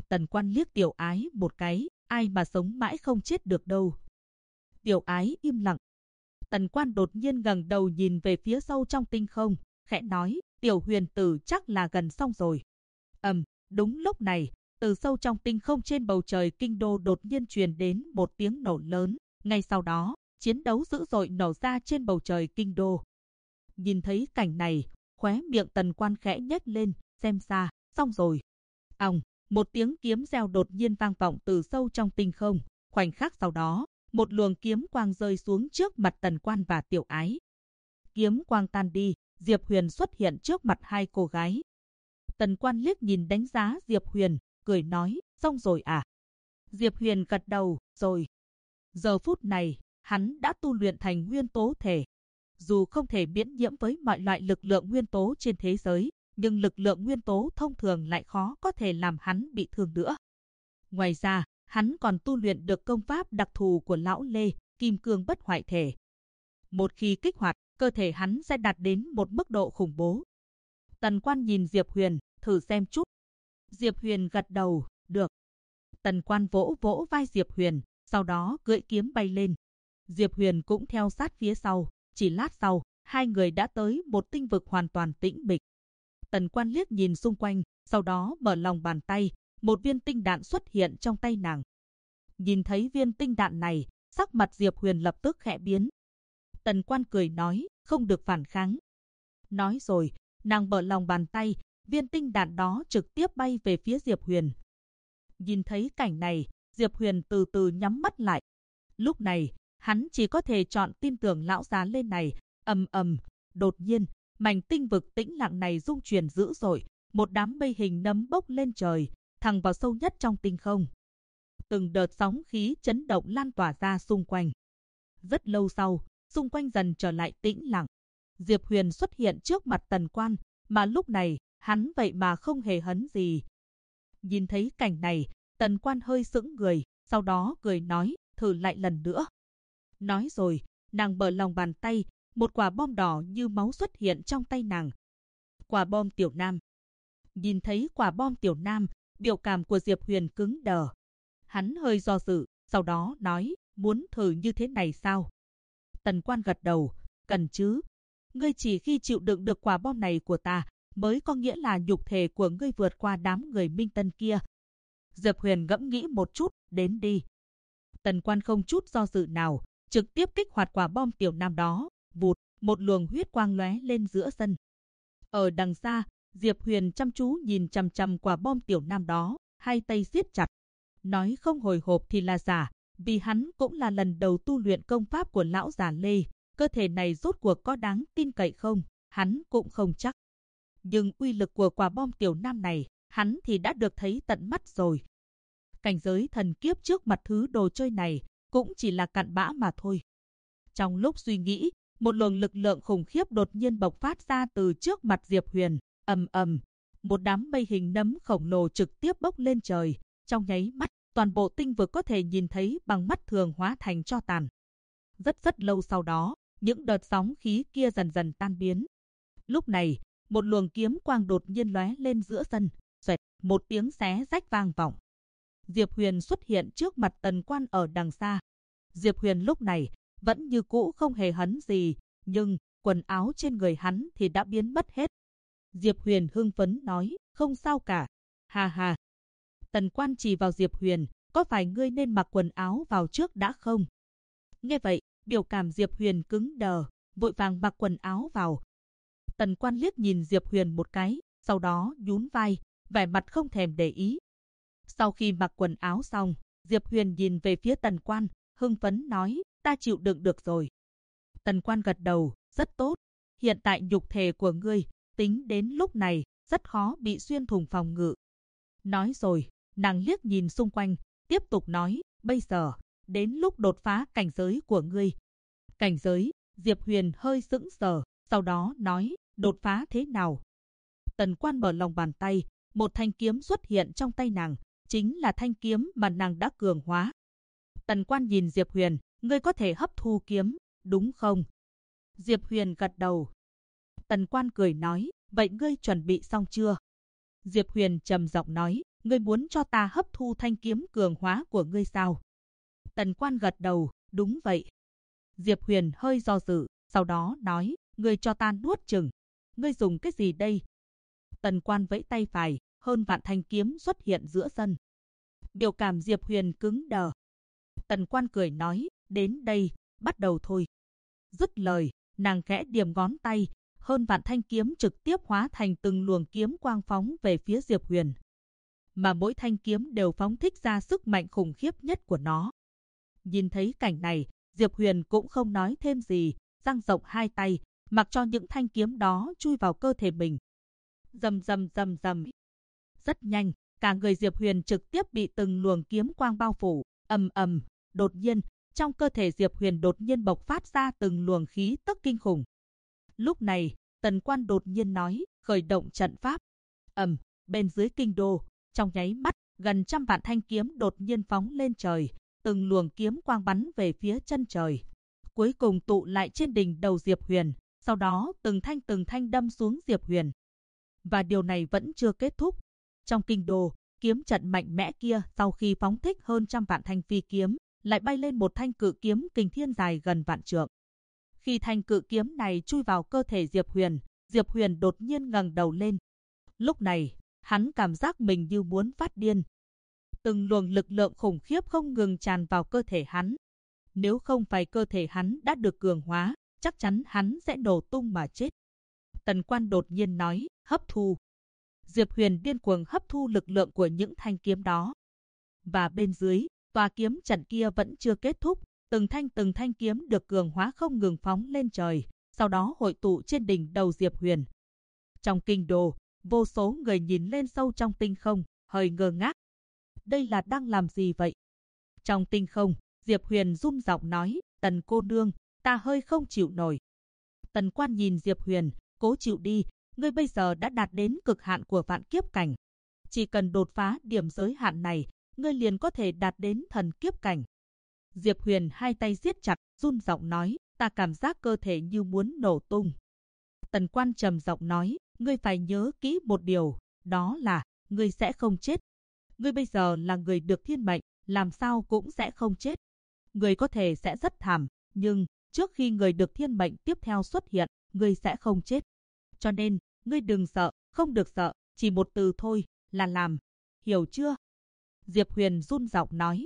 Tần Quan liếc Tiểu Ái một cái, ai mà sống mãi không chết được đâu. Tiểu Ái im lặng. Tần Quan đột nhiên ngẩng đầu nhìn về phía sâu trong tinh không, khẽ nói, Tiểu Huyền tử chắc là gần xong rồi. Đúng lúc này, từ sâu trong tinh không trên bầu trời kinh đô đột nhiên truyền đến một tiếng nổ lớn. Ngay sau đó, chiến đấu dữ dội nổ ra trên bầu trời kinh đô. Nhìn thấy cảnh này, khóe miệng Tần Quan khẽ nhếch lên, xem ra, xong rồi. Một tiếng kiếm reo đột nhiên vang vọng từ sâu trong tinh không. Khoảnh khắc sau đó, một luồng kiếm quang rơi xuống trước mặt Tần Quan và Tiểu Ái. Kiếm quang tan đi, Diệp Huyền xuất hiện trước mặt hai cô gái. Tần Quan liếc nhìn đánh giá Diệp Huyền, cười nói, xong rồi à? Diệp Huyền gật đầu, rồi. Giờ phút này, hắn đã tu luyện thành nguyên tố thể. Dù không thể miễn nhiễm với mọi loại lực lượng nguyên tố trên thế giới, nhưng lực lượng nguyên tố thông thường lại khó có thể làm hắn bị thương nữa. Ngoài ra, hắn còn tu luyện được công pháp đặc thù của lão Lê, Kim Cương Bất Hoại Thể. Một khi kích hoạt, cơ thể hắn sẽ đạt đến một mức độ khủng bố. Tần Quan nhìn Diệp Huyền, thử xem chút. Diệp Huyền gật đầu, được. Tần Quan vỗ vỗ vai Diệp Huyền, sau đó cưỡi kiếm bay lên. Diệp Huyền cũng theo sát phía sau, chỉ lát sau, hai người đã tới một tinh vực hoàn toàn tĩnh mịch. Tần Quan liếc nhìn xung quanh, sau đó mở lòng bàn tay, một viên tinh đạn xuất hiện trong tay nàng. Nhìn thấy viên tinh đạn này, sắc mặt Diệp Huyền lập tức khẽ biến. Tần Quan cười nói, không được phản kháng. Nói rồi, nàng mở lòng bàn tay, viên tinh đạn đó trực tiếp bay về phía Diệp Huyền. Nhìn thấy cảnh này, Diệp Huyền từ từ nhắm mắt lại. Lúc này, hắn chỉ có thể chọn tin tưởng lão già lên này. Đột nhiên, mảnh tinh vực tĩnh lặng này rung chuyển dữ dội, một đám mây hình nấm bốc lên trời, thẳng vào sâu nhất trong tinh không. Từng đợt sóng khí chấn động lan tỏa ra xung quanh. Rất lâu sau, xung quanh dần trở lại tĩnh lặng. Diệp Huyền xuất hiện trước mặt Tần Quan, mà lúc này, hắn vậy mà không hề hấn gì. Nhìn thấy cảnh này, Tần Quan hơi sững người, sau đó cười nói, thử lại lần nữa. Nói rồi, nàng mở lòng bàn tay, một quả bom đỏ như máu xuất hiện trong tay nàng. Quả bom Tiểu Nam. Nhìn thấy quả bom Tiểu Nam, biểu cảm của Diệp Huyền cứng đờ. Hắn hơi do dự, sau đó nói, muốn thử như thế này sao? Tần Quan gật đầu, cần chứ. Ngươi chỉ khi chịu đựng được quả bom này của ta, mới có nghĩa là nhục thể của ngươi vượt qua đám người Minh Tân kia. Diệp Huyền ngẫm nghĩ một chút, đến đi. Tần Quan không chút do dự nào, trực tiếp kích hoạt quả bom Tiểu Nam đó, vụt, một luồng huyết quang lóe lên giữa sân. Ở đằng xa, Diệp Huyền chăm chú nhìn chằm chằm quả bom Tiểu Nam đó, hai tay siết chặt. Nói không hồi hộp thì là giả, vì hắn cũng là lần đầu tu luyện công pháp của lão già Lê, cơ thể này rốt cuộc có đáng tin cậy không, hắn cũng không chắc. Nhưng uy lực của quả bom Tiểu Nam này, hắn thì đã được thấy tận mắt rồi. Cảnh giới thần kiếp trước mặt thứ đồ chơi này, cũng chỉ là cặn bã mà thôi. Trong lúc suy nghĩ, một luồng lực lượng khủng khiếp đột nhiên bộc phát ra từ trước mặt Diệp Huyền. Một đám mây hình nấm khổng lồ trực tiếp bốc lên trời. Trong nháy mắt, toàn bộ tinh vực có thể nhìn thấy bằng mắt thường hóa thành tro tàn. Rất lâu sau đó, những đợt sóng khí kia dần dần tan biến. Lúc này, một luồng kiếm quang đột nhiên lóe lên giữa sân, xoẹt, một tiếng xé rách vang vọng. Diệp Huyền xuất hiện trước mặt Tần Quan ở đằng xa. Diệp Huyền lúc này vẫn như cũ không hề hấn gì, nhưng quần áo trên người hắn thì đã biến mất hết. Diệp Huyền hưng phấn nói, không sao cả, ha ha. Tần Quan chỉ vào Diệp Huyền, có phải ngươi nên mặc quần áo vào trước đã không? Nghe vậy, biểu cảm Diệp Huyền cứng đờ, vội vàng mặc quần áo vào. Tần Quan liếc nhìn Diệp Huyền một cái, sau đó nhún vai, vẻ mặt không thèm để ý. Sau khi mặc quần áo xong, Diệp Huyền nhìn về phía Tần Quan, hưng phấn nói, ta chịu đựng được rồi. Tần Quan gật đầu, rất tốt. Hiện tại nhục thể của ngươi, tính đến lúc này, rất khó bị xuyên thủng phòng ngự. Nói rồi, nàng liếc nhìn xung quanh, tiếp tục nói, bây giờ, đến lúc đột phá cảnh giới của ngươi. Cảnh giới, Diệp Huyền hơi sững sờ, sau đó nói, đột phá thế nào? Tần Quan mở lòng bàn tay, một thanh kiếm xuất hiện trong tay nàng, chính là thanh kiếm mà nàng đã cường hóa. Tần Quan nhìn Diệp Huyền, ngươi có thể hấp thu kiếm, đúng không? Diệp Huyền gật đầu. Tần Quan cười nói, vậy ngươi chuẩn bị xong chưa? Diệp Huyền trầm giọng nói, ngươi muốn cho ta hấp thu thanh kiếm cường hóa của ngươi sao? Tần Quan gật đầu, đúng vậy. Diệp Huyền hơi do dự, sau đó nói, ngươi cho ta nuốt chửng. Ngươi dùng cái gì đây? Tần Quan vẫy tay phải, hơn vạn thanh kiếm xuất hiện giữa sân. Biểu cảm Diệp Huyền cứng đờ. Tần Quan cười nói, đến đây, bắt đầu thôi. Dứt lời, nàng khẽ điểm ngón tay, hơn vạn thanh kiếm trực tiếp hóa thành từng luồng kiếm quang phóng về phía Diệp Huyền. Mà mỗi thanh kiếm đều phóng thích ra sức mạnh khủng khiếp nhất của nó. Nhìn thấy cảnh này, Diệp Huyền cũng không nói thêm gì, dang rộng hai tay, mặc cho những thanh kiếm đó chui vào cơ thể mình. Rầm rầm rầm rầm. Rất nhanh, cả người Diệp Huyền trực tiếp bị từng luồng kiếm quang bao phủ, ầm ầm. Đột nhiên, trong cơ thể Diệp Huyền đột nhiên bộc phát ra từng luồng khí tức kinh khủng. Lúc này, Tần Quan đột nhiên nói, khởi động trận pháp. Bên dưới kinh đô, trong nháy mắt, gần trăm vạn thanh kiếm đột nhiên phóng lên trời, từng luồng kiếm quang bắn về phía chân trời. Cuối cùng tụ lại trên đỉnh đầu Diệp Huyền, sau đó từng thanh đâm xuống Diệp Huyền. Và điều này vẫn chưa kết thúc. Trong kinh đô, kiếm trận mạnh mẽ kia sau khi phóng thích hơn trăm vạn thanh phi kiếm, lại bay lên một thanh cự kiếm kình thiên dài gần vạn trượng. Khi thanh cự kiếm này chui vào cơ thể Diệp Huyền đột nhiên ngẩng đầu lên. Lúc này, hắn cảm giác mình như muốn phát điên. Từng luồng lực lượng khủng khiếp không ngừng tràn vào cơ thể hắn. Nếu không phải cơ thể hắn đã được cường hóa, chắc chắn hắn sẽ nổ tung mà chết. Tần Quan đột nhiên nói, hấp thu. Diệp Huyền điên cuồng hấp thu lực lượng của những thanh kiếm đó. Và bên dưới, tòa kiếm trận kia vẫn chưa kết thúc, từng thanh kiếm được cường hóa không ngừng phóng lên trời, sau đó hội tụ trên đỉnh đầu Diệp Huyền. Trong kinh đô, vô số người nhìn lên sâu trong tinh không, hơi ngơ ngác. Đây là đang làm gì vậy? Trong tinh không, Diệp Huyền run giọng nói, Tần cô nương, ta hơi không chịu nổi. Tần Quan nhìn Diệp Huyền, cố chịu đi, ngươi bây giờ đã đạt đến cực hạn của vạn kiếp cảnh. Chỉ cần đột phá điểm giới hạn này, ngươi liền có thể đạt đến thần kiếp cảnh. Diệp Huyền hai tay siết chặt, run giọng nói, ta cảm giác cơ thể như muốn nổ tung. Tần Quan trầm giọng nói, ngươi phải nhớ kỹ một điều, đó là, ngươi sẽ không chết. Ngươi bây giờ là người được thiên mệnh, làm sao cũng sẽ không chết. Ngươi có thể sẽ rất thảm, nhưng trước khi người được thiên mệnh tiếp theo xuất hiện, ngươi sẽ không chết. Cho nên, ngươi đừng sợ, không được sợ, chỉ một từ thôi, là làm. Hiểu chưa? Diệp Huyền run giọng nói,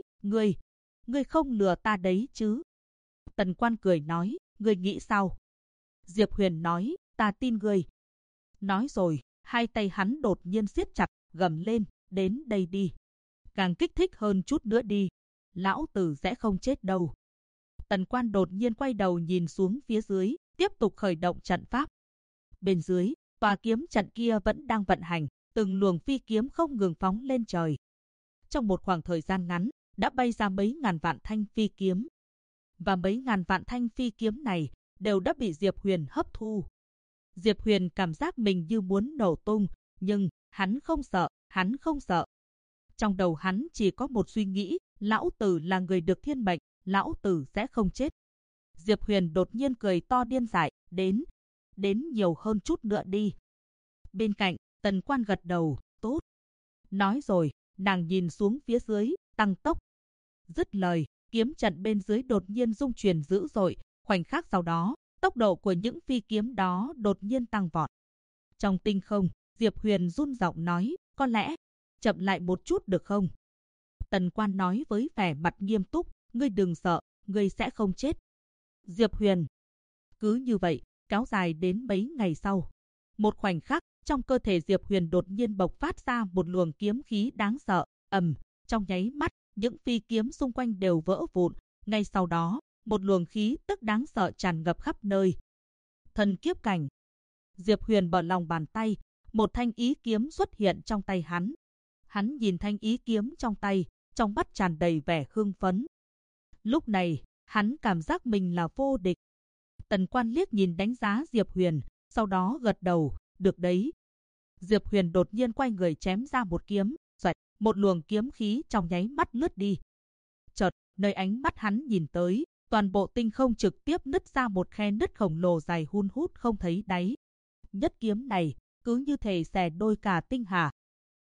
ngươi không lừa ta đấy chứ? Tần Quan cười nói, ngươi nghĩ sao? Diệp Huyền nói, ta tin ngươi. Nói rồi, hai tay hắn đột nhiên siết chặt, gầm lên, đến đây đi. Càng kích thích hơn chút nữa đi. Lão tử sẽ không chết đâu. Tần Quan đột nhiên quay đầu nhìn xuống phía dưới, tiếp tục khởi động trận pháp. Bên dưới, tòa kiếm trận kia vẫn đang vận hành, từng luồng phi kiếm không ngừng phóng lên trời. Trong một khoảng thời gian ngắn, đã bay ra mấy ngàn vạn thanh phi kiếm. Và mấy ngàn vạn thanh phi kiếm này đều đã bị Diệp Huyền hấp thu. Diệp Huyền cảm giác mình như muốn nổ tung, nhưng hắn không sợ. Trong đầu hắn chỉ có một suy nghĩ, lão tử là người được thiên mệnh, lão tử sẽ không chết. Diệp Huyền đột nhiên cười to điên dại, đến nhiều hơn chút nữa đi. Bên cạnh, Tần Quan gật đầu, tốt. Nói rồi, nàng nhìn xuống phía dưới, tăng tốc. Dứt lời, kiếm trận bên dưới đột nhiên rung chuyển dữ dội, khoảnh khắc sau đó, tốc độ của những phi kiếm đó đột nhiên tăng vọt. Trong tinh không, Diệp Huyền run giọng nói, có lẽ, chậm lại một chút được không? Tần Quan nói với vẻ mặt nghiêm túc, ngươi đừng sợ, ngươi sẽ không chết. Diệp Huyền. Cứ như vậy, kéo dài đến mấy ngày sau. Một khoảnh khắc, trong cơ thể Diệp Huyền đột nhiên bộc phát ra một luồng kiếm khí đáng sợ, trong nháy mắt, những phi kiếm xung quanh đều vỡ vụn, ngay sau đó, một luồng khí tức đáng sợ tràn ngập khắp nơi. Thần kiếp cảnh. Diệp Huyền bỏ lòng bàn tay, một thanh ý kiếm xuất hiện trong tay hắn. Hắn nhìn thanh ý kiếm trong tay, trong mắt tràn đầy vẻ hưng phấn. Lúc này, hắn cảm giác mình là vô địch. Tần Quan liếc nhìn đánh giá Diệp Huyền, sau đó gật đầu, được đấy. Diệp Huyền đột nhiên quay người chém ra một kiếm, xoẹt, một luồng kiếm khí trong nháy mắt lướt đi. Chợt, nơi ánh mắt hắn nhìn tới, toàn bộ tinh không trực tiếp nứt ra một khe nứt khổng lồ dài hun hút không thấy đáy. Nhất kiếm này, cứ như thể xẻ đôi cả tinh hà.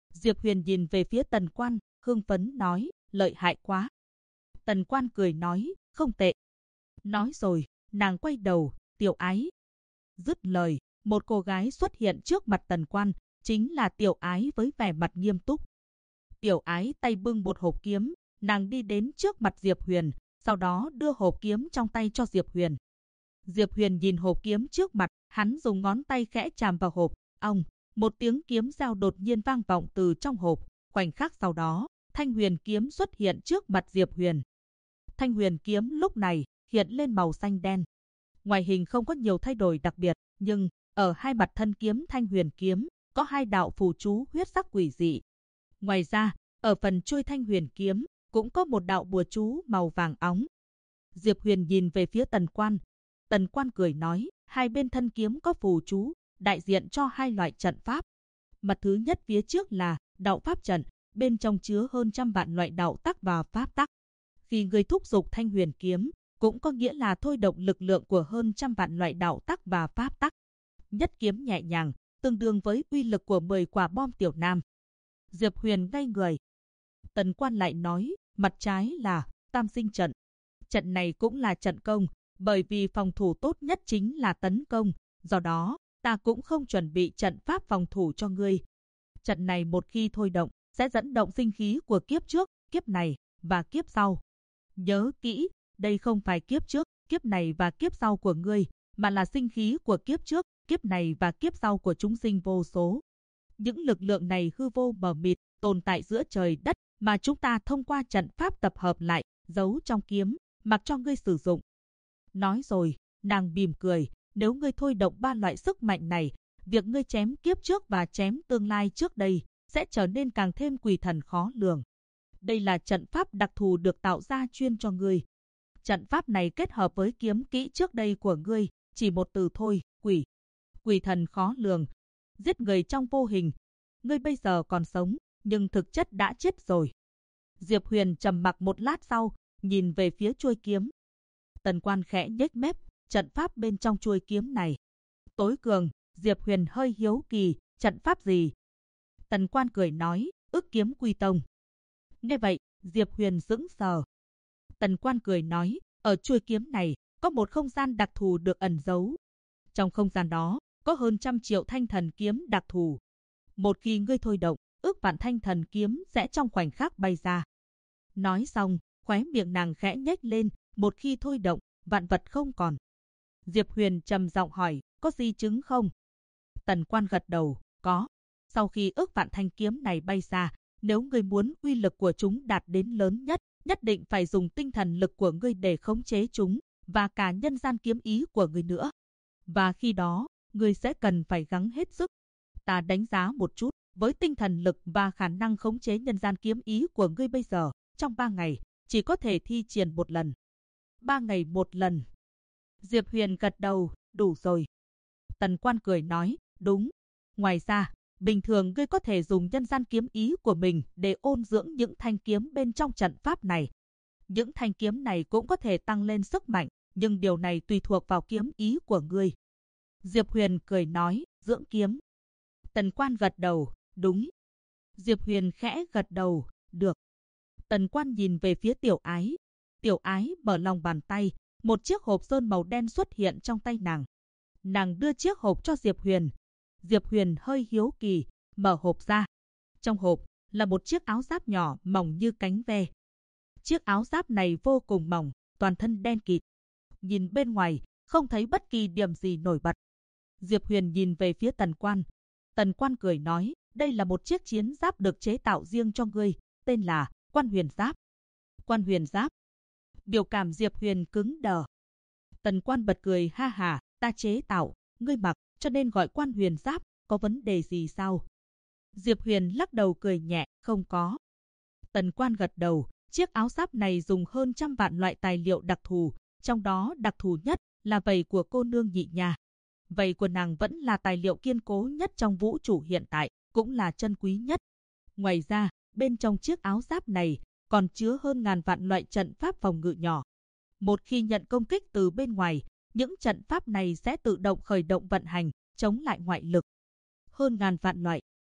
Diệp Huyền nhìn về phía Tần Quan, hưng phấn nói, lợi hại quá. Tần Quan cười nói, không tệ. Nói rồi, nàng quay đầu, Tiểu Ái. Dứt lời, một cô gái xuất hiện trước mặt Tần Quan, chính là Tiểu Ái với vẻ mặt nghiêm túc. Tiểu Ái tay bưng một hộp kiếm, nàng đi đến trước mặt Diệp Huyền, sau đó đưa hộp kiếm trong tay cho Diệp Huyền. Diệp Huyền nhìn hộp kiếm trước mặt, hắn dùng ngón tay khẽ chạm vào hộp, ong, một tiếng kiếm reo đột nhiên vang vọng từ trong hộp, khoảnh khắc sau đó, Thanh Huyền kiếm xuất hiện trước mặt Diệp Huyền. Thanh Huyền kiếm lúc này hiện lên màu xanh đen. Ngoại hình không có nhiều thay đổi đặc biệt, nhưng ở hai mặt thân kiếm Thanh Huyền kiếm có hai đạo phù chú huyết sắc quỷ dị. Ngoài ra, ở phần chuôi Thanh Huyền kiếm cũng có một đạo bùa chú màu vàng óng. Diệp Huyền nhìn về phía Tần Quan. Tần Quan cười nói, hai bên thân kiếm có phù chú, đại diện cho hai loại trận pháp. Mặt thứ nhất phía trước là đạo pháp trận, bên trong chứa hơn trăm vạn loại đạo tắc và pháp tắc. Khi người thúc giục Thanh Huyền kiếm, cũng có nghĩa là thôi động lực lượng của hơn trăm vạn loại đạo tắc và pháp tắc. Nhất kiếm nhẹ nhàng, tương đương với uy lực của 10 quả bom tiểu nam. Diệp Huyền ngây người. Tần Quan lại nói, mặt trái là tam sinh trận. Trận này cũng là trận công, bởi vì phòng thủ tốt nhất chính là tấn công, do đó, ta cũng không chuẩn bị trận pháp phòng thủ cho ngươi. Trận này một khi thôi động, sẽ dẫn động sinh khí của kiếp trước, kiếp này và kiếp sau. Nhớ kỹ, đây không phải kiếp trước, kiếp này và kiếp sau của ngươi, mà là sinh khí của kiếp trước, kiếp này và kiếp sau của chúng sinh vô số. Những lực lượng này hư vô mờ mịt, tồn tại giữa trời đất, mà chúng ta thông qua trận pháp tập hợp lại, giấu trong kiếm, mặc cho ngươi sử dụng. Nói rồi, nàng mỉm cười, nếu ngươi thôi động ba loại sức mạnh này, việc ngươi chém kiếp trước và chém tương lai trước đây sẽ trở nên càng thêm quỷ thần khó lường. Đây là trận pháp đặc thù được tạo ra chuyên cho ngươi. Trận pháp này kết hợp với kiếm kỹ trước đây của ngươi, chỉ một từ thôi, quỷ. Quỷ thần khó lường, giết người trong vô hình. Ngươi bây giờ còn sống, nhưng thực chất đã chết rồi. Diệp Huyền trầm mặc một lát sau, nhìn về phía chuôi kiếm. Tần Quan khẽ nhếch mép, trận pháp bên trong chuôi kiếm này tối cường. Diệp Huyền hơi hiếu kỳ, trận pháp gì? Tần Quan cười nói, ức kiếm quy tông. Nghe vậy, Diệp Huyền sững sờ. Tần Quan cười nói, ở chuôi kiếm này có một không gian đặc thù được ẩn giấu. Trong không gian đó có hơn 100 triệu thanh thần kiếm đặc thù. Một khi ngươi thôi động, ước vạn thanh thần kiếm sẽ trong khoảnh khắc bay ra. Nói xong, khóe miệng nàng khẽ nhếch lên, một khi thôi động, vạn vật không còn. Diệp Huyền trầm giọng hỏi, có di chứng không? Tần Quan gật đầu, có. Sau khi ước vạn thanh kiếm này bay ra, nếu ngươi muốn uy lực của chúng đạt đến lớn nhất, nhất định phải dùng tinh thần lực của ngươi để khống chế chúng, và cả nhân gian kiếm ý của ngươi nữa. Và khi đó, ngươi sẽ cần phải gắng hết sức. Ta đánh giá một chút, với tinh thần lực và khả năng khống chế nhân gian kiếm ý của ngươi bây giờ, trong 3 ngày, chỉ có thể thi triển một lần. 3 ngày một lần. Diệp Huyền gật đầu, đủ rồi. Tần Quan cười nói, đúng. Ngoài ra, bình thường ngươi có thể dùng nhân gian kiếm ý của mình để ôn dưỡng những thanh kiếm bên trong trận pháp này. Những thanh kiếm này cũng có thể tăng lên sức mạnh, nhưng điều này tùy thuộc vào kiếm ý của ngươi. Diệp Huyền cười nói, dưỡng kiếm. Tần Quan gật đầu, đúng. Diệp Huyền khẽ gật đầu, được. Tần Quan nhìn về phía Tiểu Ái. Tiểu Ái mở lòng bàn tay, một chiếc hộp sơn màu đen xuất hiện trong tay nàng. Nàng đưa chiếc hộp cho Diệp Huyền. Diệp Huyền hơi hiếu kỳ, mở hộp ra. Trong hộp là một chiếc áo giáp nhỏ mỏng như cánh ve. Chiếc áo giáp này vô cùng mỏng, toàn thân đen kịt. Nhìn bên ngoài, không thấy bất kỳ điểm gì nổi bật. Diệp Huyền nhìn về phía Tần Quan. Tần Quan cười nói, đây là một chiếc chiến giáp được chế tạo riêng cho ngươi, tên là Quan Huyền Giáp. Quan Huyền Giáp. Biểu cảm Diệp Huyền cứng đờ. Tần Quan bật cười ha hà, ta chế tạo, ngươi mặc, cho nên gọi Quan Huyền Giáp, có vấn đề gì sao? Diệp Huyền lắc đầu cười nhẹ, không có. Tần Quan gật đầu, chiếc áo giáp này dùng hơn 100 vạn loại tài liệu đặc thù, trong đó đặc thù nhất là vảy của cô nương Nhị Nha. Vảy của nàng vẫn là tài liệu kiên cố nhất trong vũ trụ hiện tại, cũng là chân quý nhất. Ngoài ra, bên trong chiếc áo giáp này còn chứa hơn ngàn vạn loại trận pháp phòng ngự nhỏ. Một khi nhận công kích từ bên ngoài, những trận pháp này sẽ tự động khởi động vận hành, chống lại ngoại lực. Hơn ngàn vạn loại.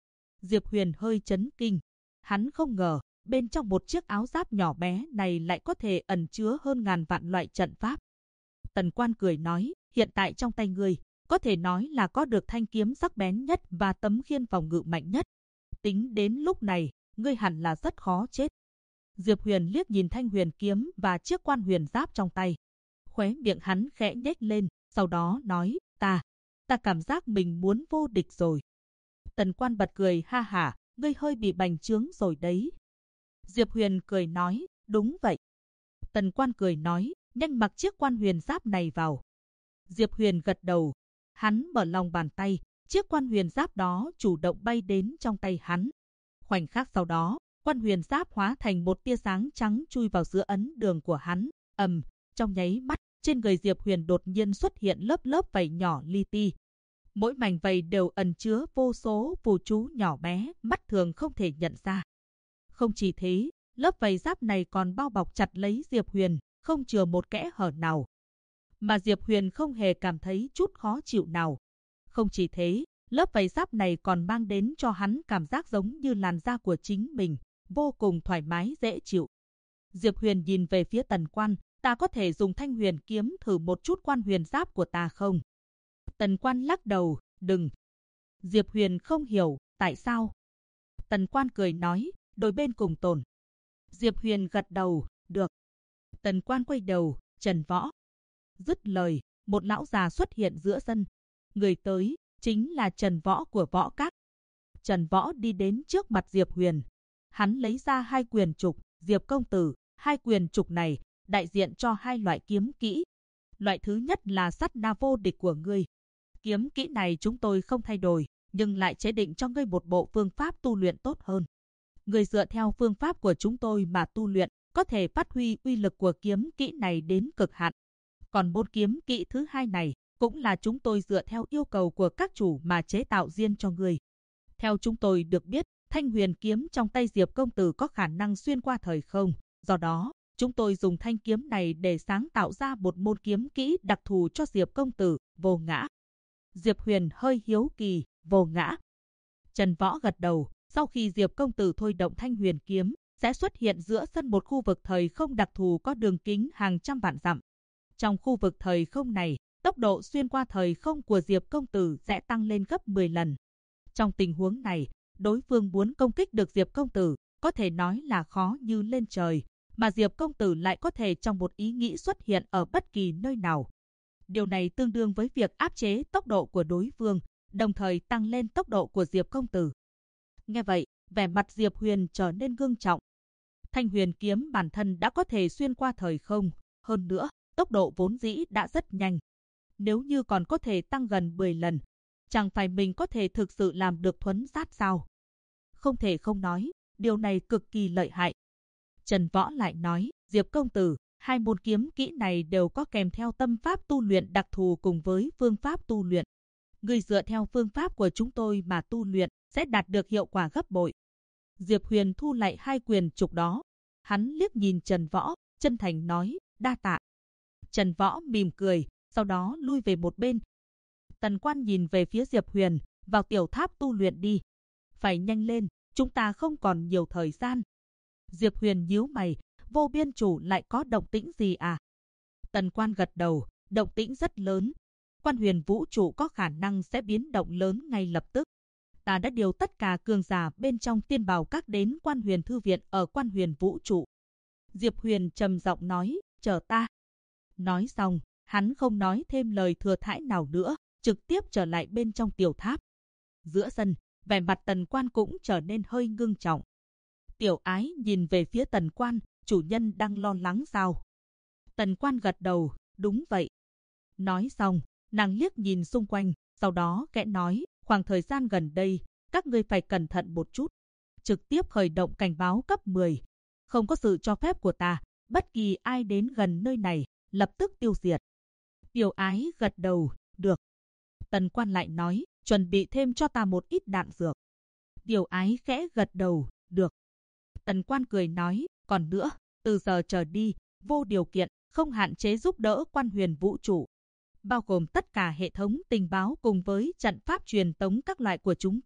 Diệp Huyền hơi chấn kinh. Hắn không ngờ, bên trong một chiếc áo giáp nhỏ bé này lại có thể ẩn chứa hơn ngàn vạn loại trận pháp. Tần Quan cười nói, hiện tại trong tay ngươi, có thể nói là có được thanh kiếm sắc bén nhất và tấm khiên phòng ngự mạnh nhất. Tính đến lúc này, ngươi hẳn là rất khó chết. Diệp Huyền liếc nhìn thanh huyền kiếm và chiếc quan huyền giáp trong tay. Khóe miệng hắn khẽ nhếch lên, sau đó nói, ta cảm giác mình muốn vô địch rồi. Tần Quan bật cười ha hả, ngươi hơi bị bành trướng rồi đấy. Diệp Huyền cười nói, đúng vậy. Tần Quan cười nói, nhanh mặc chiếc quan huyền giáp này vào. Diệp Huyền gật đầu. Hắn mở lòng bàn tay, chiếc quan huyền giáp đó chủ động bay đến trong tay hắn. Khoảnh khắc sau đó, quan huyền giáp hóa thành một tia sáng trắng chui vào giữa ấn đường của hắn. Trong nháy mắt, trên người Diệp Huyền đột nhiên xuất hiện lớp lớp vảy nhỏ li ti. Mỗi mảnh vảy đều ẩn chứa vô số phù chú nhỏ bé, mắt thường không thể nhận ra. Không chỉ thế, lớp vảy giáp này còn bao bọc chặt lấy Diệp Huyền, không chừa một kẽ hở nào. Mà Diệp Huyền không hề cảm thấy chút khó chịu nào. Không chỉ thế, lớp vảy giáp này còn mang đến cho hắn cảm giác giống như làn da của chính mình, vô cùng thoải mái dễ chịu. Diệp Huyền nhìn về phía Tần Quan, ta có thể dùng thanh huyền kiếm thử một chút quan huyền giáp của ta không? Tần Quan lắc đầu, đừng. Diệp Huyền không hiểu, tại sao? Tần Quan cười nói, đôi bên cùng tồn. Diệp Huyền gật đầu, được. Tần Quan quay đầu, Trần Võ. Dứt lời, một lão già xuất hiện giữa sân. Người tới, chính là Trần Võ của Võ Các. Trần Võ đi đến trước mặt Diệp Huyền. Hắn lấy ra hai quyền trục, Diệp công tử, hai quyền trục này, đại diện cho hai loại kiếm kỹ. Loại thứ nhất là sát na vô địch của ngươi. Kiếm kỹ này chúng tôi không thay đổi, nhưng lại chế định cho ngươi một bộ phương pháp tu luyện tốt hơn. Ngươi dựa theo phương pháp của chúng tôi mà tu luyện, có thể phát huy uy lực của kiếm kỹ này đến cực hạn. Còn môn kiếm kỹ thứ hai này, cũng là chúng tôi dựa theo yêu cầu của các chủ mà chế tạo riêng cho ngươi. Theo chúng tôi được biết, thanh huyền kiếm trong tay Diệp công tử có khả năng xuyên qua thời không. Do đó, chúng tôi dùng thanh kiếm này để sáng tạo ra một môn kiếm kỹ đặc thù cho Diệp công tử, vô ngã. Diệp Huyền hơi hiếu kỳ, vô ngã. Trần Võ gật đầu, sau khi Diệp công tử thôi động thanh huyền kiếm, sẽ xuất hiện giữa sân một khu vực thời không đặc thù có đường kính hàng trăm vạn dặm. Trong khu vực thời không này, tốc độ xuyên qua thời không của Diệp công tử sẽ tăng lên gấp 10 lần. Trong tình huống này, đối phương muốn công kích được Diệp công tử, có thể nói là khó như lên trời, mà Diệp công tử lại có thể trong một ý nghĩ xuất hiện ở bất kỳ nơi nào. Điều này tương đương với việc áp chế tốc độ của đối phương, đồng thời tăng lên tốc độ của Diệp công tử. Nghe vậy, vẻ mặt Diệp Huyền trở nên ngưng trọng. Thanh huyền kiếm bản thân đã có thể xuyên qua thời không, hơn nữa, tốc độ vốn dĩ đã rất nhanh. Nếu như còn có thể tăng gần 10 lần, chẳng phải mình có thể thực sự làm được thuấn sát sao? Không thể không nói, điều này cực kỳ lợi hại. Trần Võ lại nói, Diệp công tử, hai môn kiếm kỹ này đều có kèm theo tâm pháp tu luyện đặc thù cùng với phương pháp tu luyện. Người dựa theo phương pháp của chúng tôi mà tu luyện sẽ đạt được hiệu quả gấp bội. Diệp Huyền thu lại hai quyền trục đó. Hắn liếc nhìn Trần Võ, chân thành nói, đa tạ. Trần Võ mỉm cười, sau đó lui về một bên. Tần Quan nhìn về phía Diệp Huyền, vào tiểu tháp tu luyện đi. Phải nhanh lên, chúng ta không còn nhiều thời gian. Diệp Huyền nhíu mày, Vô Biên chủ lại có động tĩnh gì à? Tần Quan gật đầu, động tĩnh rất lớn. Quan huyền vũ trụ có khả năng sẽ biến động lớn ngay lập tức. Ta đã điều tất cả cường giả bên trong Tiên Bảo Các đến Quan Huyền Thư Viện ở Quan Huyền Vũ Trụ. Diệp Huyền trầm giọng nói, chờ ta. Nói xong, hắn không nói thêm lời thừa thãi nào nữa, trực tiếp trở lại bên trong tiểu tháp. Giữa sân, vẻ mặt Tần Quan cũng trở nên hơi ngưng trọng. Tiểu Ái nhìn về phía Tần Quan, chủ nhân đang lo lắng sao? Tần Quan gật đầu, đúng vậy. Nói xong, nàng liếc nhìn xung quanh, sau đó kẽ nói, khoảng thời gian gần đây, các ngươi phải cẩn thận một chút. Trực tiếp khởi động cảnh báo cấp 10. Không có sự cho phép của ta, bất kỳ ai đến gần nơi này, lập tức tiêu diệt. Tiểu Ái gật đầu, được. Tần Quan lại nói, chuẩn bị thêm cho ta một ít đạn dược. Tiểu Ái khẽ gật đầu, được. Tần Quan cười nói, còn nữa, từ giờ trở đi, vô điều kiện, không hạn chế giúp đỡ Quan Huyền Vũ Trụ, bao gồm tất cả hệ thống tình báo cùng với trận pháp truyền tống các loại của chúng ta,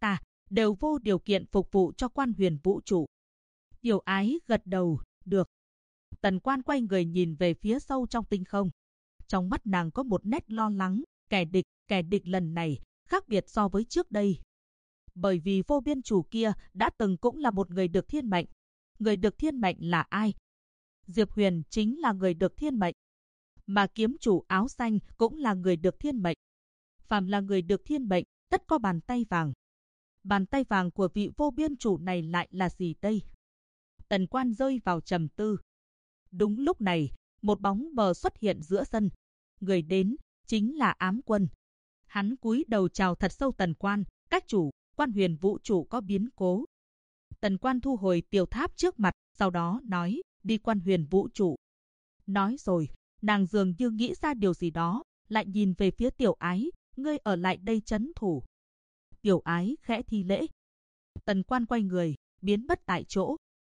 đều vô điều kiện phục vụ cho Quan Huyền Vũ trụ. Tiểu Ái gật đầu, được. Tần Quan quay người nhìn về phía sâu trong tinh không. Trong mắt nàng có một nét lo lắng, kẻ địch lần này khác biệt so với trước đây. Bởi vì vô biên chủ kia đã từng cũng là một người được thiên mệnh. Người được thiên mệnh là ai? Diệp Huyền chính là người được thiên mệnh. Mà kiếm chủ áo xanh cũng là người được thiên mệnh. Phàm là người được thiên mệnh, tất có bàn tay vàng. Bàn tay vàng của vị vô biên chủ này lại là gì đây? Tần Quan rơi vào trầm tư. Đúng lúc này, một bóng mờ xuất hiện giữa sân. Người đến chính là Ám Quân. Hắn cúi đầu chào thật sâu Tần Quan, các chủ, Quan Huyền Vũ trụ có biến cố. Tần Quan thu hồi tiểu tháp trước mặt, sau đó nói, đi Quan Huyền Vũ trụ. Nói rồi, nàng dường như nghĩ ra điều gì đó, lại nhìn về phía Tiểu Ái, ngươi ở lại đây trấn thủ. Tiểu Ái khẽ thi lễ. Tần Quan quay người, biến mất tại chỗ.